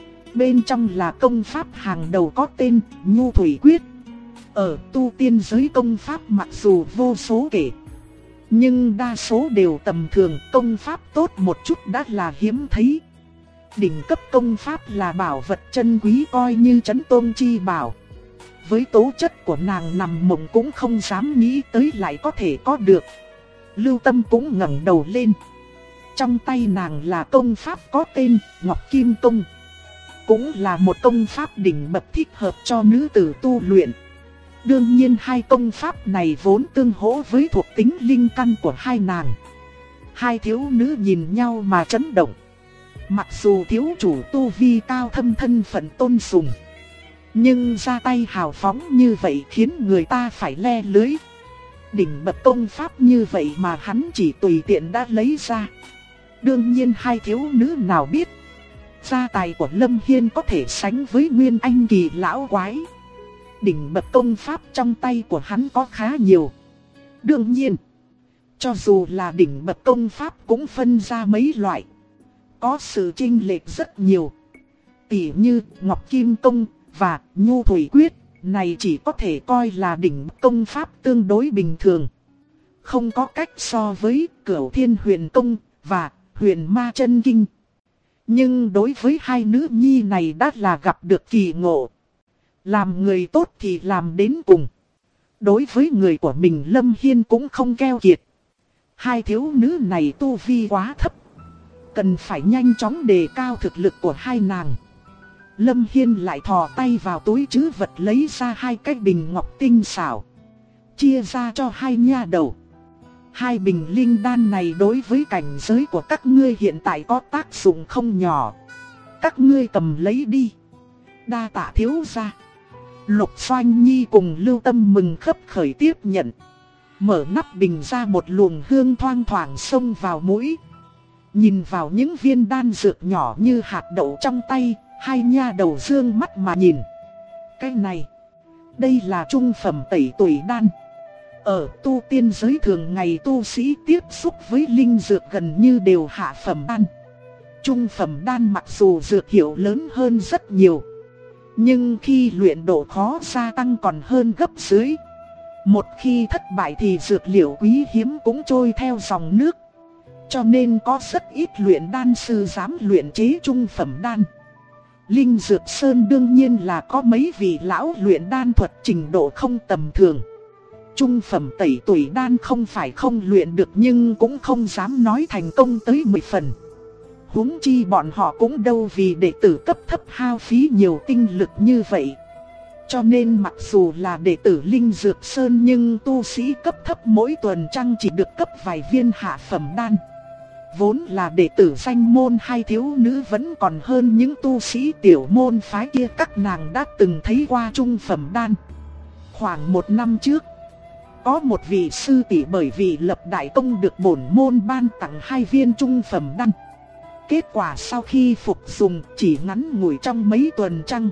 S1: Bên trong là công pháp hàng đầu có tên Nhu Thủy Quyết. Ở tu tiên giới công pháp mặc dù vô số kể, nhưng đa số đều tầm thường, công pháp tốt một chút đã là hiếm thấy. Đỉnh cấp công pháp là bảo vật chân quý coi như trấn tôn chi bảo. Với tố chất của nàng nằm mộng cũng không dám nghĩ tới lại có thể có được. Lưu Tâm cũng ngẩng đầu lên. Trong tay nàng là công pháp có tên Ngọc Kim Công. Cũng là một công pháp đỉnh bậc thích hợp cho nữ tử tu luyện. Đương nhiên hai công pháp này vốn tương hỗ với thuộc tính linh căn của hai nàng. Hai thiếu nữ nhìn nhau mà chấn động. Mặc dù thiếu chủ tu vi cao thâm thân phận tôn sùng, nhưng ra tay hào phóng như vậy khiến người ta phải le lưới. Đỉnh bậc công pháp như vậy mà hắn chỉ tùy tiện đã lấy ra. Đương nhiên hai thiếu nữ nào biết, gia tài của Lâm Hiên có thể sánh với Nguyên Anh kỳ lão quái. Đỉnh bậc công pháp trong tay của hắn có khá nhiều. Đương nhiên, cho dù là đỉnh bậc công pháp cũng phân ra mấy loại, có sự chênh lệch rất nhiều. Tỉ như Ngọc Kim Công và Nhu Thủy Quyết này chỉ có thể coi là đỉnh công pháp tương đối bình thường, không có cách so với Cửu Thiên Huyền Công và Huyền Ma Chân Kinh. Nhưng đối với hai nữ nhi này đã là gặp được kỳ ngộ. Làm người tốt thì làm đến cùng. Đối với người của mình Lâm Hiên cũng không keo kiệt. Hai thiếu nữ này tu vi quá thấp, cần phải nhanh chóng đề cao thực lực của hai nàng. Lâm Hiên lại thò tay vào túi trữ vật lấy ra hai cái bình ngọc tinh xảo, chia ra cho hai nha đầu. Hai bình linh đan này đối với cảnh giới của các ngươi hiện tại có tác dụng không nhỏ. Các ngươi cầm lấy đi. Đa tạ thiếu gia. Lục Doanh Nhi cùng Lưu Tâm mừng khấp khởi tiếp nhận. Mở nắp bình ra, một luồng hương thoang thoảng xông vào mũi. Nhìn vào những viên đan dược nhỏ như hạt đậu trong tay, hai nha đầu dương mắt mà nhìn. Cái này, đây là trung phẩm tẩy tuổi đan. Ở tu tiên giới thường ngày tu sĩ tiếp xúc với linh dược gần như đều hạ phẩm đan. Trung phẩm đan mặc dù dược hiệu lớn hơn rất nhiều, nhưng khi luyện độ khó gia tăng còn hơn gấp dưới. Một khi thất bại thì dược liệu quý hiếm cũng trôi theo dòng nước. Cho nên có rất ít luyện đan sư dám luyện chế trung phẩm đan. Linh Dược Sơn đương nhiên là có mấy vị lão luyện đan thuật trình độ không tầm thường. Trung phẩm tẩy tuổi đan không phải không luyện được, nhưng cũng không dám nói thành công tới 10 phần. Huống chi bọn họ cũng đâu vì đệ tử cấp thấp hao phí nhiều tinh lực như vậy. Cho nên mặc dù là đệ tử Linh Dược Sơn nhưng tu sĩ cấp thấp mỗi tuần trăng chỉ được cấp vài viên hạ phẩm đan. Vốn là đệ tử danh môn hay thiếu nữ vẫn còn hơn những tu sĩ tiểu môn phái kia, các nàng đã từng thấy qua trung phẩm đan. Khoảng 1 năm trước, có một vị sư tỷ bởi vì lập đại công được bổn môn ban tặng 2 viên trung phẩm đan. Kết quả sau khi phục dùng chỉ ngắn ngủi trong mấy tuần trăng,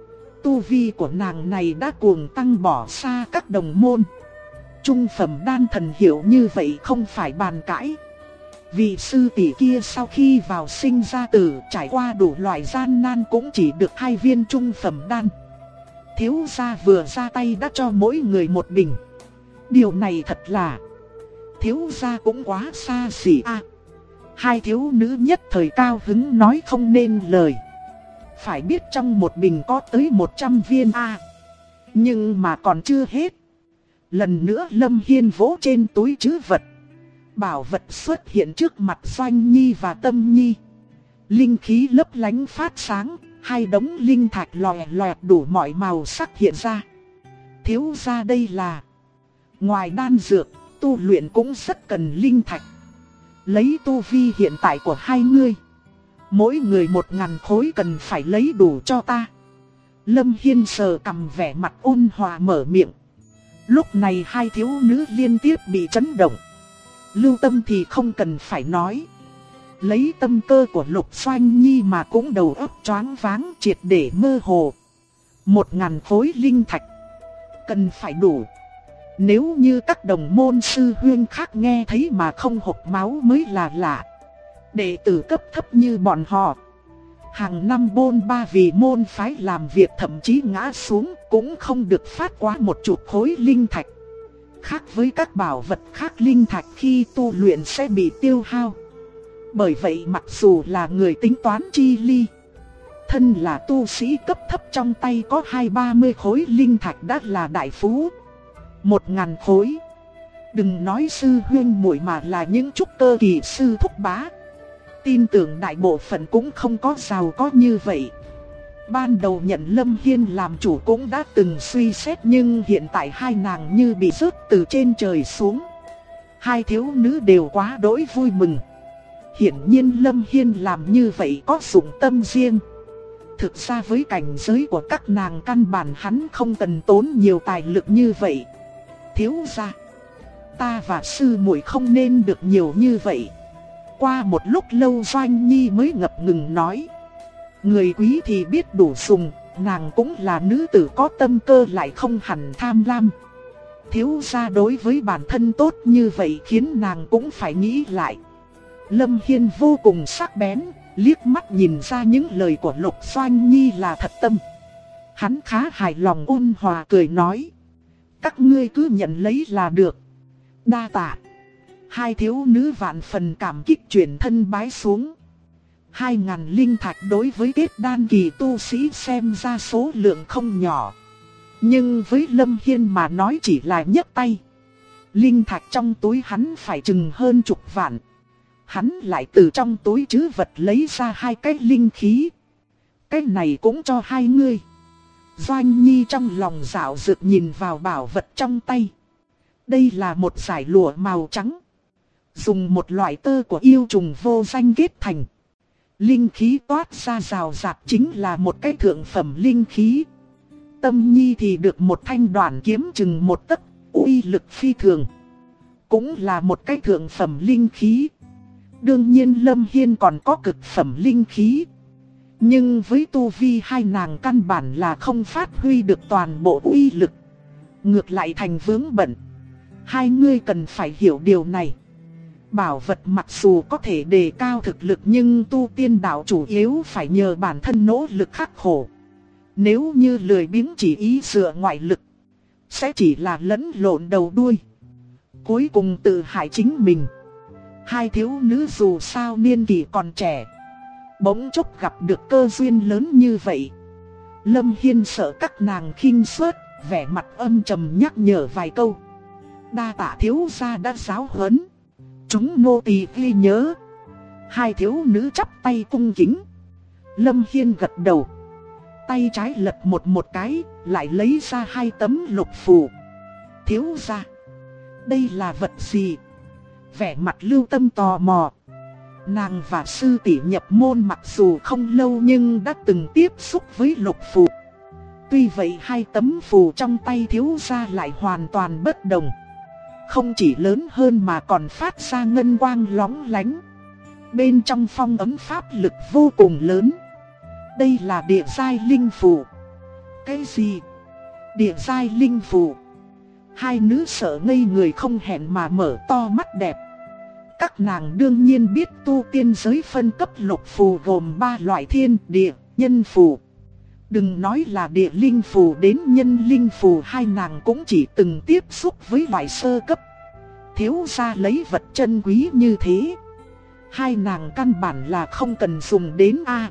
S1: tu vi của nàng này đã cuồng tăng bỏ xa các đồng môn. Trung phẩm đan thần hiệu như vậy không phải bàn cãi. Vị sư tỷ kia sau khi vào sinh ra tử trải qua đủ loại gian nan cũng chỉ được 2 viên trung phẩm đan. Thiếu gia vừa ra tay đã cho mỗi người 1 bình. Điều này thật là thiếu gia cũng quá xa xỉ a. Hai thiếu nữ nhất thời cao hứng nói không nên lời. Phải biết trong 1 bình có tới 100 viên a. Nhưng mà còn chưa hết. Lần nữa Lâm Hiên vỗ trên túi trữ vật. Bảo vật xuất hiện trước mặt Doanh Nhi và Tâm Nhi. Linh khí lấp lánh phát sáng, 2 đống linh thạch lòe loẹt đủ mọi màu sắc hiện ra. Thiếu gia đây là... Ngoài đan dược, tu luyện cũng rất cần linh thạch. Lấy tu vi hiện tại của hai ngươi, mỗi người 1000 khối cần phải lấy đủ cho ta. Lâm Hiên sờ cằm vẻ mặt ôn hòa mở miệng. Lúc này hai thiếu nữ liên tiếp bị chấn động. Lưu Tâm thì không cần phải nói. Lấy tâm cơ của Lục Doanh Nhi mà cũng đầu óc choáng váng triệt để mơ hồ. 1000 khối linh thạch cần phải đủ. Nếu như các đồng môn sư huyên khác nghe thấy mà không hộc máu mới là lạ. Đệ tử cấp thấp như bọn họ, hàng năm bôn ba vì môn phái làm việc thậm chí ngã xuống cũng không được phát quá 10 khối linh thạch. Khác với các bảo vật khác, linh thạch khi tu luyện sẽ bị tiêu hao. Bởi vậy mặc dù là người tính toán chi ly, thân là tu sĩ cấp thấp trong tay có 20-30 khối linh thạch đã là đại phú. 1000 khối, đừng nói sư huyên muội mà là những trúc cơ kỳ sư thúc bá, tin tưởng đại bộ phận cũng không có giàu có như vậy. Ban đầu nhận Lâm Hiên làm chủ cũng đã từng suy xét, nhưng hiện tại hai nàng như bị rớt từ trên trời xuống. Hai thiếu nữ đều quá đỗi vui mừng. Hiển nhiên Lâm Hiên làm như vậy có dụng tâm riêng. Thực ra với cảnh giới của các nàng căn bản hắn không cần tốn nhiều tài lực như vậy. Thiếu gia, ta và sư muội không nên được nhiều như vậy. Qua một lúc lâu Doanh Nhi mới ngập ngừng nói. Người quý thì biết đủ dùng, nàng cũng là nữ tử có tâm cơ lại không hẳn tham lam. Thiếu gia đối với bản thân tốt như vậy khiến nàng cũng phải nghĩ lại. Lâm Hiên vô cùng sắc bén, liếc mắt nhìn ra những lời của Lục Doanh Nhi là thật tâm. Hắn khá hài lòng ôn hòa cười nói. Các ngươi cứ nhận lấy là được. Đa tạ. Hai thiếu nữ vạn phần cảm kích chuyển thân bái xuống. 2000 linh thạch đối với kết đan kỳ tu sĩ xem ra số lượng không nhỏ. Nhưng với Lâm Hiên mà nói chỉ là nhấc tay. Linh thạch trong túi hắn phải chừng hơn 10 vạn. Hắn lại từ trong túi trữ vật lấy ra 2 cái linh khí. Cái này cũng cho hai ngươi. Doanh Nhi trong lòng dạo dực nhìn vào bảo vật trong tay. Đây là một dải lụa màu trắng, dùng một loại tơ của yêu trùng vô danh kết thành. Linh khí toát ra rào rạt chính là một cái thượng phẩm linh khí. Tâm Nhi thì được một thanh đoản kiếm chừng 1 tấc, uy lực phi thường. Cũng là một cái thượng phẩm linh khí. Đương nhiên Lâm Hiên còn có cực phẩm linh khí. Nhưng với tu vi hai nàng căn bản là không phát huy được toàn bộ uy lực. Ngược lại thành vướng bận. Hai ngươi cần phải hiểu điều này. Bảo vật mặc dù có thể đề cao thực lực nhưng tu tiên đạo chủ yếu phải nhờ bản thân nỗ lực khắc khổ. Nếu như lười biếng chỉ ý dựa ngoại lực, sẽ chỉ là lẫn lộn đầu đuôi, cuối cùng tự hại chính mình. Hai thiếu nữ dù sao niên kỷ còn trẻ, bỗng chốc gặp được cơ duyên lớn như vậy. Lâm Hiên sợ các nàng khinh suất, vẻ mặt âm trầm nhắc nhở vài câu. Đa tạ thiếu gia đã giáo huấn, chúng nô tỳ ghi nhớ. Hai thiếu nữ chắp tay cung kính. Lâm Hiên gật đầu. Tay trái lật một cái, lại lấy ra hai tấm lục phù. Thiếu gia, đây là vật gì? Vẻ mặt Lưu Tâm tò mò. Nàng và sư tỷ nhập môn mặc dù không lâu nhưng đã từng tiếp xúc với lục phù. Tuy vậy hai tấm phù trong tay thiếu gia lại hoàn toàn bất đồng. Không chỉ lớn hơn mà còn phát ra ngân quang lóng lánh. Bên trong phong ấn pháp lực vô cùng lớn. Đây là địa giai linh phù. Cái gì? Địa giai linh phù? Hai nữ sợ ngây người không hẹn mà mở to mắt đẹp. Các nàng đương nhiên biết tu tiên giới phân cấp lục phù gồm 3 loại: thiên, địa, nhân phù. Đừng nói là địa linh phù, đến nhân linh phù hai nàng cũng chỉ từng tiếp xúc với loại sơ cấp. Thiếu gia lấy vật chân quý như thế, hai nàng căn bản là không cần dùng đến a.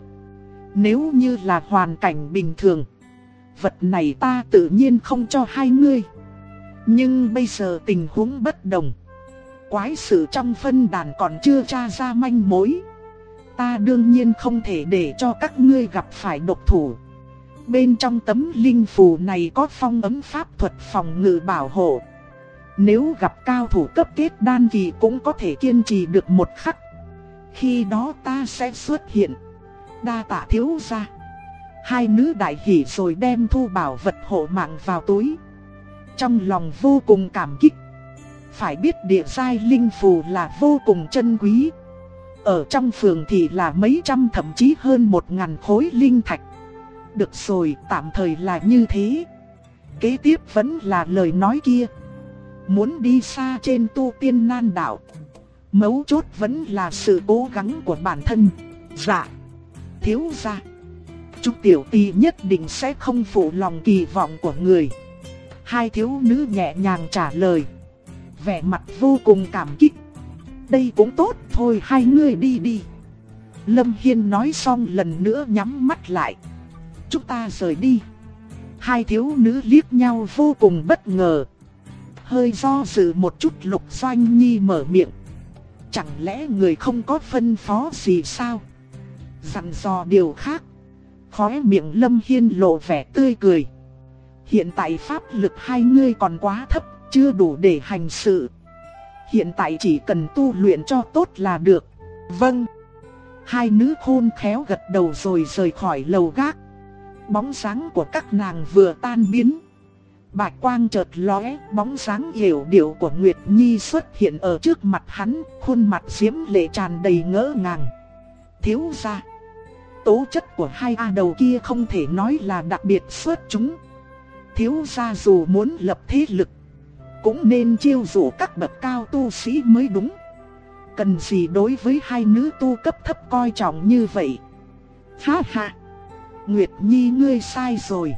S1: Nếu như là hoàn cảnh bình thường, vật này ta tự nhiên không cho hai ngươi. Nhưng bây giờ tình huống bất đồng. Quái sự trong phân đàn còn chưa tra ra manh mối. Ta đương nhiên không thể để cho các ngươi gặp phải độc thủ. Bên trong tấm linh phù này có phong ấn pháp thuật phòng ngự bảo hộ. Nếu gặp cao thủ cấp kết đan kỳ cũng có thể kiên trì được một khắc. Khi đó ta sẽ xuất hiện. Đa tạ thiếu gia. Hai nữ đại hỉ rồi đem thu bảo vật hộ mạng vào túi. Trong lòng vô cùng cảm kích. Phải biết địa giai linh phù là vô cùng chân quý. Ở trong phường thì là mấy trăm thậm chí hơn 1000 khối linh thạch. Được rồi, tạm thời là như thế. Kế tiếp vẫn là lời nói kia. Muốn đi xa trên tu tiên nan đạo, mấu chốt vẫn là sự cố gắng của bản thân. Dạ, thiếu gia, Trúc tiểu tỷ nhất định sẽ không phụ lòng kỳ vọng của người. Hai thiếu nữ nhẹ nhàng trả lời, vẻ mặt vô cùng cảm kích. Đây cũng tốt, thôi hai người đi đi. Lâm Hiên nói xong lần nữa nhắm mắt lại. Chúng ta rời đi. Hai thiếu nữ liếc nhau vô cùng bất ngờ. Hơi do dự một chút, Lục Doanh Nhi mở miệng. Chẳng lẽ người không có phân phó gì sao? Dặn dò điều khác. Khóe miệng Lâm Hiên lộ vẻ tươi cười. Hiện tại pháp lực hai ngươi còn quá thấp, chưa đủ để hành sự. Hiện tại chỉ cần tu luyện cho tốt là được. Vâng. Hai nữ khôn khéo gật đầu rồi rời khỏi lầu gác. Bóng dáng của các nàng vừa tan biến, bạch quang chợt lóe, bóng dáng yểu điệu của Nguyệt Nhi xuất hiện ở trước mặt hắn, khuôn mặt diễm lệ tràn đầy ngỡ ngàng. Thiếu gia, tố chất của hai A đầu kia không thể nói là đặc biệt xuất chúng. Thiếu gia dù muốn lập thế lực, cũng nên chiêu dụ các bậc cao tu sĩ mới đúng. Cần gì đối với hai nữ tu cấp thấp coi trọng như vậy? Ha ha, Nguyệt Nhi ngươi sai rồi.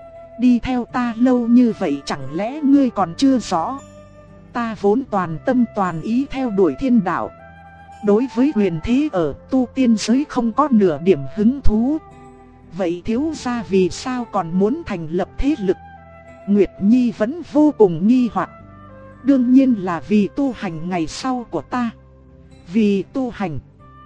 S1: Đi theo ta lâu như vậy chẳng lẽ ngươi còn chưa rõ? Ta vốn toàn tâm toàn ý theo đuổi thiên đạo. Đối với quyền thế ở tu tiên giới không có nửa điểm hứng thú. Vậy thiếu gia vì sao còn muốn thành lập thế lực? Nguyệt Nhi vẫn vô cùng nghi hoặc. Đương nhiên là vì tu hành ngày sau của ta. Vì tu hành?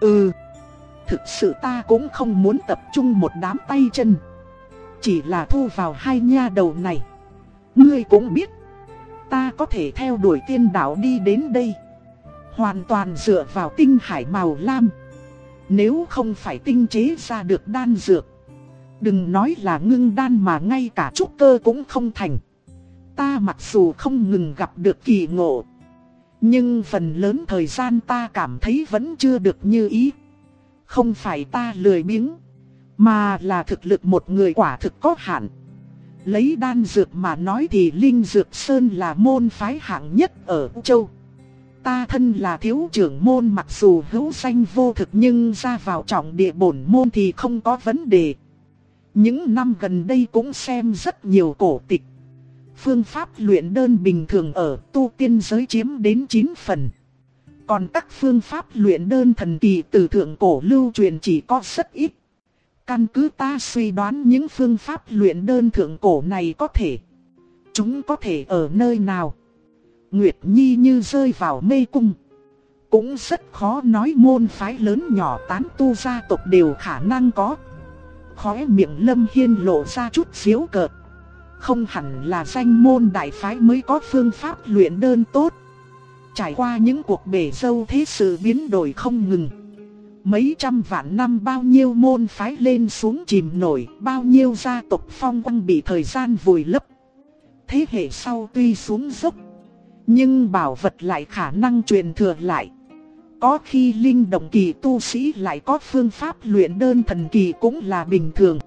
S1: Thực sự ta cũng không muốn tập trung một đám tay chân. Chỉ là thu vào hai nha đầu này. Ngươi cũng biết, ta có thể theo đuổi tiên đạo đi đến đây hoàn toàn dựa vào tinh hải màu lam. Nếu không phải tinh chế ra được đan dược, đừng nói là ngưng đan mà ngay cả trúc cơ cũng không thành. Ta mặc dù không ngừng gặp được kỳ ngộ, nhưng phần lớn thời gian ta cảm thấy vẫn chưa được như ý. Không phải ta lười biếng, mà là thực lực một người quả thực có hạn. Lấy đan dược mà nói thì Linh Dược Sơn là môn phái hạng nhất ở châu. Ta thân là thiếu trưởng môn, mặc dù hữu danh vô thực nhưng ra vào trọng địa bổn môn thì không có vấn đề. Những năm gần đây cũng xem rất nhiều cổ tịch. Phương pháp luyện đơn bình thường ở tu tiên giới chiếm đến 9 phần. Còn các phương pháp luyện đơn thần kỳ từ thượng cổ lưu truyền chỉ có rất ít. Căn cứ ta suy đoán những phương pháp luyện đơn thượng cổ này chúng có thể ở nơi nào? Nguyệt Nhi như rơi vào mê cung. cũng rất khó nói môn phái lớn nhỏ tán tu gia tộc đều khả năng có. Khóe miệng Lâm Hiên lộ ra chút giễu cợt. Không hẳn là danh môn đại phái mới có phương pháp luyện đơn tốt. Trải qua những cuộc bể dâu thế sự biến đổi không ngừng. Mấy trăm vạn năm bao nhiêu môn phái lên xuống chìm nổi, bao nhiêu gia tộc phong quang bị thời gian vùi lấp. Thế hệ sau tuy xuống dốc, nhưng bảo vật lại khả năng truyền thừa lại. Có khi linh động kỳ tu sĩ lại có phương pháp luyện đơn thần kỳ cũng là bình thường.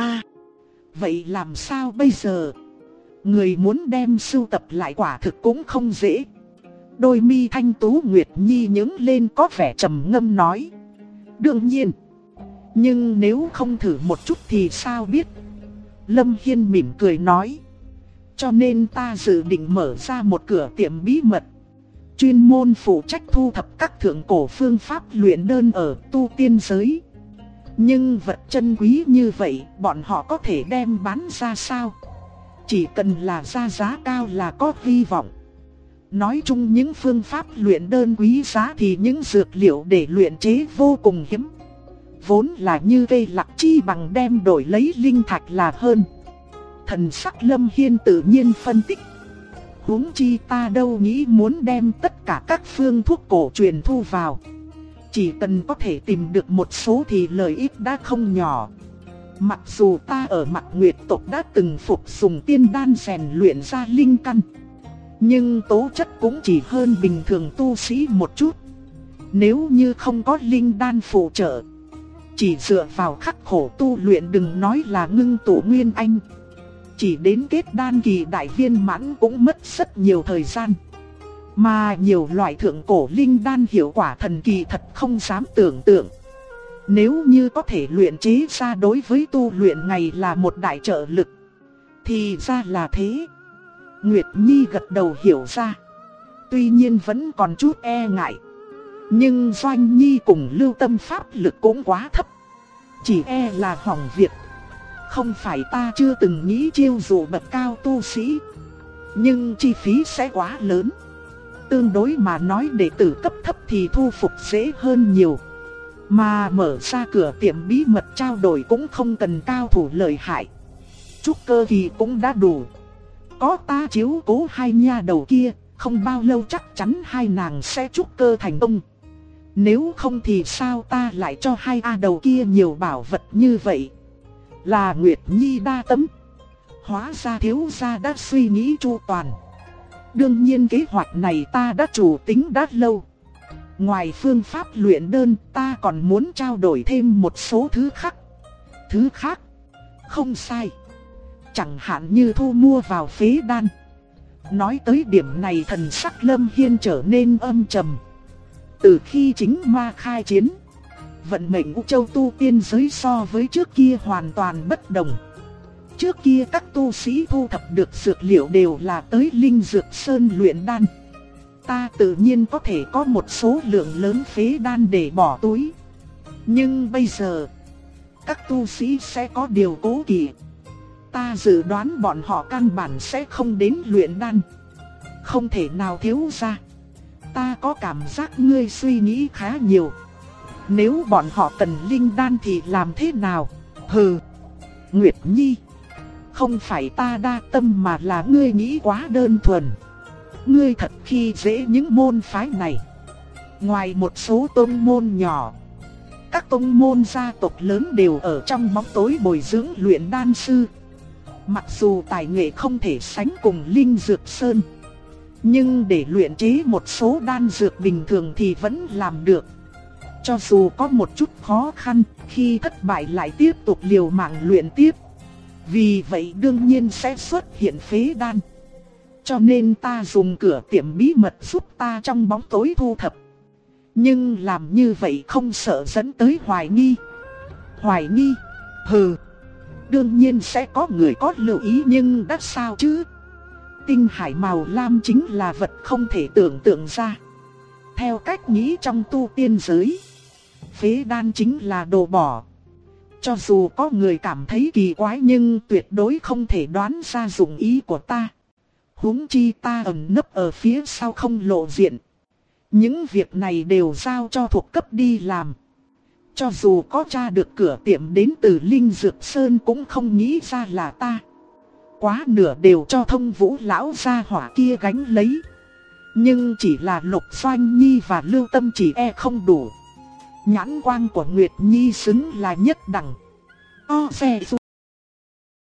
S1: Vậy làm sao bây giờ? Người muốn đem sưu tập lại quả thực cũng không dễ. Đôi mi thanh tú Nguyệt Nhi nhướng lên có vẻ trầm ngâm nói. Đương nhiên. Nhưng nếu không thử một chút thì sao biết? Lâm Hiên mỉm cười nói. Cho nên ta dự định mở ra một cửa tiệm bí mật, chuyên môn phụ trách thu thập các thượng cổ phương pháp luyện đơn ở tu tiên giới. Nhưng vật chân quý như vậy, bọn họ có thể đem bán ra sao? Chỉ cần là ra giá cao là có hy vọng. Nói chung những phương pháp luyện đơn quý giá thì những dược liệu để luyện chế vô cùng hiếm. Vốn là như cây lạc chi bằng đem đổi lấy linh thạch là hơn. Thần sắc Lâm Hiên tự nhiên phân tích. Huống chi ta đâu nghĩ muốn đem tất cả các phương thuốc cổ truyền thu vào. Chỉ cần có thể tìm được một số thì lợi ích đã không nhỏ. Mặc dù ta ở Mạc Nguyệt tộc đã từng phục dùng tiên đan rèn luyện ra linh căn, nhưng tố chất cũng chỉ hơn bình thường tu sĩ một chút. Nếu như không có linh đan phụ trợ, chỉ dựa vào khắc khổ tu luyện đừng nói là ngưng tụ nguyên anh, chỉ đến kết đan kỳ đại viên mãn cũng mất rất nhiều thời gian. Mà nhiều loại thượng cổ linh đan hiệu quả thần kỳ thật không dám tưởng tượng. Nếu như có thể luyện chế ra đối với tu luyện ngày là một đại trợ lực. Thì ra là thế. Nguyệt Nhi gật đầu hiểu ra. Tuy nhiên vẫn còn chút e ngại. Nhưng Doanh Nhi cùng Lưu Tâm pháp lực cũng quá thấp. Chỉ e là hỏng việc. Không phải ta chưa từng nghĩ chiêu dụ bậc cao tu sĩ, nhưng chi phí sẽ quá lớn. Tương đối mà nói đệ tử cấp thấp thì thu phục dễ hơn nhiều. Mà mở ra cửa tiệm bí mật trao đổi cũng không cần cao thủ lợi hại. Trúc cơ kỳ cũng đã đủ. Có ta chiếu cố hai nha đầu kia, không bao lâu chắc chắn hai nàng sẽ trúc cơ thành công. Nếu không thì sao ta lại cho hai a đầu kia nhiều bảo vật như vậy? Là Nguyệt Nhi đa tâm. Hóa ra thiếu gia đã suy nghĩ chu toàn. Đương nhiên kế hoạch này ta đã chủ tính đã lâu. Ngoài phương pháp luyện đơn, ta còn muốn trao đổi thêm một số thứ khác. Thứ khác? Không sai. Chẳng hạn như thu mua vào phế đan. Nói tới điểm này thần sắc Lâm Hiên trở nên âm trầm. Từ khi chính ma khai chiến, vận mệnh U Châu tu tiên giới so với trước kia hoàn toàn bất đồng. Trước kia các tu sĩ thu thập được dược liệu đều là tới Linh Dược Sơn luyện đan. Ta tự nhiên có thể có một số lượng lớn phế đan để bỏ túi. Nhưng bây giờ, các tu sĩ sẽ có điều cố kỵ. Ta dự đoán bọn họ căn bản sẽ không đến luyện đan. Không thể nào thiếu ra. Ta có cảm giác ngươi suy nghĩ khá nhiều. Nếu bọn họ cần linh đan thì làm thế nào? Hừ, Nguyệt Nhi, không phải ta đa tâm mà là ngươi nghĩ quá đơn thuần. Ngươi thật khi dễ những môn phái này. Ngoài một số tông môn nhỏ, các tông môn gia tộc lớn đều ở trong bóng tối bồi dưỡng luyện đan sư. Mặc dù tài nghệ không thể sánh cùng Linh Dược Sơn, nhưng để luyện chế một số đan dược bình thường thì vẫn làm được. Cho dù có một chút khó khăn, khi thất bại lại tiếp tục liều mạng luyện tiếp. Vì vậy đương nhiên sẽ xuất hiện phế đan. Cho nên ta dùng cửa tiệm bí mật giúp ta trong bóng tối thu thập. Nhưng làm như vậy không sợ dẫn tới hoài nghi. Hoài nghi? Hừ. Đương nhiên sẽ có người có lưu ý nhưng đã sao chứ? Tinh hải màu lam chính là vật không thể tưởng tượng ra. Theo cách nghĩ trong tu tiên giới, phế đan chính là đồ bỏ. Cho dù có người cảm thấy kỳ quái nhưng tuyệt đối không thể đoán ra dụng ý của ta. Huống chi ta ẩn nấp ở phía sau không lộ diện. Những việc này đều giao cho thuộc cấp đi làm. Cho dù có tra được cửa tiệm đến từ Linh Dược Sơn cũng không nghĩ ra là ta. Quá nửa đều cho Thông Vũ lão gia hỏa kia gánh lấy. Nhưng chỉ là Lục Doanh Nhi và Lưu Tâm Chỉ không đủ. Nhãn quang của Nguyệt Nhi xứng là nhất đẳng.